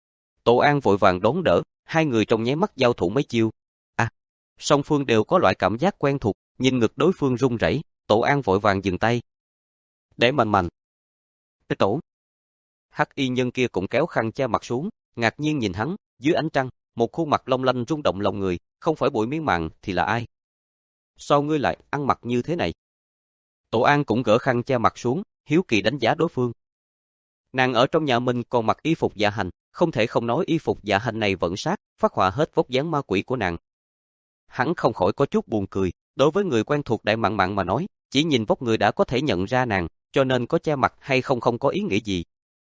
Tổ An vội vàng đón đỡ, hai người trong nháy mắt giao thủ mấy chiêu. À, song phương đều có loại cảm giác quen thuộc, nhìn ngực đối phương run rẩy, Tổ An vội vàng dừng tay. Để mạnh mạnh. Cái tổ. Hắc y nhân kia cũng kéo khăn che mặt xuống, ngạc nhiên nhìn hắn, dưới ánh trăng, một khuôn mặt long lanh rung động lòng người, không phải Bùi Miên Mạn thì là ai? Sao ngươi lại ăn mặc như thế này? Tổ An cũng gỡ khăn che mặt xuống, hiếu kỳ đánh giá đối phương. Nàng ở trong nhà mình còn mặc y phục dạ hành, không thể không nói y phục dạ hành này vẫn sát, phát họa hết vóc dáng ma quỷ của nàng. Hắn không khỏi có chút buồn cười, đối với người quen thuộc Đại Mạn Mạn mà nói, chỉ nhìn vóc người đã có thể nhận ra nàng, cho nên có che mặt hay không không có ý nghĩa gì.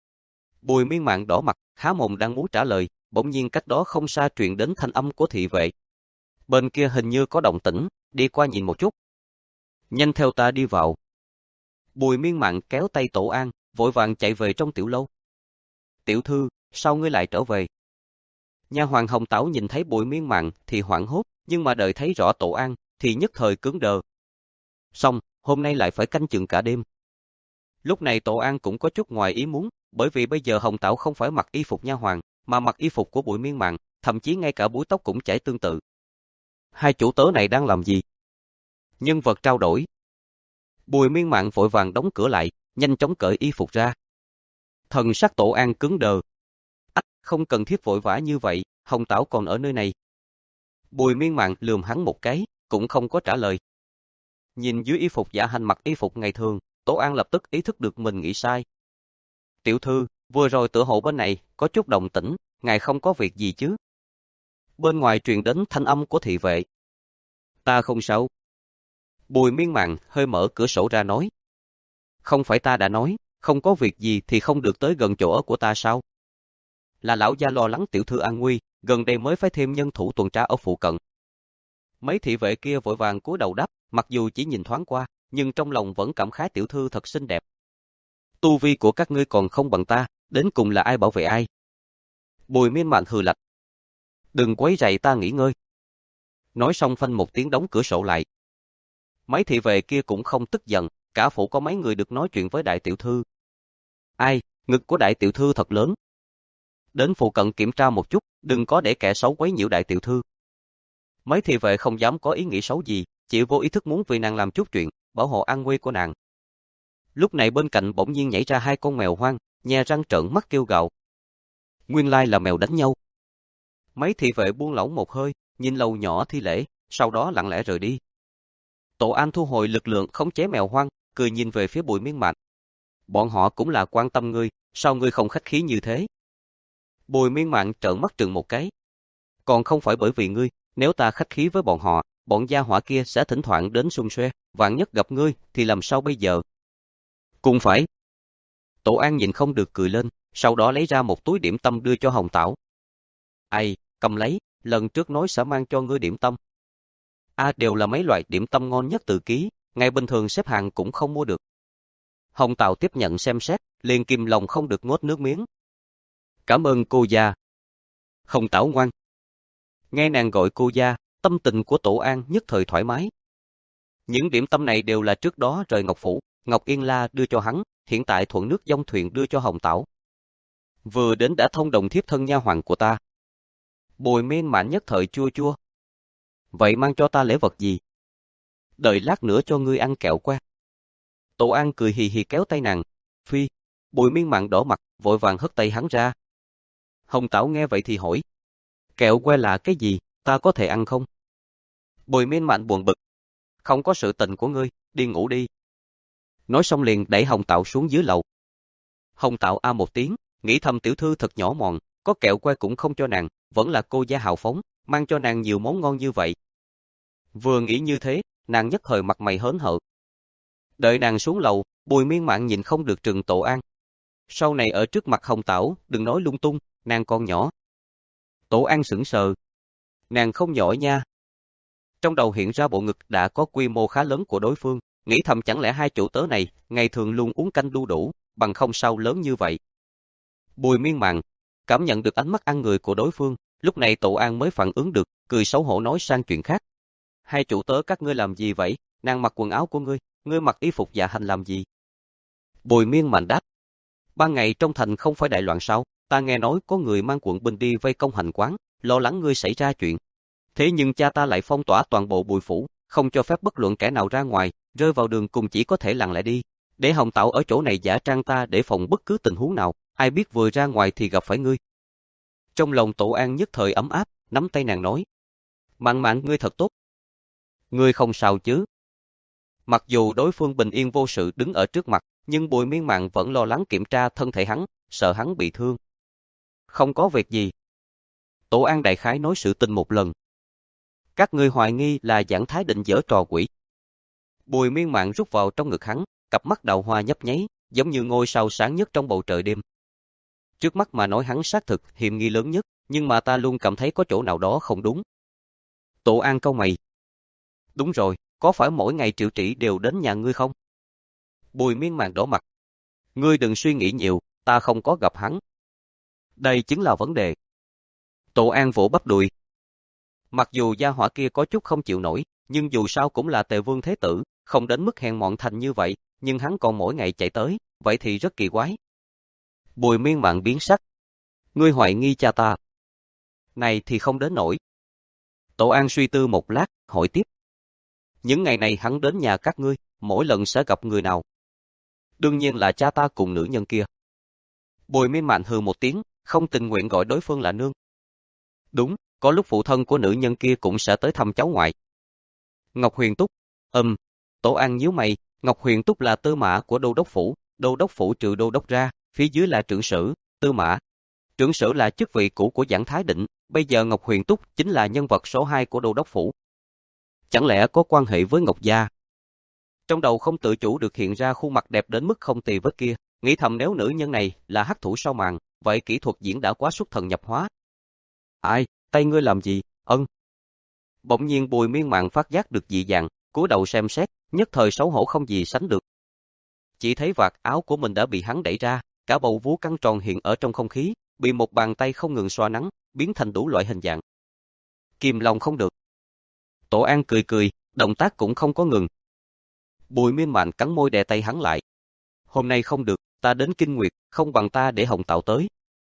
Bùi Miên Mạn đỏ mặt, há mồm đang muốn trả lời, bỗng nhiên cách đó không xa truyền đến thanh âm của thị vệ. Bên kia hình như có động tĩnh, đi qua nhìn một chút. Nhanh theo ta đi vào. Bùi Miên Mạn kéo tay Tổ An, vội vàng chạy về trong tiểu lâu. Tiểu thư, sao ngươi lại trở về? Nha hoàn Hồng Tảo nhìn thấy Bùi Miên Mạn thì hoảng hốt, nhưng mà đợi thấy rõ Tổ An thì nhất thời cứng đờ. Xong, hôm nay lại phải canh chừng cả đêm. Lúc này Tổ An cũng có chút ngoài ý muốn, bởi vì bây giờ Hồng Tảo không phải mặc y phục nha hoàn, mà mặc y phục của Bùi Miên Mạn, thậm chí ngay cả búi tóc cũng chảy tương tự. Hai chủ tớ này đang làm gì? Nhân vật trao đổi. Bùi Miên Mạn vội vàng đóng cửa lại, nhanh chóng cởi y phục ra. Thần sắc Tổ An cứng đờ. Ách, không cần thiết vội vã như vậy, Hồng Tảo còn ở nơi này. Bùi Miên Mạn lườm hắn một cái, cũng không có trả lời. Nhìn dưới y phục dạ hành mặc y phục ngày thường, Tổ An lập tức ý thức được mình nghĩ sai. Tiểu thư, vừa rồi tựa hồ bên này có chút động tĩnh, ngài không có việc gì chứ? Bên ngoài truyền đến thanh âm của thị vệ. Ta không sao. Bùi Miên Mạn hơi mở cửa sổ ra nói. Không phải ta đã nói, không có việc gì thì không được tới gần chỗ ở của ta sao? Là lão gia lo lắng tiểu thư an nguy, gần đây mới phải thêm nhân thủ tuần tra ở phụ cận. Mấy thị vệ kia vội vàng cúi đầu đáp, mặc dù chỉ nhìn thoáng qua, nhưng trong lòng vẫn cảm khái tiểu thư thật xinh đẹp. Tu vi của các ngươi còn không bằng ta, đến cùng là ai bảo vệ ai? Bùi Miên Mạn hừ lạnh. Đừng quấy rầy ta nghỉ ngơi. Nói xong phanh một tiếng đóng cửa sổ lại. Mấy thị vệ kia cũng không tức giận, cả phủ có mấy người được nói chuyện với đại tiểu thư. Ai, ngực của đại tiểu thư thật lớn. Đến phụ cận kiểm tra một chút, đừng có để kẻ xấu quấy nhiễu đại tiểu thư. Mấy thị vệ không dám có ý nghĩ xấu gì, chỉ vô ý thức muốn vì nàng làm chút chuyện, bảo hộ an nguy của nàng. Lúc này bên cạnh bỗng nhiên nhảy ra hai con mèo hoang, nhe răng trợn mắt kêu gào. Nguyên lai là mèo đánh nhau. Mấy thị vệ buông lỏng một hơi, nhìn lầu nhỏ thi lễ, sau đó lặng lẽ rời đi. Tổ An thu hồi lực lượng khống chế mèo hoang, cười nhìn về phía Bùi Miên Mạn. Bọn họ cũng là quan tâm ngươi, sao ngươi không khách khí như thế? Bùi Miên Mạn trợn mắt trừng một cái. Còn không phải bởi vì ngươi, nếu ta khách khí với bọn họ, bọn gia hỏa kia sẽ thỉnh thoảng đến xung xoe, vạn nhất gặp ngươi thì làm sao bây giờ? Cũng phải. Tổ An nhịn không được cười lên, sau đó lấy ra một túi điểm tâm đưa cho Hồng Tảo. Ai, cầm lấy, lần trước nói sẽ mang cho ngươi điểm tâm. A à, đều là mấy loại điểm tâm ngon nhất tự ký, ngày bình thường xếp hàng cũng không mua được. Hồng Tảo tiếp nhận xem xét, liền kìm lòng không được nuốt nước miếng. Cảm ơn cô gia. Hồng Tảo ngoan. Nghe nàng gọi cô gia, tâm tình của Tổ An nhất thời thoải mái. Những điểm tâm này đều là trước đó rời Ngọc Phủ, Ngọc Yên La đưa cho hắn, hiện tại thuận nước dông thuyền đưa cho Hồng Tảo. Vừa đến đã thông đồng thiếp thân nha hoàn của ta. Bùi Miên Mạn nhất thời chua chua. Vậy mang cho ta lễ vật gì? Đợi lát nữa cho ngươi ăn kẹo que. Tổ An cười hì hì kéo tay nàng. Phi. Bùi Miên Mạn đỏ mặt, vội vàng hất tay hắn ra. Hồng Tảo nghe vậy thì hỏi. Kẹo que là cái gì, ta có thể ăn không? Bùi Miên Mạn buồn bực. Không có sự tình của ngươi, đi ngủ đi. Nói xong liền đẩy Hồng Tảo xuống dưới lầu. Hồng Tảo a một tiếng, nghĩ thầm tiểu thư thật nhỏ mọn, có kẹo que cũng không cho nàng, vẫn là cô gia hào phóng, mang cho nàng nhiều món ngon như vậy. Vừa nghĩ như thế, nàng nhất thời mặt mày hớn hở. Đợi nàng xuống lầu, Bùi Miên Mạn nhìn không được trừng Tổ An. Sau này ở trước mặt Hồng Tảo, đừng nói lung tung, nàng còn nhỏ. Tổ An sững sờ. Nàng không nhỏ nha. Trong đầu hiện ra bộ ngực đã có quy mô khá lớn của đối phương, nghĩ thầm chẳng lẽ hai chủ tớ này, ngày thường luôn uống canh đu đủ, bằng không sao lớn như vậy. Bùi Miên Mạn cảm nhận được ánh mắt ăn người của đối phương, lúc này Tổ An mới phản ứng được, cười xấu hổ nói sang chuyện khác. Hai chủ tớ các ngươi làm gì vậy, nàng mặc quần áo của ngươi, ngươi mặc y phục dạ hành làm gì? Bùi Miên Mạn đáp. Ban ngày trong thành không phải đại loạn sao, ta nghe nói có người mang quận binh đi vây công hành quán, lo lắng ngươi xảy ra chuyện. Thế nhưng cha ta lại phong tỏa toàn bộ Bùi phủ, không cho phép bất luận kẻ nào ra ngoài, rơi vào đường cùng chỉ có thể lặng lẽ đi. Để Hồng Tảo ở chỗ này giả trang ta để phòng bất cứ tình huống nào, ai biết vừa ra ngoài thì gặp phải ngươi. Trong lòng Tổ An nhất thời ấm áp, nắm tay nàng nói. Mạn Mạn ngươi thật tốt. Ngươi không sao chứ? Mặc dù đối phương bình yên vô sự đứng ở trước mặt, nhưng Bùi Miên Mạn vẫn lo lắng kiểm tra thân thể hắn, sợ hắn bị thương. Không có việc gì. Tổ An đại khái nói sự tình một lần. Các ngươi hoài nghi là Giảng Thái Định giở trò quỷ. Bùi Miên Mạn rút vào trong ngực hắn, cặp mắt đào hoa nhấp nháy, giống như ngôi sao sáng nhất trong bầu trời đêm. Trước mắt mà nói hắn xác thực hiểm nghi lớn nhất, nhưng mà ta luôn cảm thấy có chỗ nào đó không đúng. Tổ An cau mày. Đúng rồi, có phải mỗi ngày Triệu Trĩ đều đến nhà ngươi không? Bùi Miên Mạn đỏ mặt. Ngươi đừng suy nghĩ nhiều, ta không có gặp hắn. Đây chính là vấn đề. Tổ An vỗ bắp đùi. Mặc dù gia hỏa kia có chút không chịu nổi, nhưng dù sao cũng là Tề Vương Thế Tử, không đến mức hèn mọn thành như vậy, nhưng hắn còn mỗi ngày chạy tới, vậy thì rất kỳ quái. Bùi Miên Mạn biến sắc. Ngươi hoài nghi cha ta. Này thì không đến nổi. Tổ An suy tư một lát, hỏi tiếp. Những ngày này hắn đến nhà các ngươi, mỗi lần sẽ gặp người nào? Đương nhiên là cha ta cùng nữ nhân kia. Bùi Miên Mạn hừ một tiếng, không tình nguyện gọi đối phương là nương. Đúng, có lúc phụ thân của nữ nhân kia cũng sẽ tới thăm cháu ngoại. Ngọc Huyền Túc. Ừm. Tổ An nhíu mày, Ngọc Huyền Túc là tư mã của đô đốc phủ, đô đốc phủ trừ đô đốc ra, phía dưới là trưởng sử, tư mã. Trưởng sử là chức vị cũ của Giảng Thái Định, bây giờ Ngọc Huyền Túc chính là nhân vật số hai của đô đốc phủ. Chẳng lẽ có quan hệ với Ngọc gia? Trong đầu không tự chủ được hiện ra khuôn mặt đẹp đến mức không tì vết kia, nghĩ thầm nếu nữ nhân này là hắc thủ sau màn, vậy kỹ thuật diễn đã quá xuất thần nhập hóa. Ai, tay ngươi làm gì, ân? Bỗng nhiên Bùi Miên Mạn phát giác được dị dạng, cúi đầu xem xét, nhất thời xấu hổ không gì sánh được. Chỉ thấy vạt áo của mình đã bị hắn đẩy ra, cả bầu vú căng tròn hiện ở trong không khí, bị một bàn tay không ngừng xoa nắn, biến thành đủ loại hình dạng. Kìm lòng không được. Tổ An cười cười, động tác cũng không có ngừng. Bùi Miên Man cắn môi đè tay hắn lại. Hôm nay không được, ta đến Kinh Nguyệt, không bằng ta để Hồng Tạo tới.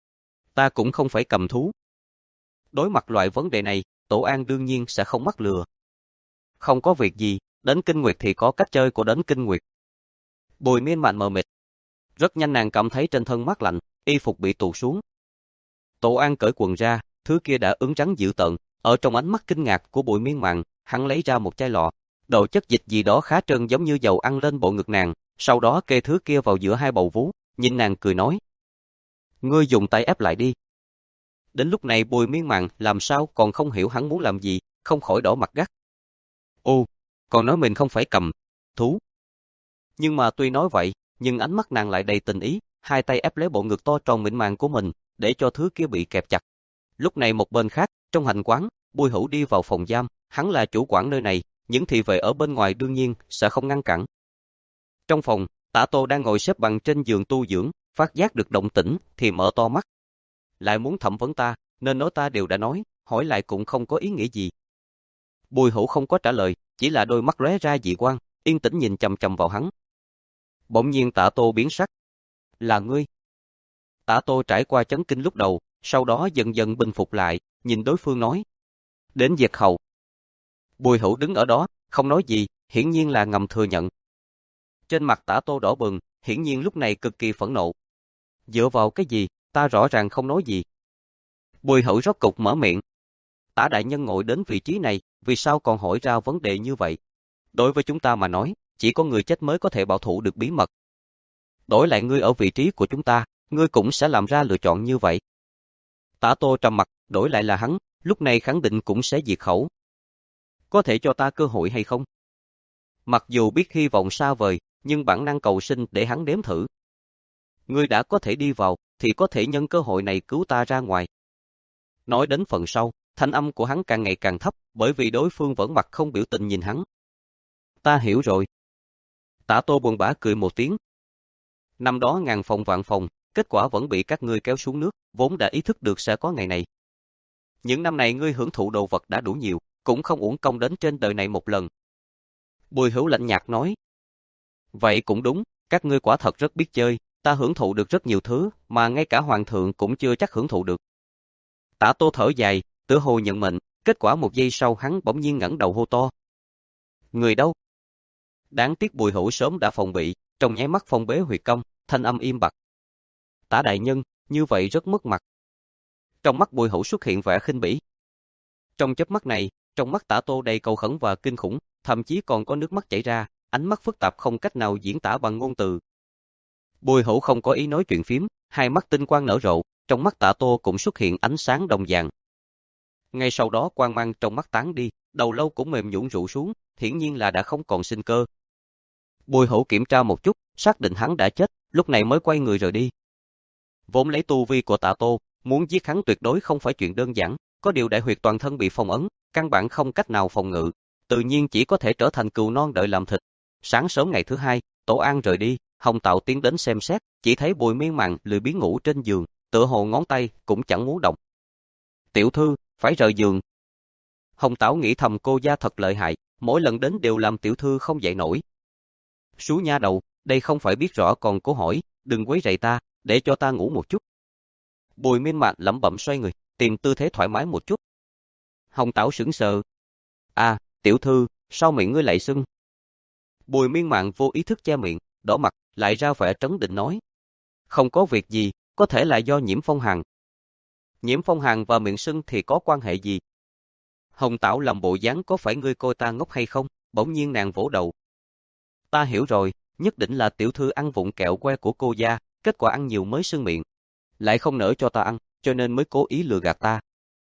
Ta cũng không phải cầm thú. Đối mặt loại vấn đề này, Tổ An đương nhiên sẽ không mắc lừa. Không có việc gì, đến Kinh Nguyệt thì có cách chơi của đến Kinh Nguyệt. Bùi Miên Man mờ mịt. Rất nhanh nàng cảm thấy trên thân mát lạnh, y phục bị tụt xuống. Tổ An cởi quần ra, thứ kia đã ửng trắng dữ tợn, ở trong ánh mắt kinh ngạc của Bùi Miên Man, hắn lấy ra một chai lọ, đổ chất dịch gì đó khá trơn giống như dầu ăn lên bộ ngực nàng, sau đó kê thứ kia vào giữa hai bầu vú, nhìn nàng cười nói: "Ngươi dùng tay ép lại đi." Đến lúc này Bùi Miên Man làm sao còn không hiểu hắn muốn làm gì, không khỏi đỏ mặt gắt. Ô, còn nói mình không phải cầm thú. Nhưng mà tuy nói vậy, nhưng ánh mắt nàng lại đầy tình ý, hai tay ép lấy bộ ngực to tròn mịn màng của mình, để cho thứ kia bị kẹp chặt. Lúc này một bên khác, trong hành quán, Bùi Hữu đi vào phòng giam, hắn là chủ quản nơi này, những thị vệ ở bên ngoài đương nhiên sẽ không ngăn cản. Trong phòng, Tả Tô đang ngồi xếp bằng trên giường tu dưỡng, phát giác được động tĩnh thì mở to mắt. Lại muốn thẩm vấn ta, nên nói ta đều đã nói, hỏi lại cũng không có ý nghĩa gì. Bùi Hữu không có trả lời, chỉ là đôi mắt lóe ra dị quang, yên tĩnh nhìn chằm chằm vào hắn. Bỗng nhiên Tả Tô biến sắc. Là ngươi. Tả Tô trải qua chấn kinh lúc đầu, sau đó dần dần bình phục lại, nhìn đối phương nói. Đến Diệt Hầu. Bùi Hữu đứng ở đó, không nói gì, hiển nhiên là ngầm thừa nhận. Trên mặt Tả Tô đỏ bừng, hiển nhiên lúc này cực kỳ phẫn nộ. Dựa vào cái gì, ta rõ ràng không nói gì. Bùi Hữu rốt cục mở miệng. Tả đại nhân ngồi đến vị trí này, vì sao còn hỏi ra vấn đề như vậy? Đối với chúng ta mà nói, chỉ có người chết mới có thể bảo thủ được bí mật. Đổi lại ngươi ở vị trí của chúng ta, ngươi cũng sẽ làm ra lựa chọn như vậy. Tả Tô trầm mặt, đổi lại là hắn, lúc này khẳng định cũng sẽ diệt khẩu. Có thể cho ta cơ hội hay không? Mặc dù biết hy vọng xa vời, nhưng bản năng cầu sinh để hắn đếm thử. Ngươi đã có thể đi vào, thì có thể nhân cơ hội này cứu ta ra ngoài. Nói đến phần sau, thanh âm của hắn càng ngày càng thấp, bởi vì đối phương vẫn mặt không biểu tình nhìn hắn. Ta hiểu rồi. Tả Tô buồn bã cười một tiếng. Năm đó ngàn phòng vạn phòng, kết quả vẫn bị các ngươi kéo xuống nước, vốn đã ý thức được sẽ có ngày này. Những năm này ngươi hưởng thụ đồ vật đã đủ nhiều, cũng không uổng công đến trên đời này một lần. Bùi Hữu lạnh nhạt nói. Vậy cũng đúng, các ngươi quả thật rất biết chơi, ta hưởng thụ được rất nhiều thứ, mà ngay cả hoàng thượng cũng chưa chắc hưởng thụ được. Tả Tô thở dài, tựa hồ nhận mệnh, kết quả một giây sau hắn bỗng nhiên ngẩng đầu hô to. Người đâu? Đáng tiếc Bùi Hữu sớm đã phòng bị, trong nháy mắt phong bế huyệt công, thanh âm im bặt. Tả đại nhân, như vậy rất mất mặt. Trong mắt Bùi Hữu xuất hiện vẻ khinh bỉ. Trong chớp mắt này, trong mắt Tả Tô đầy cầu khẩn và kinh khủng, thậm chí còn có nước mắt chảy ra, ánh mắt phức tạp không cách nào diễn tả bằng ngôn từ. Bùi Hữu không có ý nói chuyện phím, hai mắt tinh quang nở rộ, trong mắt Tả Tô cũng xuất hiện ánh sáng đồng dạng. Ngay sau đó quang mang trong mắt tán đi, đầu lâu cũng mềm nhũn rũ xuống, hiển nhiên là đã không còn sinh cơ. Bùi Hữu kiểm tra một chút, xác định hắn đã chết, lúc này mới quay người rời đi. Vốn lấy tu vi của Tả Tô, muốn giết hắn tuyệt đối không phải chuyện đơn giản, có điều đại huyệt toàn thân bị phong ấn, căn bản không cách nào phòng ngự, tự nhiên chỉ có thể trở thành cừu non đợi làm thịt. Sáng sớm ngày thứ hai, Tổ An rời đi, Hồng Tạo tiến đến xem xét, chỉ thấy Bùi Miên Man lười biếng ngủ trên giường, tựa hồ ngón tay cũng chẳng muốn động. Tiểu thư, phải rời giường. Hồng Tảo nghĩ thầm cô gia thật lợi hại, mỗi lần đến đều làm tiểu thư không dậy nổi. Sú nha đầu, đây không phải biết rõ còn cố hỏi, đừng quấy rầy ta, để cho ta ngủ một chút. Bùi Miên Man lẩm bẩm xoay người, tìm tư thế thoải mái một chút. Hồng Tảo sững sờ. À, tiểu thư, sao miệng ngươi lại sưng? Bùi Miên Man vô ý thức che miệng, đỏ mặt, lại ra vẻ trấn định nói. Không có việc gì, có thể là do nhiễm phong hàn. Nhiễm phong hàn và miệng sưng thì có quan hệ gì? Hồng Tảo làm bộ dáng có phải ngươi coi ta ngốc hay không? Bỗng nhiên nàng vỗ đầu. Ta hiểu rồi, nhất định là tiểu thư ăn vụng kẹo que của cô gia, kết quả ăn nhiều mới sưng miệng. Lại không nỡ cho ta ăn, cho nên mới cố ý lừa gạt ta.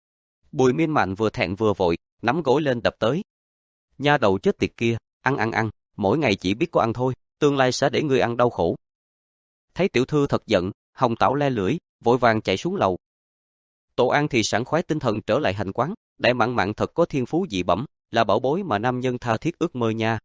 Bùi Miên Man vừa thẹn vừa vội, nắm gối lên đập tới. Nha đầu chết tiệt kia, ăn ăn ăn, mỗi ngày chỉ biết có ăn thôi, tương lai sẽ để ngươi ăn đau khổ. Thấy tiểu thư thật giận, Hồng Tảo le lưỡi, vội vàng chạy xuống lầu. Tổ An thì sảng khoái tinh thần trở lại hành quán, đại mạn mạn thật có thiên phú dị bẩm, là bảo bối mà nam nhân tha thiết ước mơ nha.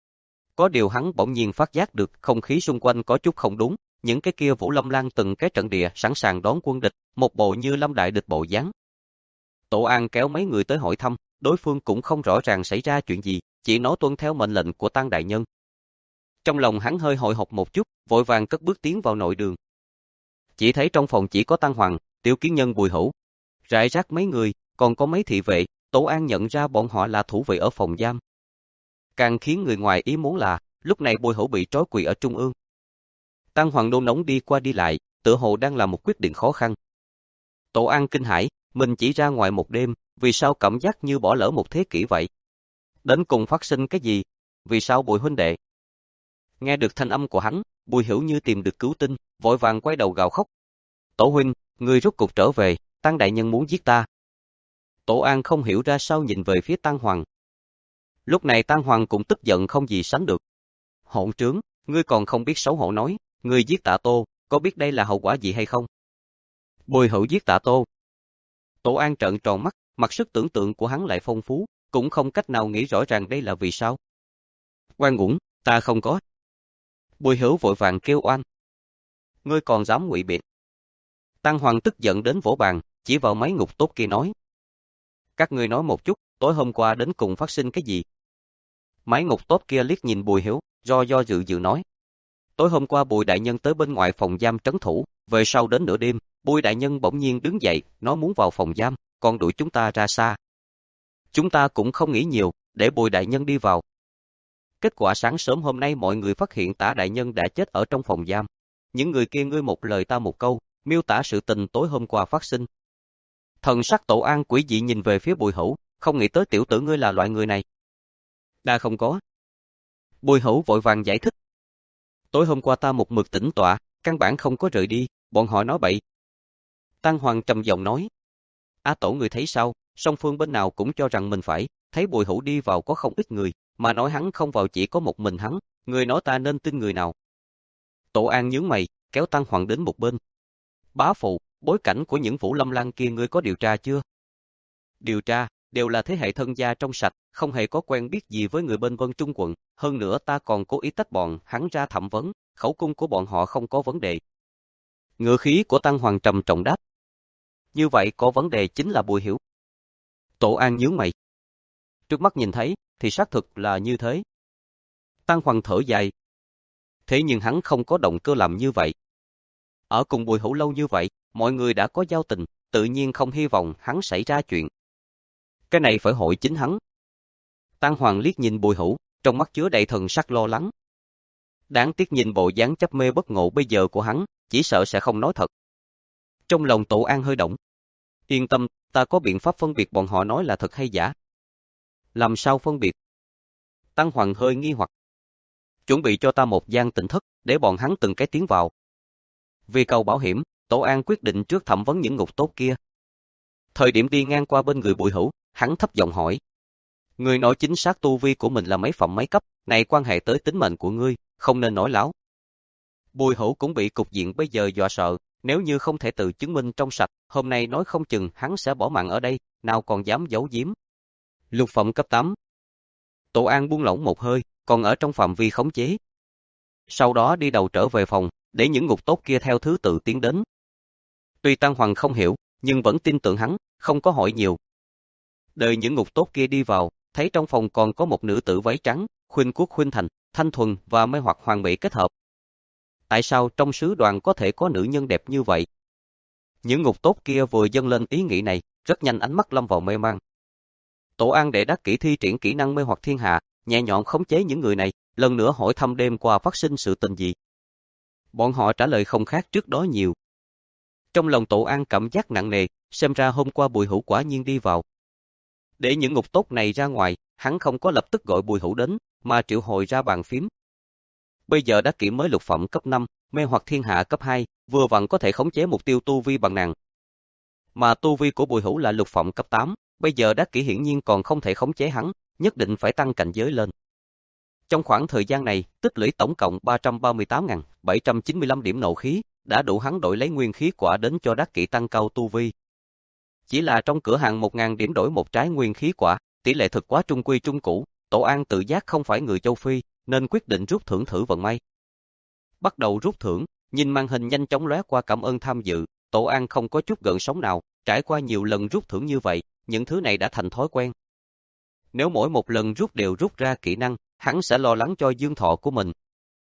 Có điều hắn bỗng nhiên phát giác được không khí xung quanh có chút không đúng, những cái kia Vũ Lâm Lan từng cái trận địa sẵn sàng đón quân địch, một bộ như lâm đại địch bộ dáng. Tổ An kéo mấy người tới hỏi thăm, đối phương cũng không rõ ràng xảy ra chuyện gì, chỉ nói tuân theo mệnh lệnh của Tăng đại nhân. Trong lòng hắn hơi hồi hộp một chút, vội vàng cất bước tiến vào nội đường. Chỉ thấy trong phòng chỉ có Tăng Hoàng, Tiểu Kiến Nhân, Bùi Hữu, rải rác mấy người, còn có mấy thị vệ. Tổ An nhận ra bọn họ là thủ vệ ở phòng giam. Càng khiến người ngoài ý muốn là, lúc này Bùi Hữu bị trói quỳ ở trung ương. Tăng Hoàng nôn nóng đi qua đi lại, tựa hồ đang làm một quyết định khó khăn. Tổ An kinh hãi, mình chỉ ra ngoài một đêm, vì sao cảm giác như bỏ lỡ một thế kỷ vậy? Đến cùng phát sinh cái gì? Vì sao Bùi huynh đệ? Nghe được thanh âm của hắn, Bùi Hữu như tìm được cứu tinh, vội vàng quay đầu gào khóc. Tổ huynh, ngươi rốt cục trở về, Tăng đại nhân muốn giết ta. Tổ An không hiểu ra sao nhìn về phía Tăng Hoàng. Lúc này Tăng Hoàng cũng tức giận không gì sánh được. Hỗn trướng, ngươi còn không biết xấu hổ nói, ngươi giết Tạ Tô, có biết đây là hậu quả gì hay không? Bùi Hữu giết Tạ Tô. Tổ An trợn tròn mắt, mặc sức tưởng tượng của hắn lại phong phú, cũng không cách nào nghĩ rõ ràng đây là vì sao. Oan uổng, ta không có. Bùi Hữu vội vàng kêu oan. Ngươi còn dám ngụy biện? Tăng Hoàng tức giận đến vỗ bàn, chỉ vào mấy ngục tốt kia nói. Các ngươi nói một chút, tối hôm qua đến cùng phát sinh cái gì? Mấy ngục tốt kia liếc nhìn Bùi Hữu, do do dự dự nói. Tối hôm qua Bùi đại nhân tới bên ngoài phòng giam trấn thủ, về sau đến nửa đêm, Bùi đại nhân bỗng nhiên đứng dậy, nói muốn vào phòng giam, còn đuổi chúng ta ra xa. Chúng ta cũng không nghĩ nhiều, để Bùi đại nhân đi vào. Kết quả sáng sớm hôm nay mọi người phát hiện Tả đại nhân đã chết ở trong phòng giam. Những người kia ngươi một lời ta một câu, miêu tả sự tình tối hôm qua phát sinh. Thần sắc Tổ An quỷ dị nhìn về phía Bùi Hữu, không nghĩ tới tiểu tử ngươi là loại người này. Đã không có. Bùi Hữu vội vàng giải thích. Tối hôm qua ta một mực tĩnh tọa, căn bản không có rời đi, bọn họ nói bậy. Tăng Hoàng trầm giọng nói. Á Tổ người thấy sao, song phương bên nào cũng cho rằng mình phải, thấy Bùi Hữu đi vào có không ít người, mà nói hắn không vào chỉ có một mình hắn, người nói ta nên tin người nào. Tổ An nhướng mày, kéo Tăng Hoàng đến một bên. Bá phụ, bối cảnh của những Vũ Lâm Lang kia ngươi có điều tra chưa? Điều tra, đều là thế hệ thân gia trong sạch, không hề có quen biết gì với người bên Vân Trung quận, hơn nữa ta còn cố ý tách bọn hắn ra thẩm vấn, khẩu cung của bọn họ không có vấn đề. Ngữ khí của Tăng Hoàng trầm trọng đáp. Như vậy có vấn đề chính là Bùi Hiểu. Tổ An nhướng mày. Trước mắt nhìn thấy, thì xác thực là như thế. Tăng Hoàng thở dài. Thế nhưng hắn không có động cơ làm như vậy. Ở cùng Bùi Hữu lâu như vậy, mọi người đã có giao tình, tự nhiên không hy vọng hắn xảy ra chuyện. Cái này phải hỏi chính hắn. Tăng Hoàng liếc nhìn Bùi Hữu, trong mắt chứa đầy thần sắc lo lắng. Đáng tiếc nhìn bộ dáng chấp mê bất ngộ bây giờ của hắn, chỉ sợ sẽ không nói thật. Trong lòng Tổ An hơi động. Yên tâm, ta có biện pháp phân biệt bọn họ nói là thật hay giả. Làm sao phân biệt? Tăng Hoàng hơi nghi hoặc. Chuẩn bị cho ta một gian tịnh thất, để bọn hắn từng cái tiến vào. Vì cầu bảo hiểm, Tổ An quyết định trước thẩm vấn những ngục tốt kia. Thời điểm đi ngang qua bên người Bùi Hữu, hắn thấp giọng hỏi. Ngươi nói chính xác tu vi của mình là mấy phẩm mấy cấp, này quan hệ tới tính mệnh của ngươi, không nên nói láo. Bùi Hữu cũng bị cục diện bây giờ dọa sợ, nếu như không thể tự chứng minh trong sạch, hôm nay nói không chừng hắn sẽ bỏ mạng ở đây, nào còn dám giấu giếm. Lục phẩm cấp tám. Tổ An buông lỏng một hơi, còn ở trong phạm vi khống chế. Sau đó đi đầu trở về phòng, để những ngục tốt kia theo thứ tự tiến đến. Tuy Tăng Hoàng không hiểu, nhưng vẫn tin tưởng hắn, không có hỏi nhiều. Đợi những ngục tốt kia đi vào, thấy trong phòng còn có một nữ tử váy trắng, khuynh quốc khuynh thành, thanh thuần và mê hoặc hoàn mỹ kết hợp. Tại sao trong sứ đoàn có thể có nữ nhân đẹp như vậy? Những ngục tốt kia vừa dâng lên ý nghĩ này, rất nhanh ánh mắt lâm vào mê mang. Tổ An để đắc kỹ thi triển kỹ năng mê hoặc thiên hạ, nhẹ nhõm khống chế những người này, lần nữa hỏi thăm đêm qua phát sinh sự tình gì. Bọn họ trả lời không khác trước đó nhiều. Trong lòng Tổ An cảm giác nặng nề, xem ra hôm qua Bùi Hữu quả nhiên đi vào. Để những ngục tốt này ra ngoài, hắn không có lập tức gọi Bùi Hữu đến, mà triệu hồi ra bàn phím. Bây giờ đắc kỹ mới lục phẩm cấp năm, mê hoặc thiên hạ cấp hai, vừa vặn có thể khống chế mục tiêu tu vi bằng nàng. Mà tu vi của Bùi Hữu là lục phẩm cấp tám, bây giờ đắc kỹ hiển nhiên còn không thể khống chế hắn, nhất định phải tăng cảnh giới lên. Trong khoảng thời gian này, tích lũy tổng cộng ba trăm ba mươi tám nghìn bảy trăm chín mươi lăm điểm nộ khí, đã đủ hắn đổi lấy nguyên khí quả đến cho đắc kỹ tăng cao tu vi. Chỉ là trong cửa hàng một nghìn điểm đổi một trái nguyên khí quả, tỷ lệ thực quá trung quy trung cũ, Tổ An tự giác không phải người châu Phi, nên quyết định rút thưởng thử vận may. Bắt đầu rút thưởng, nhìn màn hình nhanh chóng lóe qua cảm ơn tham dự, Tổ An không có chút gợn sóng nào, trải qua nhiều lần rút thưởng như vậy, những thứ này đã thành thói quen. Nếu mỗi một lần rút đều rút ra kỹ năng, hắn sẽ lo lắng cho dương thọ của mình.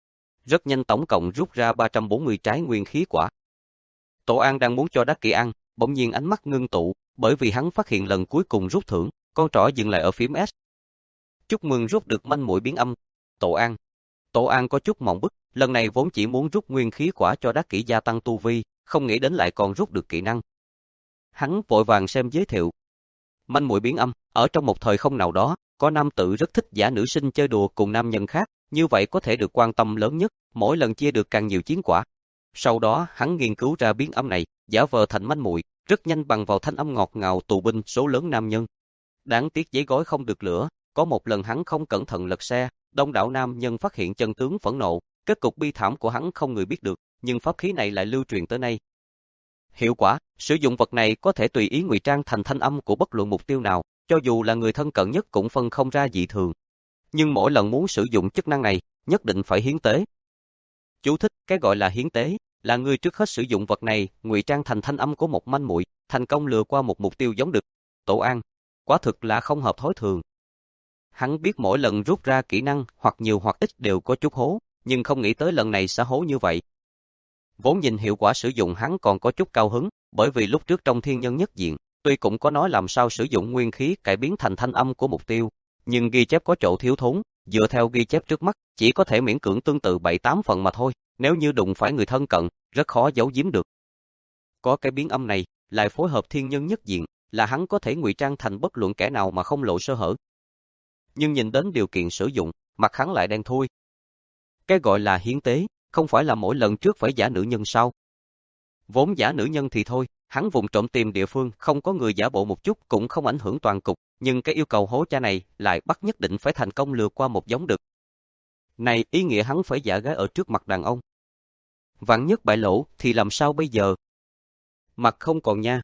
Rất nhanh tổng cộng rút ra ba trăm bốn mươi trái nguyên khí quả. Tổ An đang muốn cho Đắc Kỷ ăn, bỗng nhiên ánh mắt ngưng tụ, bởi vì hắn phát hiện lần cuối cùng rút thưởng, con trỏ dừng lại ở phím S. Chúc mừng rút được manh muội biến âm. Tổ An. Tổ An có chút mộng bức, lần này vốn chỉ muốn rút nguyên khí quả cho Đắc Kỷ gia tăng tu vi, không nghĩ đến lại còn rút được kỹ năng. Hắn vội vàng xem giới thiệu. Manh muội biến âm, ở trong một thời không nào đó, có nam tử rất thích giả nữ sinh chơi đùa cùng nam nhân khác, như vậy có thể được quan tâm lớn nhất, mỗi lần chia được càng nhiều chiến quả. Sau đó, hắn nghiên cứu ra biến âm này, giả vờ thành manh muội, rất nhanh bằng vào thanh âm ngọt ngào tù binh số lớn nam nhân. Đáng tiếc giấy gói không được lửa, có một lần hắn không cẩn thận lật xe, đông đảo nam nhân phát hiện chân tướng phẫn nộ, kết cục bi thảm của hắn không người biết được, nhưng pháp khí này lại lưu truyền tới nay. Hiệu quả, sử dụng vật này có thể tùy ý ngụy trang thành thanh âm của bất luận mục tiêu nào, cho dù là người thân cận nhất cũng phân không ra dị thường. Nhưng mỗi lần muốn sử dụng chức năng này, nhất định phải hiến tế. Chú thích, cái gọi là hiến tế, là người trước hết sử dụng vật này, ngụy trang thành thanh âm của một manh muội, thành công lừa qua một mục tiêu giống được. Tổ An, quả thực là không hợp thói thường. Hắn biết mỗi lần rút ra kỹ năng, hoặc nhiều hoặc ít đều có chút hố, nhưng không nghĩ tới lần này sẽ hố như vậy. Vốn nhìn hiệu quả sử dụng hắn còn có chút cao hứng, bởi vì lúc trước trong thiên nhân nhất diện, tuy cũng có nói làm sao sử dụng nguyên khí cải biến thành thanh âm của mục tiêu, nhưng ghi chép có chỗ thiếu thốn, dựa theo ghi chép trước mắt, chỉ có thể miễn cưỡng tương tự bảy tám phần mà thôi, nếu như đụng phải người thân cận, rất khó giấu giếm được. Có cái biến âm này, lại phối hợp thiên nhân nhất diện, là hắn có thể ngụy trang thành bất luận kẻ nào mà không lộ sơ hở. Nhưng nhìn đến điều kiện sử dụng, mặt hắn lại đen thui. Cái gọi là hiến tế, không phải là mỗi lần trước phải giả nữ nhân sao? Vốn giả nữ nhân thì thôi, hắn vùng trộm tìm địa phương không có người giả bộ một chút cũng không ảnh hưởng toàn cục, nhưng cái yêu cầu hố cha này lại bắt nhất định phải thành công lừa qua một giống được. Này ý nghĩa hắn phải giả gái ở trước mặt đàn ông. Vạn nhất bại lỗ thì làm sao bây giờ? Mặt không còn nha.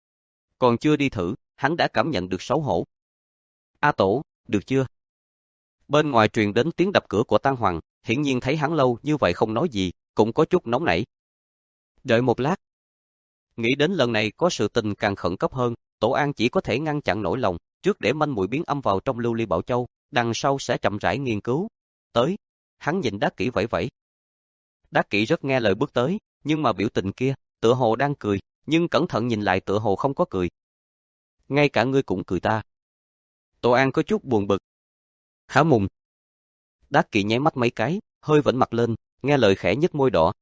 Còn chưa đi thử, hắn đã cảm nhận được xấu hổ. A Tổ, được chưa? Bên ngoài truyền đến tiếng đập cửa của Tăng Hoàng, hiển nhiên thấy hắn lâu như vậy không nói gì, cũng có chút nóng nảy. Đợi một lát. Nghĩ đến lần này có sự tình càng khẩn cấp hơn, Tổ An chỉ có thể ngăn chặn nỗi lòng, trước để manh muội biến âm vào trong lưu ly bảo châu, đằng sau sẽ chậm rãi nghiên cứu. Tới, hắn nhìn Đắc Kỷ vẫy vẫy. Đắc Kỷ rất nghe lời bước tới, nhưng mà biểu tình kia, tựa hồ đang cười, nhưng cẩn thận nhìn lại tựa hồ không có cười. Ngay cả ngươi cũng cười ta. Tổ An có chút buồn bực. Hả mùng. Đắc Kỷ nháy mắt mấy cái, hơi vểnh mặt lên, nghe lời khẽ nhếch môi đỏ.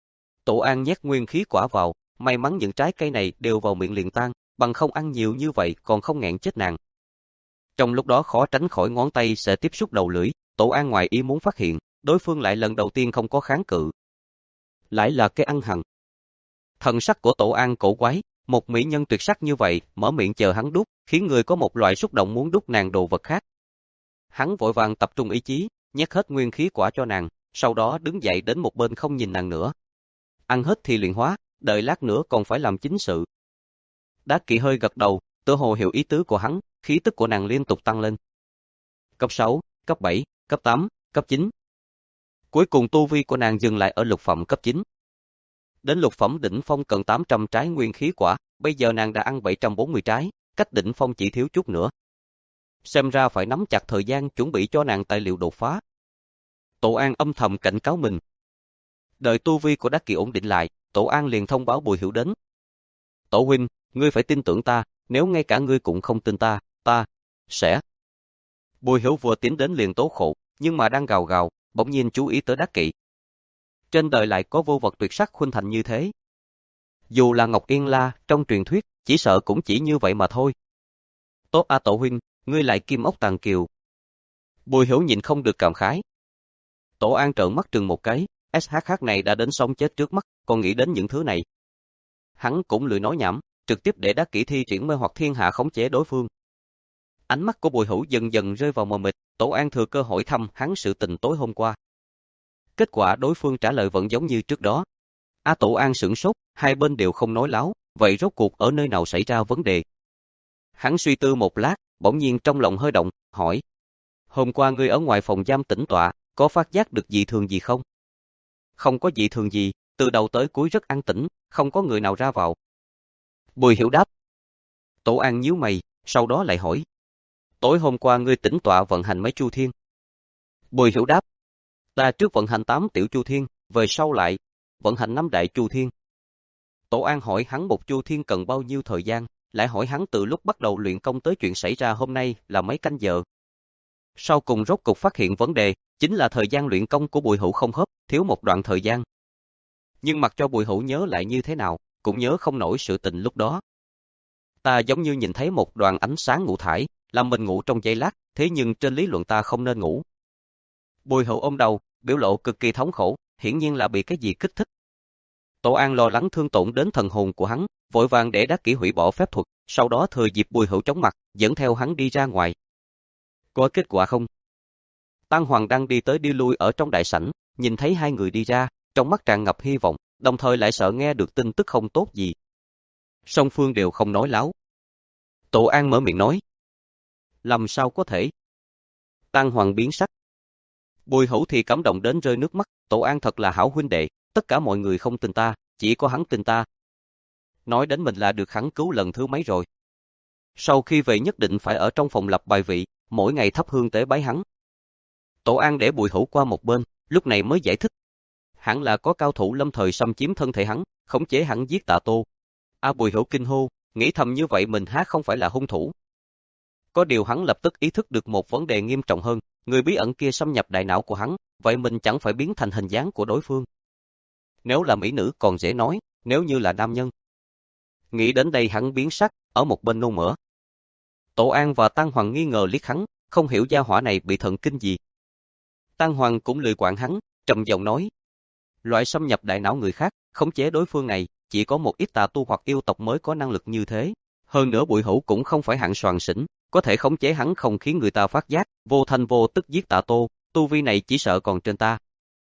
Tổ An nhét nguyên khí quả vào, may mắn những trái cây này đều vào miệng liền tan, bằng không ăn nhiều như vậy còn không nghẹn chết nàng. Trong lúc đó khó tránh khỏi ngón tay sẽ tiếp xúc đầu lưỡi, Tổ An ngoài ý muốn phát hiện, đối phương lại lần đầu tiên không có kháng cự. Lại là cái ăn hằn. Thần sắc của Tổ An cổ quái, một mỹ nhân tuyệt sắc như vậy, mở miệng chờ hắn đút, khiến người có một loại xúc động muốn đút nàng đồ vật khác. Hắn vội vàng tập trung ý chí, nhét hết nguyên khí quả cho nàng, sau đó đứng dậy đến một bên không nhìn nàng nữa. Ăn hết thì luyện hóa, đợi lát nữa còn phải làm chính sự. Đắc Kỷ hơi gật đầu, tựa hồ hiểu ý tứ của hắn, khí tức của nàng liên tục tăng lên. Cấp sáu, cấp bảy, cấp tám, cấp chín. Cuối cùng tu vi của nàng dừng lại ở lục phẩm cấp chín. Đến lục phẩm đỉnh phong cần tám trăm trái nguyên khí quả, bây giờ nàng đã ăn bảy trăm bốn mươi trái, cách đỉnh phong chỉ thiếu chút nữa. Xem ra phải nắm chặt thời gian chuẩn bị cho nàng tài liệu đột phá. Tổ An âm thầm cảnh cáo mình. Đợi tu vi của Đắc Kỷ ổn định lại, Tổ An liền thông báo Bùi Hiểu đến. Tổ huynh, ngươi phải tin tưởng ta, nếu ngay cả ngươi cũng không tin ta, ta sẽ. Bùi Hiểu vừa tiến đến liền tố khổ, nhưng mà đang gào gào, bỗng nhiên chú ý tới Đắc Kỷ. Trên đời lại có vô vật tuyệt sắc khuynh thành như thế. Dù là Ngọc Yên La, trong truyền thuyết, chỉ sợ cũng chỉ như vậy mà thôi. Tốt a Tổ huynh, ngươi lại kim ốc tàng kiều. Bùi Hiểu nhịn không được cảm khái. Tổ An trợn mắt trừng một cái, ét hát hát này đã đến sống chết trước mắt, còn nghĩ đến những thứ này. Hắn cũng lười nói nhảm, trực tiếp để Đắc Kỷ thi triển mê hoặc thiên hạ khống chế đối phương. Ánh mắt của Bùi Hữu dần dần rơi vào mờ mịt, Tổ An thừa cơ hỏi thăm hắn sự tình tối hôm qua. Kết quả đối phương trả lời vẫn giống như trước đó. A Tổ An sửng sốt, hai bên đều không nói láo, vậy rốt cuộc ở nơi nào xảy ra vấn đề? Hắn suy tư một lát, bỗng nhiên trong lòng hơi động, hỏi. Hôm qua ngươi ở ngoài phòng giam tĩnh tọa, có phát giác được dị thường gì không? Không có dị thường gì, từ đầu tới cuối rất an tĩnh, không có người nào ra vào. Bùi Hiểu đáp. Tổ An nhíu mày, sau đó lại hỏi. Tối hôm qua ngươi tĩnh tọa vận hành mấy chu thiên? Bùi Hiểu đáp, ta trước vận hành tám tiểu chu thiên, về sau lại vận hành năm đại chu thiên. Tổ An hỏi hắn một chu thiên cần bao nhiêu thời gian, lại hỏi hắn từ lúc bắt đầu luyện công tới chuyện xảy ra hôm nay là mấy canh giờ. Sau cùng rốt cục phát hiện vấn đề, chính là thời gian luyện công của Bùi Hữu không khớp, thiếu một đoạn thời gian. Nhưng mặc cho Bùi Hữu nhớ lại như thế nào, cũng nhớ không nổi sự tình lúc đó. Ta giống như nhìn thấy một đoàn ánh sáng ngũ thải, làm mình ngủ trong giây lát, thế nhưng trên lý luận ta không nên ngủ. Bùi Hữu ôm đầu, biểu lộ cực kỳ thống khổ, hiển nhiên là bị cái gì kích thích. Tổ An lo lắng thương tổn đến thần hồn của hắn, vội vàng để Đắc Kỷ hủy bỏ phép thuật, sau đó thừa dịp Bùi Hữu chóng mặt, dẫn theo hắn đi ra ngoài. Có kết quả không? Tăng Hoàng đang đi tới đi lui ở trong đại sảnh, nhìn thấy hai người đi ra, trong mắt tràn ngập hy vọng, đồng thời lại sợ nghe được tin tức không tốt gì. Song phương đều không nói láo. Tổ An mở miệng nói. Làm sao có thể? Tăng Hoàng biến sắc. Bùi Hữu thì cảm động đến rơi nước mắt, Tổ An thật là hảo huynh đệ, tất cả mọi người không tin ta, chỉ có hắn tin ta. Nói đến mình là được hắn cứu lần thứ mấy rồi. Sau khi về nhất định phải ở trong phòng lập bài vị, mỗi ngày thắp hương tế bái hắn. Tổ An để Bùi Hữu qua một bên, lúc này mới giải thích. Hẳn là có cao thủ lâm thời xâm chiếm thân thể hắn, khống chế hắn giết Tạ Tô. A Bùi Hữu kinh hô, nghĩ thầm như vậy mình há không phải là hung thủ. Có điều hắn lập tức ý thức được một vấn đề nghiêm trọng hơn, người bí ẩn kia xâm nhập đại não của hắn, vậy mình chẳng phải biến thành hình dáng của đối phương. Nếu là mỹ nữ còn dễ nói, nếu như là nam nhân. Nghĩ đến đây hắn biến sắc, ở một bên nôn mửa. Tổ An và Tăng Hoàng nghi ngờ liếc hắn, không hiểu gia hỏa này bị thận kinh gì. Tăng Hoàng cũng lười quản hắn, trầm giọng nói. Loại xâm nhập đại não người khác, khống chế đối phương này, chỉ có một ít tà tu hoặc yêu tộc mới có năng lực như thế. Hơn nữa Bùi Hữu cũng không phải hạng soàn xỉn, có thể khống chế hắn không khiến người ta phát giác, vô thanh vô tức giết Tạ Tô, tu vi này chỉ sợ còn trên ta.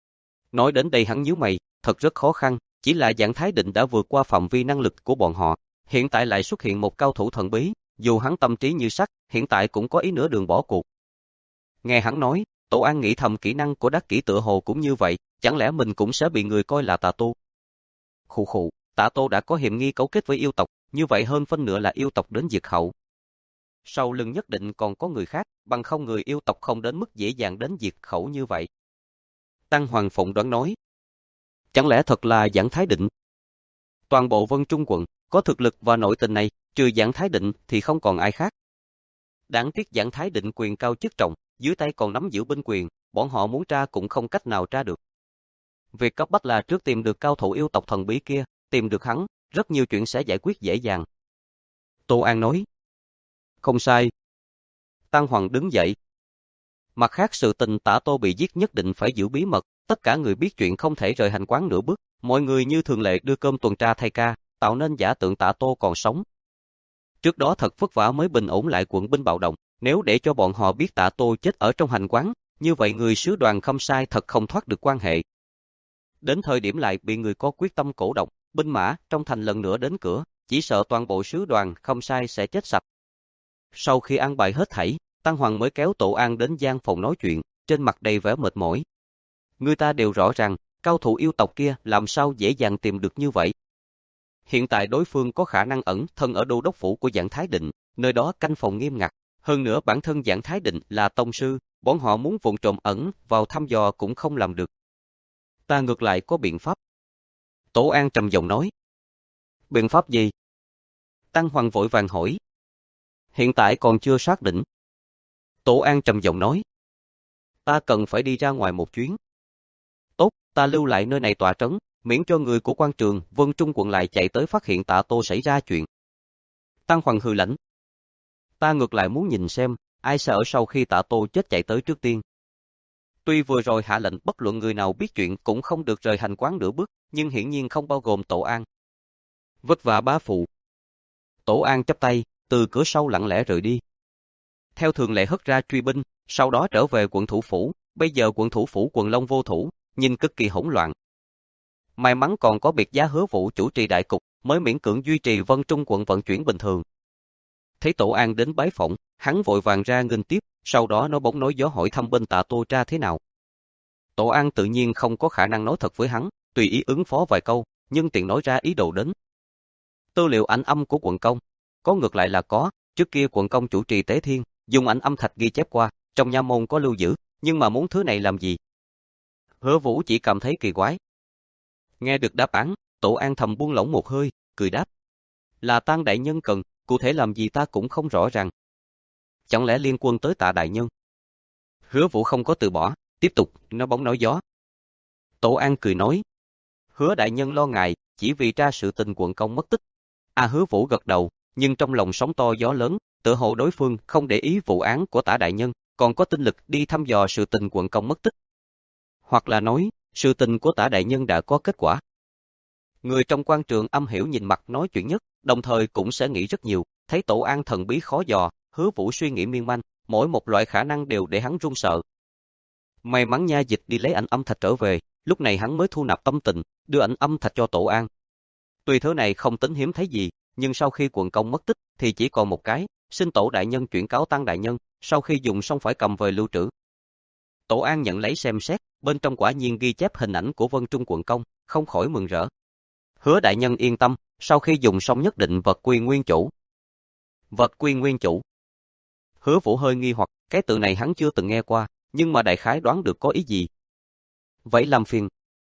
Nói đến đây hắn nhíu mày, thật rất khó khăn, chỉ là Giảng Thái Định đã vượt qua phạm vi năng lực của bọn họ, hiện tại lại xuất hiện một cao thủ thần bí, dù hắn tâm trí như sắt, hiện tại cũng có ý nửa đường bỏ cuộc. Nghe hắn nói, Tổ An nghĩ thầm kỹ năng của Đắc Kỷ tựa hồ cũng như vậy, chẳng lẽ mình cũng sẽ bị người coi là tà tu? Khụ khụ, Tạ Tô đã có hiểm nghi cấu kết với yêu tộc, như vậy hơn phân nửa là yêu tộc đến diệt hậu. Sau lưng nhất định còn có người khác, bằng không người yêu tộc không đến mức dễ dàng đến diệt khẩu như vậy. Tăng Hoàng phụng đoán nói. Chẳng lẽ thật là Giảng Thái Định? Toàn bộ Vân Trung quận, có thực lực và nội tình này, trừ Giảng Thái Định thì không còn ai khác. Đáng tiếc Giảng Thái Định quyền cao chức trọng, dưới tay còn nắm giữ binh quyền, bọn họ muốn tra cũng không cách nào tra được. Việc cấp bách là trước tìm được cao thủ yêu tộc thần bí kia, tìm được hắn, rất nhiều chuyện sẽ giải quyết dễ dàng. Tô An nói. Không sai. Tăng Hoàng đứng dậy. Mặt khác sự tình Tạ Tô bị giết nhất định phải giữ bí mật, tất cả người biết chuyện không thể rời hành quán nửa bước, mọi người như thường lệ đưa cơm tuần tra thay ca, tạo nên giả tượng Tạ Tô còn sống. Trước đó thật vất vả mới bình ổn lại quận binh bạo động, nếu để cho bọn họ biết Tạ Tô chết ở trong hành quán, như vậy người sứ đoàn Khâm Sai thật không thoát được quan hệ. Đến thời điểm lại bị người có quyết tâm cổ động, binh mã trong thành lần nữa đến cửa, chỉ sợ toàn bộ sứ đoàn Khâm Sai sẽ chết sạch. Sau khi an bài hết thảy, Tăng Hoàng mới kéo Tổ An đến gian phòng nói chuyện, trên mặt đầy vẻ mệt mỏi. Người ta đều rõ ràng, cao thủ yêu tộc kia làm sao dễ dàng tìm được như vậy. Hiện tại đối phương có khả năng ẩn thân ở đô đốc phủ của Giảng Thái Định, nơi đó canh phòng nghiêm ngặt. Hơn nữa bản thân Giảng Thái Định là tông sư, bọn họ muốn vụng trộm ẩn vào thăm dò cũng không làm được. Ta ngược lại có biện pháp. Tổ An trầm giọng nói. Biện pháp gì? Tăng Hoàng vội vàng hỏi. Hiện tại còn chưa xác định. Tổ An trầm giọng nói. Ta cần phải đi ra ngoài một chuyến. Tốt, ta lưu lại nơi này tọa trấn, miễn cho người của quan trường Vân Trung quận lại chạy tới phát hiện Tạ Tô xảy ra chuyện. Tăng Hoàng hừ lạnh. Ta ngược lại muốn nhìn xem, ai sẽ ở sau khi Tạ Tô chết chạy tới trước tiên. Tuy vừa rồi hạ lệnh bất luận người nào biết chuyện cũng không được rời hành quán nửa bước, nhưng hiển nhiên không bao gồm Tổ An. Vất vả bá phụ. Tổ An chắp tay, từ cửa sau lặng lẽ rời đi. Theo thường lệ hất ra truy binh, sau đó trở về quận thủ phủ, bây giờ quận thủ phủ quận Long vô thủ, nhìn cực kỳ hỗn loạn. May mắn còn có biệt giá Hứa Vũ chủ trì đại cục, mới miễn cưỡng duy trì Vân Trung quận vận chuyển bình thường. Thấy Tổ An đến bái phỏng, hắn vội vàng ra nghênh tiếp, sau đó nói bóng nói gió hỏi thăm bên Tạ Tô tra thế nào. Tổ An tự nhiên không có khả năng nói thật với hắn, tùy ý ứng phó vài câu, nhưng tiện nói ra ý đồ đến. Tư liệu ảnh âm của quận công, có ngược lại là có, trước kia quận công chủ trì tế thiên, dùng ảnh âm thạch ghi chép qua, trong nha môn có lưu giữ, nhưng mà muốn thứ này làm gì? Hứa Vũ chỉ cảm thấy kỳ quái. Nghe được đáp án, Tổ An thầm buông lỏng một hơi, cười đáp. Là Tang đại nhân cần, cụ thể làm gì ta cũng không rõ ràng. Chẳng lẽ liên quân tới Tạ đại nhân? Hứa Vũ không có từ bỏ, tiếp tục nói bóng nói gió. Tổ An cười nói. Hứa đại nhân lo ngại, chỉ vì tra sự tình quận công mất tích. À Hứa Vũ gật đầu, nhưng trong lòng sóng to gió lớn, tựa hồ đối phương không để ý vụ án của Tạ đại nhân, còn có tinh lực đi thăm dò sự tình quận công mất tích. Hoặc là nói, sự tình của Tạ đại nhân đã có kết quả. Người trong quan trường âm hiểu nhìn mặt nói chuyện nhất, đồng thời cũng sẽ nghĩ rất nhiều, thấy Tổ An thần bí khó dò, Hứa Vũ suy nghĩ miên man, mỗi một loại khả năng đều để hắn run sợ. May mắn nha dịch đi lấy ảnh âm thạch trở về, lúc này hắn mới thu nạp tâm tình, đưa ảnh âm thạch cho Tổ An. Tuy thứ này không tính hiếm thấy gì, nhưng sau khi quận công mất tích thì chỉ còn một cái, xin Tổ đại nhân chuyển cáo Tang đại nhân, sau khi dùng xong phải cầm về lưu trữ. Tổ An nhận lấy xem xét, bên trong quả nhiên ghi chép hình ảnh của Vân Trung quận công, không khỏi mừng rỡ. Hứa đại nhân yên tâm, sau khi dùng xong nhất định vật quy nguyên chủ. Vật quy nguyên chủ. Hứa Vũ hơi nghi hoặc, cái từ này hắn chưa từng nghe qua, nhưng mà đại khái đoán được có ý gì. Vậy làm phiền.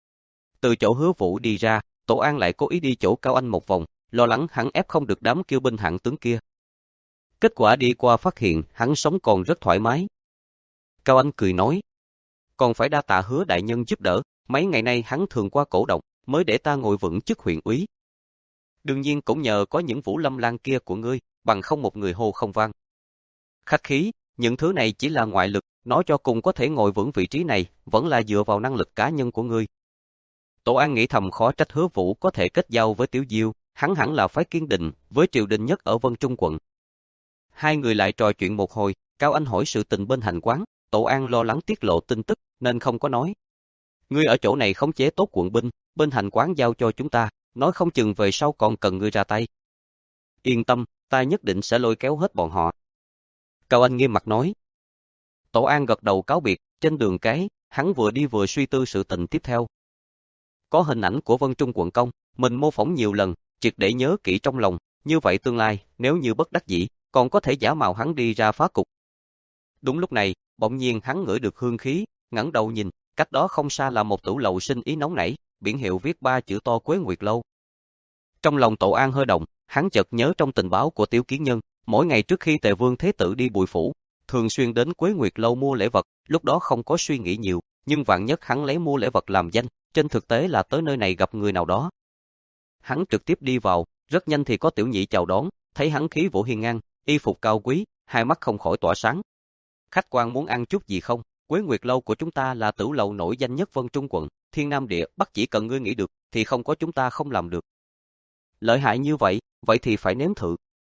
Từ chỗ Hứa Vũ đi ra, Tổ An lại cố ý đi chỗ Cao Anh một vòng, lo lắng hắn ép không được đám kiêu binh hạng tướng kia. Kết quả đi qua phát hiện hắn sống còn rất thoải mái. Cao Anh cười nói. Còn phải đa tạ Hứa đại nhân giúp đỡ, mấy ngày nay hắn thường qua cổ động, mới để ta ngồi vững chức huyện úy. Đương nhiên cũng nhờ có những Vũ Lâm Lang kia của ngươi, bằng không một người hô không vang. Khách khí, những thứ này chỉ là ngoại lực, nói cho cùng có thể ngồi vững vị trí này, vẫn là dựa vào năng lực cá nhân của ngươi. Tổ An nghĩ thầm khó trách Hứa Vũ có thể kết giao với Tiểu Diêu, hắn hẳn là phái kiên định, với triều đình nhất ở Vân Trung quận. Hai người lại trò chuyện một hồi, Cao Anh hỏi sự tình bên hành quán, Tổ An lo lắng tiết lộ tin tức, nên không có nói. Ngươi ở chỗ này khống chế tốt quận binh, bên hành quán giao cho chúng ta, nói không chừng về sau còn cần ngươi ra tay. Yên tâm, ta nhất định sẽ lôi kéo hết bọn họ. Cao Anh nghiêm mặt nói. Tổ An gật đầu cáo biệt, trên đường cái, hắn vừa đi vừa suy tư sự tình tiếp theo. Có hình ảnh của Vân Trung quận công, mình mô phỏng nhiều lần, triệt để nhớ kỹ trong lòng, như vậy tương lai, nếu như bất đắc dĩ, còn có thể giả mạo hắn đi ra phá cục. Đúng lúc này, bỗng nhiên hắn ngửi được hương khí, ngẩng đầu nhìn, cách đó không xa là một tửu lầu sinh ý nóng nảy, biển hiệu viết ba chữ to Quế Nguyệt lâu. Trong lòng Tổ An hơi động, hắn chợt nhớ trong tình báo của Tiểu Kiến Nhân, mỗi ngày trước khi Tề Vương Thế Tử đi Bùi phủ, thường xuyên đến Quế Nguyệt lâu mua lễ vật, lúc đó không có suy nghĩ nhiều, nhưng vạn nhất hắn lấy mua lễ vật làm danh, trên thực tế là tới nơi này gặp người nào đó. Hắn trực tiếp đi vào, rất nhanh thì có Tiểu Nhị chào đón, thấy hắn khí vũ hiên ngang, y phục cao quý, hai mắt không khỏi tỏa sáng. Khách quan muốn ăn chút gì không? Quế Nguyệt lâu của chúng ta là tửu lầu nổi danh nhất Vân Trung quận, Thiên Nam địa Bắc, chỉ cần ngươi nghĩ được, thì không có chúng ta không làm được. Lợi hại như vậy, vậy thì phải nếm thử.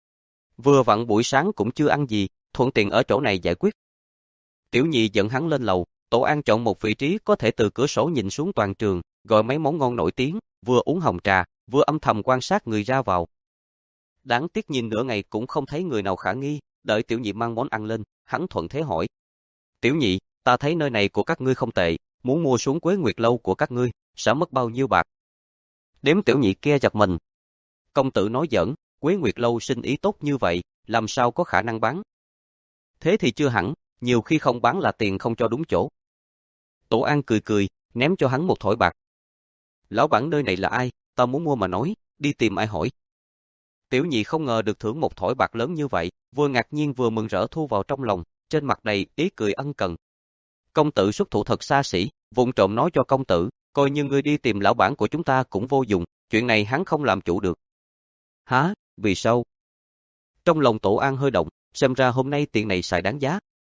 Vừa vặn buổi sáng cũng chưa ăn gì, thuận tiện ở chỗ này giải quyết. Tiểu Nhị dẫn hắn lên lầu, Tổ An chọn một vị trí có thể từ cửa sổ nhìn xuống toàn trường, gọi mấy món ngon nổi tiếng, vừa uống hồng trà, vừa âm thầm quan sát người ra vào. Đáng tiếc nhìn nửa ngày cũng không thấy người nào khả nghi, đợi Tiểu Nhị mang món ăn lên, hắn thuận thế hỏi. Tiểu Nhị, ta thấy nơi này của các ngươi không tệ, muốn mua xuống Quế Nguyệt lâu của các ngươi, sẽ mất bao nhiêu bạc? Đếm Tiểu Nhị kia giật mình. Công tử nói giỡn, Quế Nguyệt lâu sinh ý tốt như vậy, làm sao có khả năng bán? Thế thì chưa hẳn, nhiều khi không bán là tiền không cho đúng chỗ. Tổ An cười cười, ném cho hắn một thỏi bạc. Lão bản nơi này là ai, ta muốn mua mà nói, đi tìm ai hỏi. Tiểu Nhị không ngờ được thưởng một thỏi bạc lớn như vậy, vừa ngạc nhiên vừa mừng rỡ thu vào trong lòng, trên mặt đầy ý cười ân cần. Công tử xuất thủ thật xa xỉ, vụng trộm nói cho công tử, coi như ngươi đi tìm lão bản của chúng ta cũng vô dụng, chuyện này hắn không làm chủ được. Hả, vì sao? Trong lòng Tổ An hơi động, xem ra hôm nay tiền này xài đáng giá.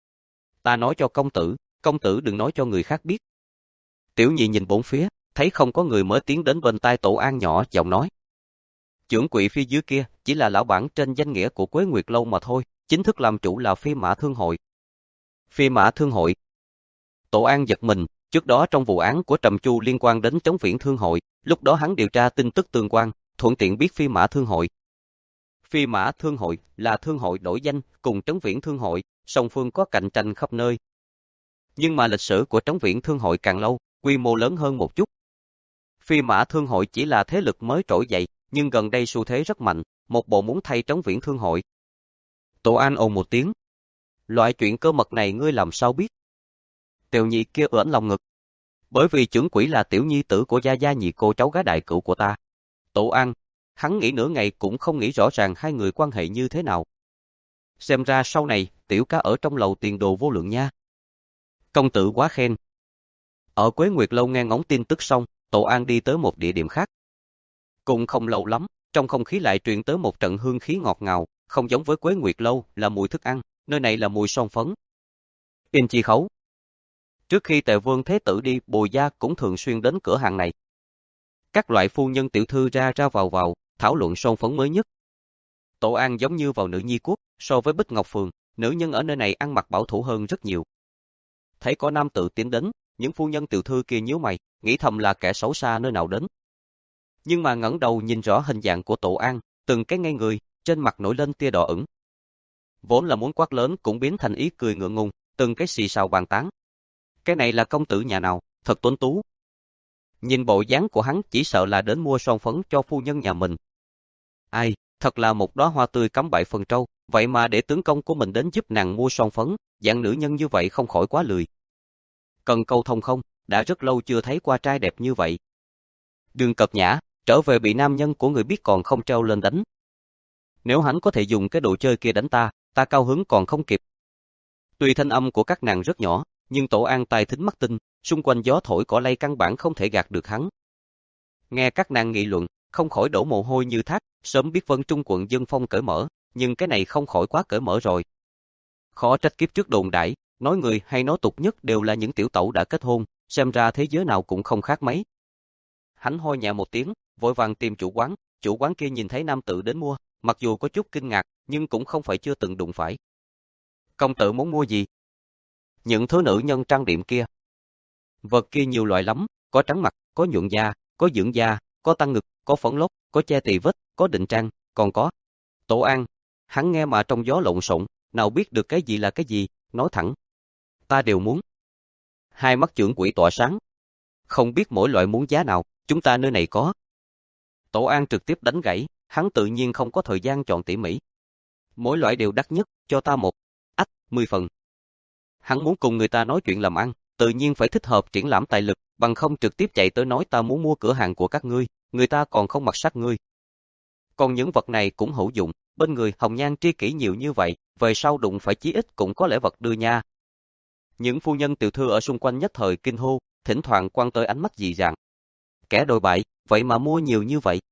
Ta nói cho công tử, công tử đừng nói cho người khác biết. Tiểu Nhị nhìn bốn phía, thấy không có người mới tiến đến bên tai Tổ An nhỏ giọng nói. Trưởng quỹ phía dưới kia, chỉ là lão bản trên danh nghĩa của Quế Nguyệt lâu mà thôi, chính thức làm chủ là Phi Mã Thương hội. Phi Mã Thương hội. Tổ An giật mình, trước đó trong vụ án của Trầm Chu liên quan đến Trấn Viễn Thương hội, lúc đó hắn điều tra tin tức tương quan, thuận tiện biết Phi Mã Thương hội. Phi Mã Thương hội là thương hội đổi danh cùng Trấn Viễn Thương hội, song phương có cạnh tranh khắp nơi. Nhưng mà lịch sử của Trấn Viễn Thương hội càng lâu, quy mô lớn hơn một chút. Phi Mã Thương hội chỉ là thế lực mới trỗi dậy, nhưng gần đây xu thế rất mạnh, một bộ muốn thay Trấn Viễn Thương hội. Tổ An ồ một tiếng. Loại chuyện cơ mật này ngươi làm sao biết? Tiểu nhị kia ưỡn lòng ngực. Bởi vì trưởng quỹ là tiểu nhi tử của gia gia nhị cô cháu gái đại cữu của ta. Tổ An, hắn nghĩ nửa ngày cũng không nghĩ rõ ràng hai người quan hệ như thế nào. Xem ra sau này, tiểu ca ở trong lầu tiền đồ vô lượng nha. Công tử quá khen. Ở Quế Nguyệt Lâu nghe ngóng tin tức xong, Tổ An đi tới một địa điểm khác. Cũng không lâu lắm, trong không khí lại truyền tới một trận hương khí ngọt ngào, không giống với Quế Nguyệt Lâu là mùi thức ăn, nơi này là mùi son phấn. Yên Chi Khấu. Trước khi Tề Vương Thế Tử đi, Bùi Gia cũng thường xuyên đến cửa hàng này. Các loại phu nhân tiểu thư ra ra vào vào, thảo luận son phấn mới nhất. Tổ An giống như vào nữ nhi quốc, so với Bích Ngọc Phường, nữ nhân ở nơi này ăn mặc bảo thủ hơn rất nhiều. Thấy có nam tự tiến đến, những phu nhân tiểu thư kia nhíu mày, nghĩ thầm là kẻ xấu xa nơi nào đến. Nhưng mà ngẩng đầu nhìn rõ hình dạng của Tổ An, từng cái ngay người, trên mặt nổi lên tia đỏ ửng. Vốn là muốn quát lớn cũng biến thành ý cười ngượng ngùng, từng cái xì xào bàn tán. Cái này là công tử nhà nào, thật tuấn tú. Nhìn bộ dáng của hắn chỉ sợ là đến mua son phấn cho phu nhân nhà mình. Ai, thật là một đóa hoa tươi cắm bại phần trâu, vậy mà để tướng công của mình đến giúp nàng mua son phấn, dạng nữ nhân như vậy không khỏi quá lười. Cần câu thông không, đã rất lâu chưa thấy qua trai đẹp như vậy. Đường cợt nhã, trở về bị nam nhân của người biết còn không treo lên đánh. Nếu hắn có thể dùng cái đồ chơi kia đánh ta, ta cao hứng còn không kịp. Tuy thanh âm của các nàng rất nhỏ, nhưng Tổ An tai thính mắt tinh, xung quanh gió thổi cỏ lay căn bản không thể gạt được hắn. Nghe các nàng nghị luận, không khỏi đổ mồ hôi như thác, sớm biết Vân Trung quận dân phong cởi mở, nhưng cái này không khỏi quá cởi mở rồi. Khó trách kiếp trước đồn đãi, nói người hay nói tục nhất đều là những tiểu tẩu đã kết hôn, xem ra thế giới nào cũng không khác mấy. Hắn hôi nhẹ một tiếng, vội vàng tìm chủ quán, chủ quán kia nhìn thấy nam tử đến mua, mặc dù có chút kinh ngạc, nhưng cũng không phải chưa từng đụng phải. Công tử muốn mua gì? Những thứ nữ nhân trang điểm kia. Vật kia nhiều loại lắm, có trắng mặt, có nhuận da, có dưỡng da, có tăng ngực, có phấn lót, có che tì vết, có định trang, còn có. Tổ An, hắn nghe mà trong gió lộn xộn, nào biết được cái gì là cái gì, nói thẳng. Ta đều muốn. Hai mắt trưởng quỹ tỏa sáng. Không biết mỗi loại muốn giá nào, chúng ta nơi này có. Tổ An trực tiếp đánh gãy, hắn tự nhiên không có thời gian chọn tỉ mỉ. Mỗi loại đều đắt nhất, cho ta một, ách, mười phần. Hắn muốn cùng người ta nói chuyện làm ăn, tự nhiên phải thích hợp triển lãm tài lực, bằng không trực tiếp chạy tới nói ta muốn mua cửa hàng của các ngươi, người ta còn không mặc sắc ngươi. Còn những vật này cũng hữu dụng, bên người hồng nhan tri kỷ nhiều như vậy, về sau đụng phải chí ít cũng có lễ vật đưa nha. Những phu nhân tiểu thư ở xung quanh nhất thời kinh hô, thỉnh thoảng quăng tới ánh mắt dị dạng. Kẻ đồi bại, vậy mà mua nhiều như vậy.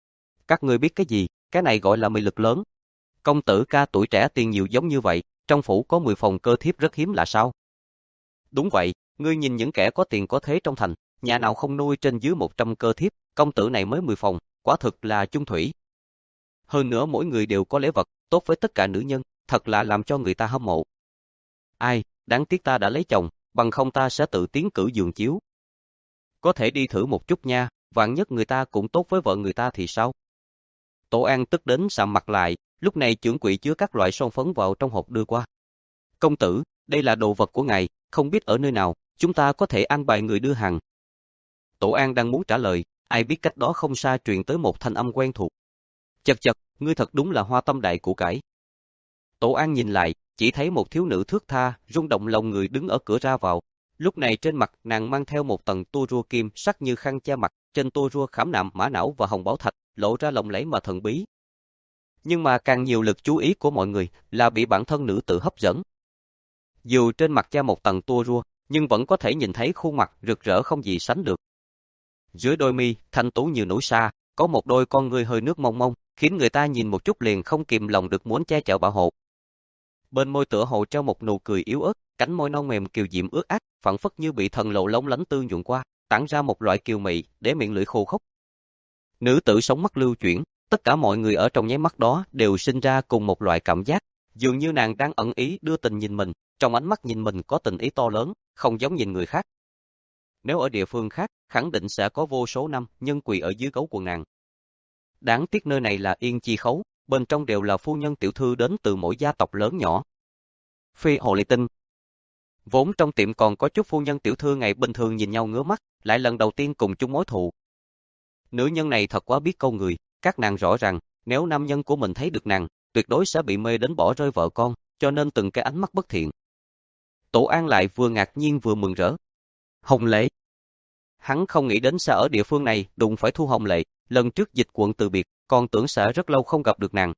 Các ngươi biết cái gì, cái này gọi là mị lực lớn. Công tử ca tuổi trẻ tiền nhiều giống như vậy, trong phủ có mười phòng cơ thiếp rất hiếm là sao? Đúng vậy, ngươi nhìn những kẻ có tiền có thế trong thành, nhà nào không nuôi trên dưới một trăm cơ thiếp, công tử này mới mười phòng, quả thực là chung thủy. Hơn nữa mỗi người đều có lễ vật, tốt với tất cả nữ nhân, thật là làm cho người ta hâm mộ. Ai, đáng tiếc ta đã lấy chồng, bằng không ta sẽ tự tiến cử giường chiếu. Có thể đi thử một chút nha, vạn nhất người ta cũng tốt với vợ người ta thì sao? Tổ An tức đến sạm mặt lại, lúc này trưởng quỹ chứa các loại son phấn vào trong hộp đưa qua. Công tử, đây là đồ vật của ngài, không biết ở nơi nào, chúng ta có thể an bài người đưa hàng. Tổ An đang muốn trả lời, ai biết cách đó không xa truyền tới một thanh âm quen thuộc. Chật chật, ngươi thật đúng là hoa tâm đại của cải. Tổ An nhìn lại, chỉ thấy một thiếu nữ thướt tha, rung động lòng người đứng ở cửa ra vào. Lúc này trên mặt nàng mang theo một tầng tua rua kim sắc như khăn che mặt, trên tua rua khảm nạm mã não và hồng bảo thạch, lộ ra lộng lẫy mà thần bí. Nhưng mà càng nhiều lực chú ý của mọi người là bị bản thân nữ tử hấp dẫn. Dù trên mặt che một tầng tua rua, nhưng vẫn có thể nhìn thấy khuôn mặt rực rỡ không gì sánh được. Dưới đôi mi, thanh tú như núi sa, có một đôi con ngươi hơi nước mông mông, khiến người ta nhìn một chút liền không kìm lòng được muốn che chở bảo hộ. Bên môi tựa hồ treo một nụ cười yếu ớt, cánh môi non mềm kiều diễm ướt át, phảng phất như bị thần lộ lóng lánh tư nhuận qua, tản ra một loại kiều mị, để miệng lưỡi khô khốc. Nữ tử sống mắt lưu chuyển, tất cả mọi người ở trong nháy mắt đó đều sinh ra cùng một loại cảm giác, dường như nàng đang ẩn ý đưa tình nhìn mình, trong ánh mắt nhìn mình có tình ý to lớn, không giống nhìn người khác. Nếu ở địa phương khác, khẳng định sẽ có vô số năm nhân quỳ ở dưới gấu quần nàng. Đáng tiếc nơi này là Yên Chi Khấu, bên trong đều là phu nhân tiểu thư đến từ mỗi gia tộc lớn nhỏ. Phi Hồ Ly Tinh. Vốn trong tiệm còn có chút phu nhân tiểu thư ngày bình thường nhìn nhau ngứa mắt, lại lần đầu tiên cùng chung mối thù. Nữ nhân này thật quá biết câu người, các nàng rõ ràng, nếu nam nhân của mình thấy được nàng, tuyệt đối sẽ bị mê đến bỏ rơi vợ con, cho nên từng cái ánh mắt bất thiện. Tổ An lại vừa ngạc nhiên vừa mừng rỡ. Hồng Lệ. Hắn không nghĩ đến sẽ ở địa phương này đụng phải Thu Hồng Lệ, lần trước dịch quận từ biệt, còn tưởng sẽ rất lâu không gặp được nàng.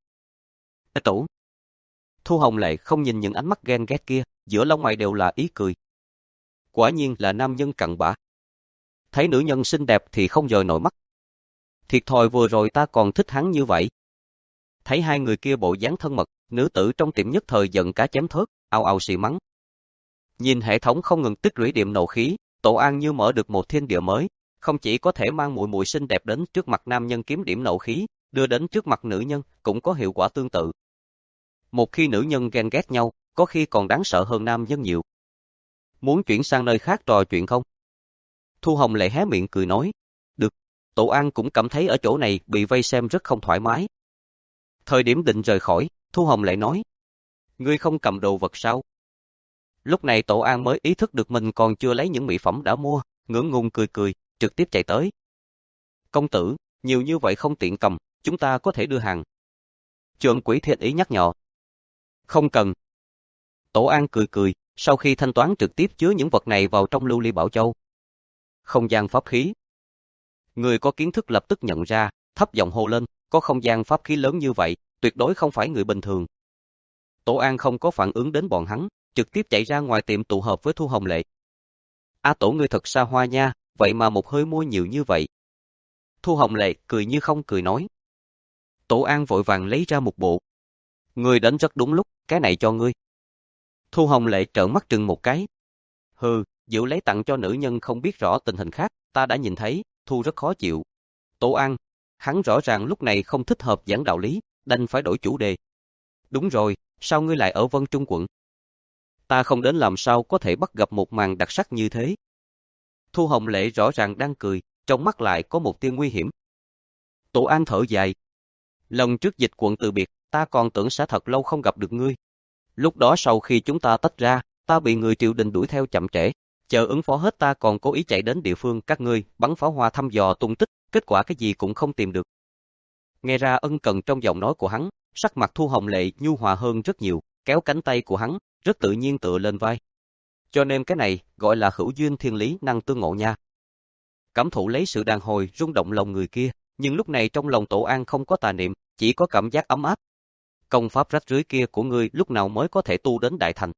Ê Tổ. Thu Hồng Lệ không nhìn những ánh mắt ghen ghét kia, giữa lông mày đều là ý cười. Quả nhiên là nam nhân cặn bã. Thấy nữ nhân xinh đẹp thì không rời nổi mắt. Thiệt thòi vừa rồi ta còn thích hắn như vậy. Thấy hai người kia bộ dáng thân mật, nữ tử trong tiệm nhất thời giận cá chém thớt, ào ào xì mắng. Nhìn hệ thống không ngừng tích lũy điểm nộ khí, Tổ An như mở được một thiên địa mới, không chỉ có thể mang muội muội xinh đẹp đến trước mặt nam nhân kiếm điểm nộ khí, đưa đến trước mặt nữ nhân cũng có hiệu quả tương tự. Một khi nữ nhân ghen ghét nhau, có khi còn đáng sợ hơn nam nhân nhiều. Muốn chuyển sang nơi khác trò chuyện không? Thu Hồng Lệ hé miệng cười nói. Được. Tổ An cũng cảm thấy ở chỗ này bị vây xem rất không thoải mái. Thời điểm định rời khỏi, Thu Hồng Lệ nói. Ngươi không cầm đồ vật sao? Lúc này Tổ An mới ý thức được mình còn chưa lấy những mỹ phẩm đã mua, ngưỡng ngùng cười cười, trực tiếp chạy tới. Công tử, nhiều như vậy không tiện cầm, chúng ta có thể đưa hàng. Trượng quỷ thiện ý nhắc nhở. Không cần. Tổ An cười cười, sau khi thanh toán trực tiếp chứa những vật này vào trong lưu ly bảo châu. Không gian pháp khí. Người có kiến thức lập tức nhận ra, thấp giọng hô lên, có không gian pháp khí lớn như vậy, tuyệt đối không phải người bình thường. Tổ An không có phản ứng đến bọn hắn, trực tiếp chạy ra ngoài tiệm tụ hợp với Thu Hồng Lệ. A Tổ ngươi thật xa hoa nha, vậy mà một hơi mua nhiều như vậy. Thu Hồng Lệ cười như không cười nói. Tổ An vội vàng lấy ra một bộ. Ngươi đến rất đúng lúc, cái này cho ngươi. Thu Hồng Lệ trợn mắt trừng một cái. Hừ, giữ lấy tặng cho nữ nhân không biết rõ tình hình khác, ta đã nhìn thấy, Thu rất khó chịu. Tổ An, hắn rõ ràng lúc này không thích hợp giảng đạo lý, đành phải đổi chủ đề. Đúng rồi, sao ngươi lại ở Vân Trung quận? Ta không đến làm sao có thể bắt gặp một màn đặc sắc như thế. Thu Hồng Lệ rõ ràng đang cười, trong mắt lại có một tia nguy hiểm. Tổ An thở dài. Lần trước dịch quận từ biệt, ta còn tưởng sẽ thật lâu không gặp được ngươi. Lúc đó sau khi chúng ta tách ra, ta bị người triều đình đuổi theo chậm trễ, chờ ứng phó hết ta còn cố ý chạy đến địa phương các ngươi, bắn pháo hoa thăm dò tung tích, kết quả cái gì cũng không tìm được. Nghe ra ân cần trong giọng nói của hắn, sắc mặt Thu Hồng Lệ nhu hòa hơn rất nhiều, kéo cánh tay của hắn, rất tự nhiên tựa lên vai. Cho nên cái này gọi là hữu duyên thiên lý năng tương ngộ nha. Cảm thụ lấy sự đàn hồi rung động lòng người kia, nhưng lúc này trong lòng Tổ An không có tà niệm, chỉ có cảm giác ấm áp. Công pháp rách rưới kia của ngươi lúc nào mới có thể tu đến đại thành?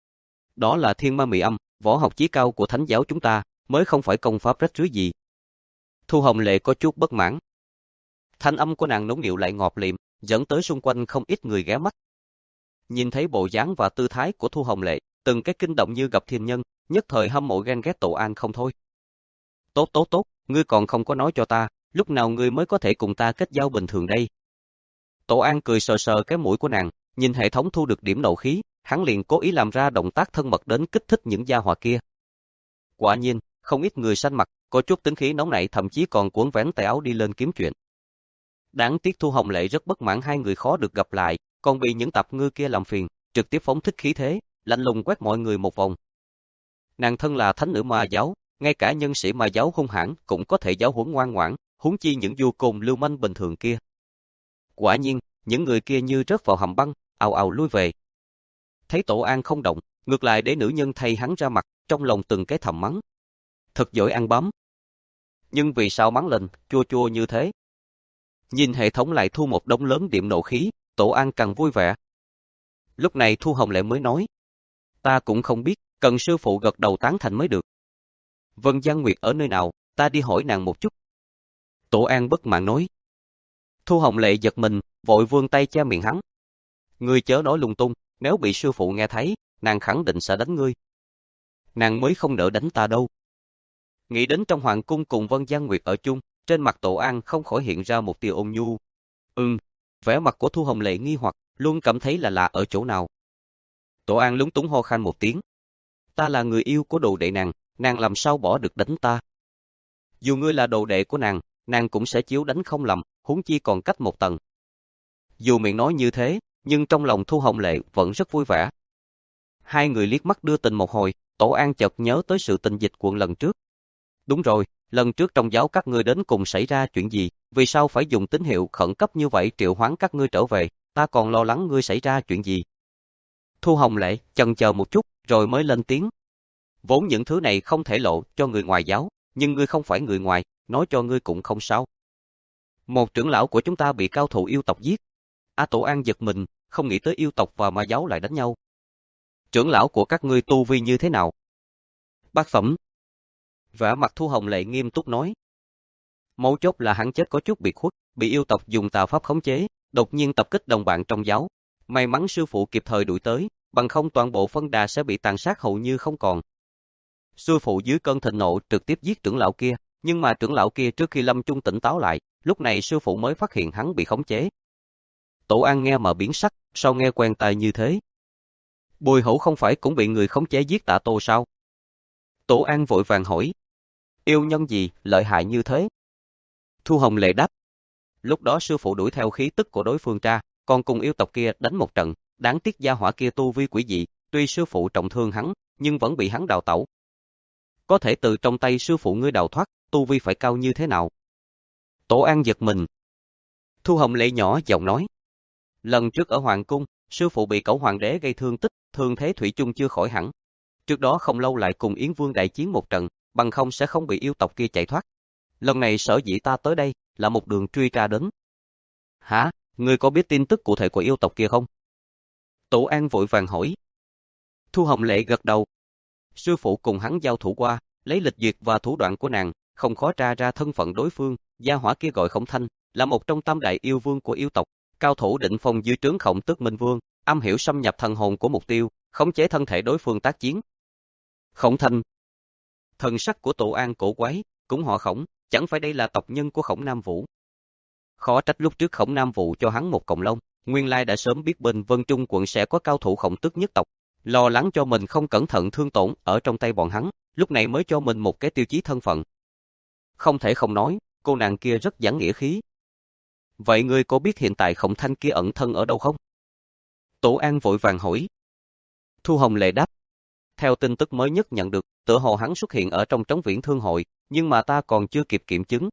Đó là thiên ma mị âm, võ học chí cao của thánh giáo chúng ta, mới không phải công pháp rách rưới gì. Thu Hồng Lệ có chút bất mãn. Thanh âm của nàng nũng nịu lại ngọt liệm, dẫn tới xung quanh không ít người ghé mắt. Nhìn thấy bộ dáng và tư thái của Thu Hồng Lệ, từng cái kinh động như gặp thiên nhân, nhất thời hâm mộ ghen ghét Tổ An không thôi. Tốt tốt tốt, ngươi còn không có nói cho ta, lúc nào ngươi mới có thể cùng ta kết giao bình thường đây? Tổ An cười sờ sờ cái mũi của nàng, nhìn hệ thống thu được điểm nộ khí, hắn liền cố ý làm ra động tác thân mật đến kích thích những gia hỏa kia. Quả nhiên, không ít người xanh mặt, có chút tính khí nóng nảy thậm chí còn cuốn vén tay áo đi lên kiếm chuyện. Đáng tiếc Thu Hồng Lệ rất bất mãn hai người khó được gặp lại, còn bị những tạp ngư kia làm phiền, trực tiếp phóng thích khí thế, lạnh lùng quét mọi người một vòng. Nàng thân là thánh nữ ma giáo, ngay cả nhân sĩ ma giáo hung hãn cũng có thể giáo huấn ngoan ngoãn, huống chi những du côn lưu manh bình thường kia. Quả nhiên, những người kia như rớt vào hầm băng, ào ào lui về. Thấy Tổ An không động, ngược lại để nữ nhân thay hắn ra mặt, trong lòng từng cái thầm mắng. Thật giỏi ăn bám. Nhưng vì sao mắng lên, chua chua như thế? Nhìn hệ thống lại thu một đống lớn điểm nộ khí, Tổ An càng vui vẻ. Lúc này Thu Hồng Lệ mới nói. Ta cũng không biết, cần sư phụ gật đầu tán thành mới được. Vân Giang Nguyệt ở nơi nào, ta đi hỏi nàng một chút. Tổ An bất mãn nói. Thu Hồng Lệ giật mình, vội vươn tay che miệng hắn. Ngươi chớ nói lung tung, nếu bị sư phụ nghe thấy, nàng khẳng định sẽ đánh ngươi. Nàng mới không nỡ đánh ta đâu. Nghĩ đến trong hoàng cung cùng Vân Giang Nguyệt ở chung, trên mặt Tổ An không khỏi hiện ra một tia ôn nhu. Ừm, vẻ mặt của Thu Hồng Lệ nghi hoặc, luôn cảm thấy là lạ ở chỗ nào. Tổ An lúng túng ho khan một tiếng. Ta là người yêu của đồ đệ nàng, nàng làm sao bỏ được đánh ta? Dù ngươi là đồ đệ của nàng, nàng cũng sẽ chiếu đánh không lầm, huống chi còn cách một tầng. Dù miệng nói như thế, nhưng trong lòng Thu Hồng Lệ vẫn rất vui vẻ. Hai người liếc mắt đưa tình một hồi, Tổ An chợt nhớ tới sự tình dịch quận lần trước. Đúng rồi, lần trước trong giáo các ngươi đến cùng xảy ra chuyện gì, vì sao phải dùng tín hiệu khẩn cấp như vậy triệu hoán các ngươi trở về, ta còn lo lắng ngươi xảy ra chuyện gì. Thu Hồng Lệ chần chờ một chút, rồi mới lên tiếng. Vốn những thứ này không thể lộ cho người ngoài giáo, nhưng ngươi không phải người ngoài, nói cho ngươi cũng không sao. Một trưởng lão của chúng ta bị cao thủ yêu tộc giết. A Tổ An giật mình, không nghĩ tới yêu tộc và ma giáo lại đánh nhau. Trưởng lão của các ngươi tu vi như thế nào? Bát phẩm. Vẻ mặt Thu Hồng Lệ nghiêm túc nói. Mấu chốt là hắn chết có chút biệt khuất, bị yêu tộc dùng tà pháp khống chế, đột nhiên tập kích đồng bạn trong giáo. May mắn sư phụ kịp thời đuổi tới, bằng không toàn bộ phân đà sẽ bị tàn sát hầu như không còn. Sư phụ dưới cơn thịnh nộ trực tiếp giết trưởng lão kia, nhưng mà trưởng lão kia trước khi lâm chung tỉnh táo lại, lúc này sư phụ mới phát hiện hắn bị khống chế. Tổ An nghe mà biến sắc, sao nghe quen tai như thế? Bùi Hữu không phải cũng bị người khống chế giết Tạ Tô sao? Tổ An vội vàng hỏi. Yêu nhân gì, lợi hại như thế? Thu Hồng Lệ đáp. Lúc đó sư phụ đuổi theo khí tức của đối phương ra, còn cùng yêu tộc kia đánh một trận, đáng tiếc gia hỏa kia tu vi quỷ dị, tuy sư phụ trọng thương hắn, nhưng vẫn bị hắn đào tẩu. Có thể từ trong tay sư phụ ngươi đào thoát, tu vi phải cao như thế nào? Tổ An giật mình. Thu Hồng Lệ nhỏ giọng nói. Lần trước ở Hoàng Cung, sư phụ bị cẩu hoàng đế gây thương tích, thương thế thủy chung chưa khỏi hẳn. Trước đó không lâu lại cùng Yến Vương đại chiến một trận, bằng không sẽ không bị yêu tộc kia chạy thoát. Lần này sở dĩ ta tới đây, là một đường truy tra đến. Hả? Ngươi có biết tin tức cụ thể của yêu tộc kia không? Tổ An vội vàng hỏi. Thu Hồng Lệ gật đầu. Sư phụ cùng hắn giao thủ qua, lấy lịch duyệt và thủ đoạn của nàng, không khó tra ra thân phận đối phương. Gia hỏa kia gọi Khổng Thanh, là một trong tam đại yêu vương của yêu tộc, cao thủ định phong dưới trướng Khổng Tước Minh Vương, am hiểu xâm nhập thần hồn của mục tiêu, khống chế thân thể đối phương tác chiến. Khổng Thanh. Thần sắc của Tổ An cổ quái, cũng họ Khổng, chẳng phải đây là tộc nhân của Khổng Nam Vũ. Khó trách lúc trước Khổng Nam Vũ cho hắn một cọng lông, nguyên lai đã sớm biết bên Vân Trung quận sẽ có cao thủ Khổng Tước nhất tộc, lo lắng cho mình không cẩn thận thương tổn ở trong tay bọn hắn, lúc này mới cho mình một cái tiêu chí thân phận. Không thể không nói, cô nàng kia rất giảng nghĩa khí. Vậy ngươi có biết hiện tại Khổng Thanh kia ẩn thân ở đâu không? Tổ An vội vàng hỏi. Thu Hồng Lệ đáp. Theo tin tức mới nhất nhận được, tựa hồ hắn xuất hiện ở trong Trấn Viễn Thương Hội, nhưng mà ta còn chưa kịp kiểm chứng.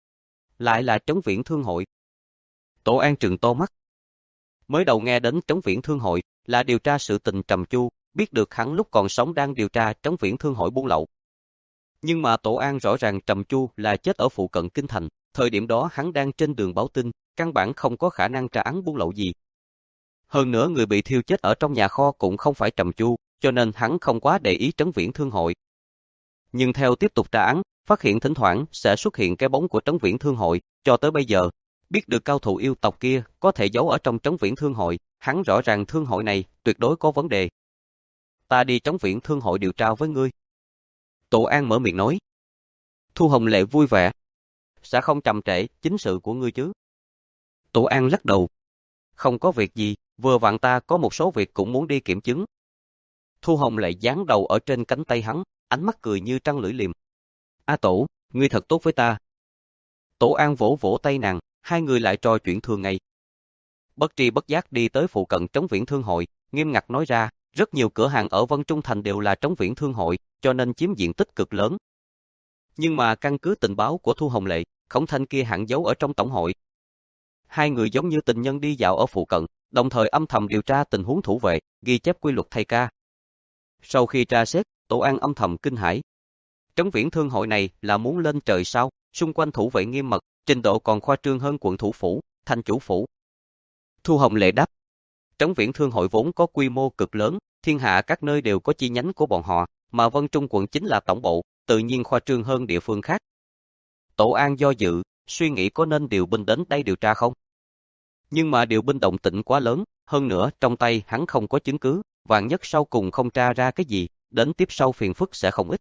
Lại là Trấn Viễn Thương Hội. Tổ An trừng to mắt. Mới đầu nghe đến Trấn Viễn Thương Hội là điều tra sự tình Trầm Chu, biết được hắn lúc còn sống đang điều tra Trấn Viễn Thương Hội buôn lậu. Nhưng mà Tổ An rõ ràng Trầm Chu là chết ở phụ cận kinh thành, thời điểm đó hắn đang trên đường báo tin, căn bản không có khả năng tra án buôn lậu gì. Hơn nữa người bị thiêu chết ở trong nhà kho cũng không phải Trầm Chu, cho nên hắn không quá để ý Trấn Viễn Thương Hội. Nhưng theo tiếp tục tra án, phát hiện thỉnh thoảng sẽ xuất hiện cái bóng của Trấn Viễn Thương Hội, cho tới bây giờ, biết được cao thủ yêu tộc kia có thể giấu ở trong Trấn Viễn Thương Hội, hắn rõ ràng Thương Hội này tuyệt đối có vấn đề. Ta đi Trấn Viễn Thương Hội điều tra với ngươi. Tổ An mở miệng nói. Thu Hồng Lệ vui vẻ. Sẽ không chậm trễ chính sự của ngươi chứ? Tổ An lắc đầu. Không có việc gì, vừa vặn ta có một số việc cũng muốn đi kiểm chứng. Thu Hồng Lệ dán đầu ở trên cánh tay hắn, ánh mắt cười như trăng lưỡi liềm. A Tổ, ngươi thật tốt với ta. Tổ An vỗ vỗ tay nàng, hai người lại trò chuyện thường ngày. Bất tri bất giác đi tới phụ cận Trấn Viễn Thương Hội, nghiêm ngặt nói ra, rất nhiều cửa hàng ở Vân Trung Thành đều là Trấn Viễn Thương Hội, cho nên chiếm diện tích cực lớn. Nhưng mà căn cứ tình báo của Thu Hồng Lệ, Khổng Thanh kia hẳn giấu ở trong tổng hội. Hai người giống như tình nhân đi dạo ở phụ cận, đồng thời âm thầm điều tra tình huống thủ vệ, ghi chép quy luật thay ca. Sau khi tra xét, Tổ An âm thầm kinh hãi. Trấn Viễn Thương Hội này là muốn lên trời sao? Xung quanh thủ vệ nghiêm mật, trình độ còn khoa trương hơn quận thủ phủ, thành chủ phủ. Thu Hồng Lệ đáp. Trấn Viễn Thương Hội vốn có quy mô cực lớn, thiên hạ các nơi đều có chi nhánh của bọn họ, mà Vân Trung quận chính là tổng bộ, tự nhiên khoa trương hơn địa phương khác. Tổ An do dự, suy nghĩ có nên điều binh đến đây điều tra không? Nhưng mà điều binh động tĩnh quá lớn, hơn nữa trong tay hắn không có chứng cứ, vạn nhất sau cùng không tra ra cái gì, đến tiếp sau phiền phức sẽ không ít.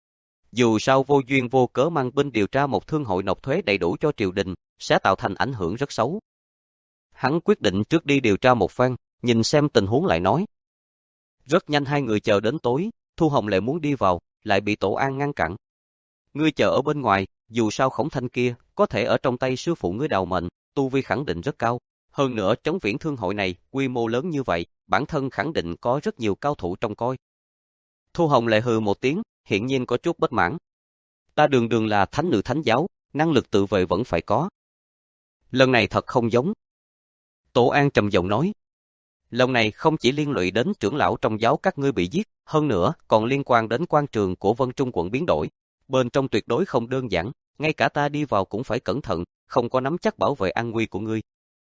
Dù sao vô duyên vô cớ mang binh điều tra một thương hội nộp thuế đầy đủ cho triều đình, sẽ tạo thành ảnh hưởng rất xấu. Hắn quyết định trước đi điều tra một phen, nhìn xem tình huống lại nói. Rất nhanh hai người chờ đến tối, Thu Hồng Lệ muốn đi vào, lại bị Tổ An ngăn cản. Ngươi chờ ở bên ngoài, dù sao Khổng Thanh kia, có thể ở trong tay sư phụ ngươi đào mệnh, tu vi khẳng định rất cao. Hơn nữa Trấn Viễn Thương Hội này, quy mô lớn như vậy, bản thân khẳng định có rất nhiều cao thủ trông coi. Thu Hồng Lệ hừ một tiếng, hiển nhiên có chút bất mãn. Ta đường đường là thánh nữ thánh giáo, năng lực tự vệ vẫn phải có. Lần này thật không giống. Tổ An trầm giọng nói. Lần này không chỉ liên lụy đến trưởng lão trong giáo các ngươi bị giết, hơn nữa còn liên quan đến quan trường của Vân Trung quận biến đổi. Bên trong tuyệt đối không đơn giản, ngay cả ta đi vào cũng phải cẩn thận, không có nắm chắc bảo vệ an nguy của ngươi.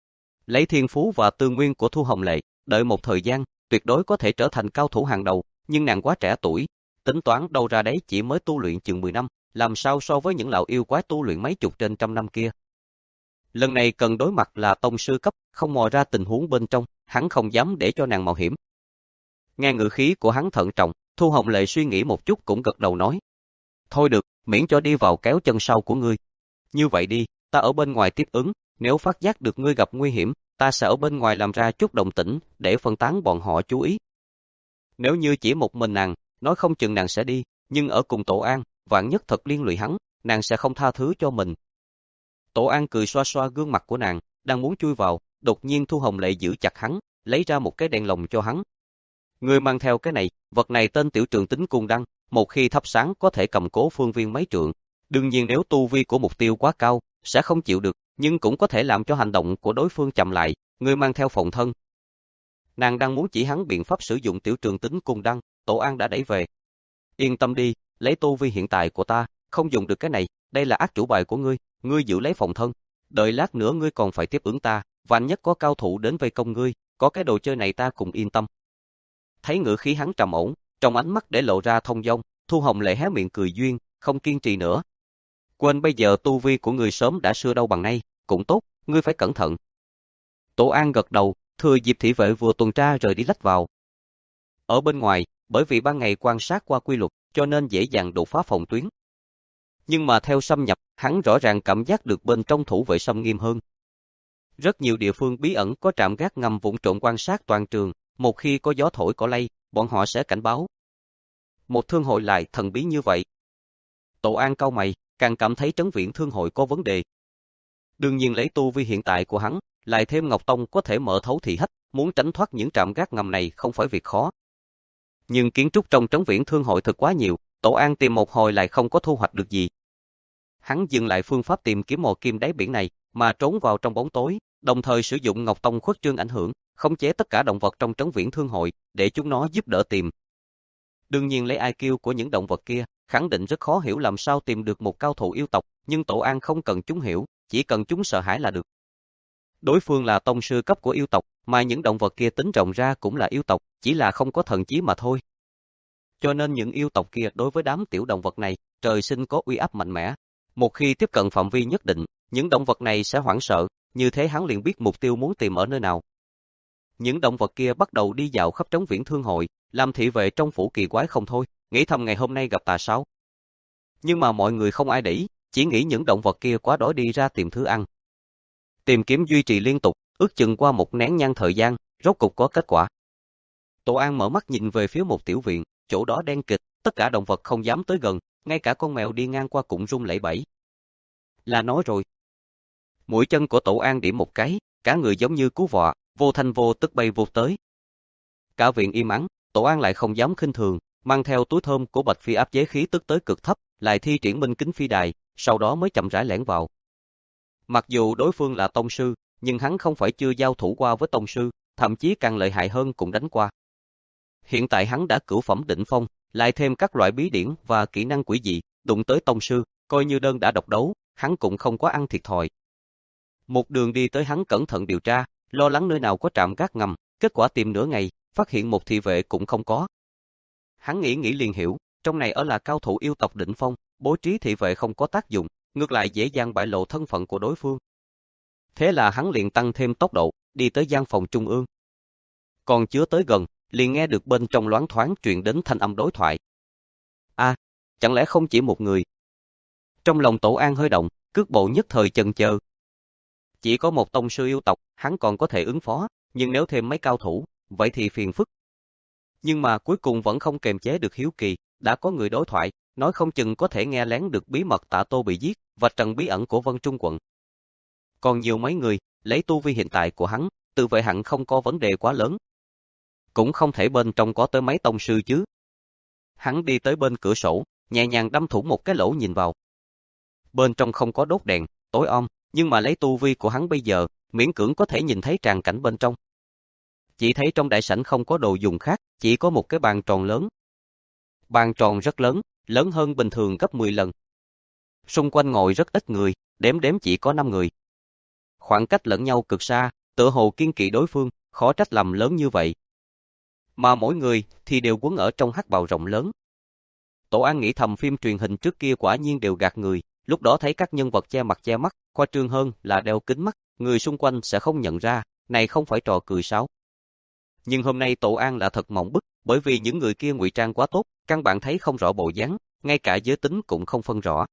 Lấy thiên phú và tư nguyên của Thu Hồng Lệ, đợi một thời gian, tuyệt đối có thể trở thành cao thủ hàng đầu, nhưng nàng quá trẻ tuổi, tính toán đâu ra đấy chỉ mới tu luyện chừng mười năm, làm sao so với những lão yêu quái tu luyện mấy chục trên trăm năm kia. Lần này cần đối mặt là tông sư cấp, không mò ra tình huống bên trong, hắn không dám để cho nàng mạo hiểm. Nghe ngữ khí của hắn thận trọng, Thu Hồng Lệ suy nghĩ một chút cũng gật đầu nói. Thôi được, miễn cho đi vào kéo chân sau của ngươi. Như vậy đi, ta ở bên ngoài tiếp ứng, nếu phát giác được ngươi gặp nguy hiểm, ta sẽ ở bên ngoài làm ra chút động tĩnh, để phân tán bọn họ chú ý. Nếu như chỉ một mình nàng, nói không chừng nàng sẽ đi, nhưng ở cùng Tổ An, vạn nhất thật liên lụy hắn, nàng sẽ không tha thứ cho mình. Tổ An cười xoa xoa gương mặt của nàng, đang muốn chui vào, đột nhiên Thu Hồng Lệ giữ chặt hắn, lấy ra một cái đèn lồng cho hắn. Ngươi mang theo cái này, vật này tên Tiểu Trường Tính Cung Đăng, một khi thắp sáng có thể cầm cố phương viên mấy trượng. Đương nhiên nếu tu vi của mục tiêu quá cao, sẽ không chịu được, nhưng cũng có thể làm cho hành động của đối phương chậm lại, ngươi mang theo phòng thân. Nàng đang muốn chỉ hắn biện pháp sử dụng Tiểu Trường Tính Cung Đăng, Tổ An đã đẩy về. Yên tâm đi, lấy tu vi hiện tại của ta, không dùng được cái này, đây là ác chủ bài của ngươi, ngươi giữ lấy phòng thân. Đợi lát nữa ngươi còn phải tiếp ứng ta, vạn nhất có cao thủ đến vây công ngươi, có cái đồ chơi này ta cũng yên tâm. Thấy ngữ khí hắn trầm ổn, trong ánh mắt để lộ ra thông dong, Thu Hồng Lệ hé miệng cười duyên, không kiên trì nữa. Quên bây giờ tu vi của ngươi sớm đã xưa đâu bằng nay, cũng tốt, ngươi phải cẩn thận. Tổ An gật đầu, thừa dịp thị vệ vừa tuần tra rời đi lách vào. Ở bên ngoài, bởi vì ban ngày quan sát qua quy luật, cho nên dễ dàng đột phá phòng tuyến. Nhưng mà theo xâm nhập, hắn rõ ràng cảm giác được bên trong thủ vệ xâm nghiêm hơn. Rất nhiều địa phương bí ẩn có trạm gác ngầm vụng trộm quan sát toàn trường, một khi có gió thổi cỏ lay, bọn họ sẽ cảnh báo. Một thương hội lại thần bí như vậy. Tổ An cau mày, càng cảm thấy trấn viện thương hội có vấn đề. Đương nhiên lấy tu vi hiện tại của hắn, lại thêm Ngọc Tông có thể mở thấu thị hách, muốn tránh thoát những trạm gác ngầm này không phải việc khó. Nhưng kiến trúc trong trấn viện thương hội thật quá nhiều, Tổ An tìm một hồi lại không có thu hoạch được gì. Hắn dừng lại phương pháp tìm kiếm mò kim đáy biển này, mà trốn vào trong bóng tối, đồng thời sử dụng Ngọc Tông khuất trương ảnh hưởng, khống chế tất cả động vật trong trấn viễn thương hội, để chúng nó giúp đỡ tìm. Đương nhiên lấy I Q của những động vật kia, khẳng định rất khó hiểu làm sao tìm được một cao thủ yêu tộc, nhưng Tổ An không cần chúng hiểu, chỉ cần chúng sợ hãi là được. Đối phương là tông sư cấp của yêu tộc, mà những động vật kia tính rộng ra cũng là yêu tộc, chỉ là không có thần trí mà thôi. Cho nên những yêu tộc kia đối với đám tiểu động vật này, trời sinh có uy áp mạnh mẽ. Một khi tiếp cận phạm vi nhất định, những động vật này sẽ hoảng sợ, như thế hắn liền biết mục tiêu muốn tìm ở nơi nào. Những động vật kia bắt đầu đi dạo khắp trấn viễn thương hội, làm thị vệ trong phủ kỳ quái không thôi, nghĩ thầm ngày hôm nay gặp tà sao. Nhưng mà mọi người không ai để ý, chỉ nghĩ những động vật kia quá đói đi ra tìm thứ ăn. Tìm kiếm duy trì liên tục, ước chừng qua một nén nhang thời gian, rốt cục có kết quả. Tổ An mở mắt nhìn về phía một tiểu viện, chỗ đó đen kịt, tất cả động vật không dám tới gần, ngay cả con mèo đi ngang qua cũng run lẩy bẩy. Là nói rồi. Mũi chân của Tổ An điểm một cái, cả người giống như cú vọ, vô thanh vô tức bay vụt tới. Cả viện im ắng, Tổ An lại không dám khinh thường, mang theo túi thơm của Bạch Phi áp chế khí tức tới cực thấp, lại thi triển minh kính phi đài, sau đó mới chậm rãi lẻn vào. Mặc dù đối phương là tông sư, nhưng hắn không phải chưa giao thủ qua với tông sư, thậm chí càng lợi hại hơn cũng đánh qua. Hiện tại hắn đã cửu phẩm đỉnh phong, lại thêm các loại bí điển và kỹ năng quỷ dị, đụng tới tông sư, coi như đơn đã độc đấu, hắn cũng không có ăn thiệt thòi. Một đường đi tới hắn cẩn thận điều tra, lo lắng nơi nào có trạm gác ngầm, kết quả tìm nửa ngày, phát hiện một thị vệ cũng không có. Hắn nghĩ nghĩ liền hiểu, trong này ở là cao thủ yêu tộc đỉnh phong, bố trí thị vệ không có tác dụng, ngược lại dễ dàng bại lộ thân phận của đối phương. Thế là hắn liền tăng thêm tốc độ, đi tới gian phòng trung ương. Còn chưa tới gần, liền nghe được bên trong loáng thoáng truyền đến thanh âm đối thoại. A, à, chẳng lẽ không chỉ một người? Trong lòng Tổ An hơi động, cước bộ nhất thời chần chờ. Chỉ có một tông sư yêu tộc, hắn còn có thể ứng phó, nhưng nếu thêm mấy cao thủ, vậy thì phiền phức. Nhưng mà cuối cùng vẫn không kềm chế được hiếu kỳ, đã có người đối thoại, nói không chừng có thể nghe lén được bí mật Tạ Tô bị giết, và trần bí ẩn của Vân Trung quận. Còn nhiều mấy người, lấy tu vi hiện tại của hắn, tự vệ hẳn không có vấn đề quá lớn. Cũng không thể bên trong có tới mấy tông sư chứ. Hắn đi tới bên cửa sổ, nhẹ nhàng đâm thủng một cái lỗ nhìn vào. Bên trong không có đốt đèn, tối om, nhưng mà lấy tu vi của hắn bây giờ, miễn cưỡng có thể nhìn thấy tràng cảnh bên trong. chỉ thấy trong đại sảnh không có đồ dùng khác, chỉ có một cái bàn tròn lớn. Bàn tròn rất lớn, lớn hơn bình thường gấp mười lần. Xung quanh ngồi rất ít người, đếm đếm chỉ có năm người. Khoảng cách lẫn nhau cực xa, tựa hồ kiên kỵ đối phương, khó trách lầm lớn như vậy. Mà mỗi người thì đều quấn ở trong hắc bào rộng lớn. Tổ An nghĩ thầm phim truyền hình trước kia quả nhiên đều gạt người, lúc đó thấy các nhân vật che mặt che mắt, khoa trương hơn là đeo kính mắt, người xung quanh sẽ không nhận ra, này không phải trò cười sao. Nhưng hôm nay Tổ An là thật mộng bức, bởi vì những người kia ngụy trang quá tốt, căn bản thấy không rõ bộ dáng, ngay cả giới tính cũng không phân rõ.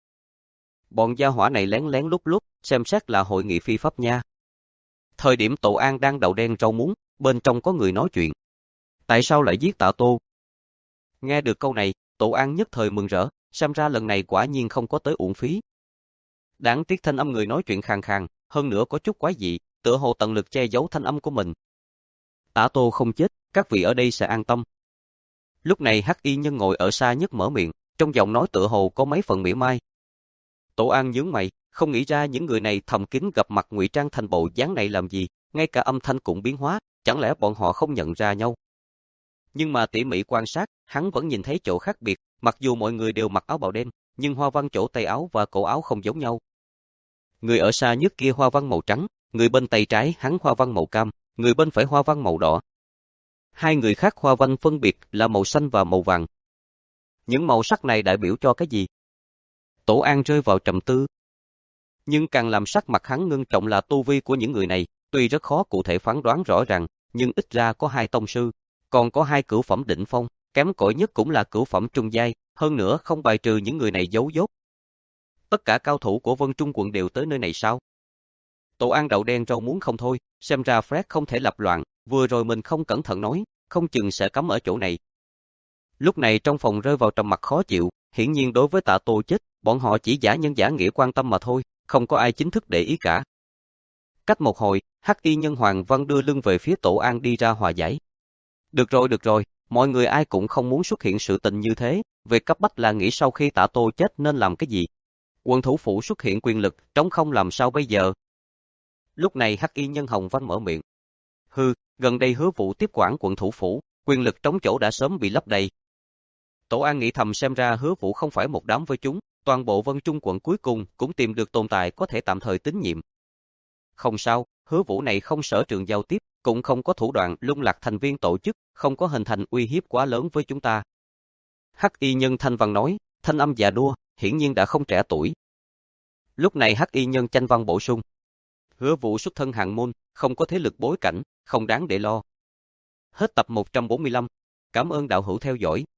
Bọn gia hỏa này lén lén lút lút, xem xét là hội nghị phi pháp nha. Thời điểm Tổ An đang đậu đen rau muống, bên trong có người nói chuyện. Tại sao lại giết Tạ Tô? Nghe được câu này, Tổ An nhất thời mừng rỡ, xem ra lần này quả nhiên không có tới uổng phí. Đáng tiếc thanh âm người nói chuyện khàn khàn, hơn nữa có chút quái dị, tựa hồ tận lực che giấu thanh âm của mình. Tạ Tô không chết, các vị ở đây sẽ an tâm. Lúc này Hắc Y Nhân ngồi ở xa nhất mở miệng, trong giọng nói tựa hồ có mấy phần mỉa mai. Tổ An nhướng mày, không nghĩ ra những người này thầm kín gặp mặt ngụy trang thành bộ dáng này làm gì, ngay cả âm thanh cũng biến hóa, chẳng lẽ bọn họ không nhận ra nhau? Nhưng mà tỉ mỉ quan sát, hắn vẫn nhìn thấy chỗ khác biệt, mặc dù mọi người đều mặc áo bào đen, nhưng hoa văn chỗ tay áo và cổ áo không giống nhau. Người ở xa nhất kia hoa văn màu trắng, người bên tay trái hắn hoa văn màu cam, người bên phải hoa văn màu đỏ. Hai người khác hoa văn phân biệt là màu xanh và màu vàng. Những màu sắc này đại biểu cho cái gì? Tổ An rơi vào trầm tư. Nhưng càng làm sắc mặt hắn ngưng trọng là tu vi của những người này, tuy rất khó cụ thể phán đoán rõ ràng, nhưng ít ra có hai tông sư, còn có hai cửu phẩm đỉnh phong, kém cỏi nhất cũng là cửu phẩm trung giai, hơn nữa không bài trừ những người này giấu dốt. Tất cả cao thủ của Vân Trung quận đều tới nơi này sao? Tổ An đậu đen rau muống không thôi, xem ra Fred không thể lập loạn, vừa rồi mình không cẩn thận nói, không chừng sẽ cấm ở chỗ này. Lúc này trong phòng rơi vào trầm mặc khó chịu, hiển nhiên đối với Tạ Tô chết, bọn họ chỉ giả nhân giả nghĩa quan tâm mà thôi, không có ai chính thức để ý cả. Cách một hồi, Hắc Y Nhân Hoàng Văn đưa lưng về phía Tổ An đi ra hòa giải. Được rồi được rồi, mọi người ai cũng không muốn xuất hiện sự tình như thế, việc cấp bách là nghĩ sau khi Tạ Tô chết nên làm cái gì. Quân thủ phủ xuất hiện quyền lực, trống không làm sao bây giờ? Lúc này Hắc Y Nhân Hồng Văn mở miệng. Hừ, gần đây Hứa Vũ tiếp quản quận thủ phủ, quyền lực trống chỗ đã sớm bị lấp đầy. Tổ An nghĩ thầm xem ra Hứa Vũ không phải một đám với chúng, toàn bộ Vân Trung quận cuối cùng cũng tìm được tồn tại có thể tạm thời tín nhiệm. Không sao, Hứa Vũ này không sở trường giao tiếp, cũng không có thủ đoạn lung lạc thành viên tổ chức, không có hình thành uy hiếp quá lớn với chúng ta. Hắc Y Nhân Thanh Văn nói, thanh âm già đua, hiển nhiên đã không trẻ tuổi. Lúc này Hắc Y Nhân Chanh Văn bổ sung. Hứa Vũ xuất thân hạng môn, không có thế lực bối cảnh, không đáng để lo. Hết tập một trăm bốn mươi lăm. Cảm ơn đạo hữu theo dõi.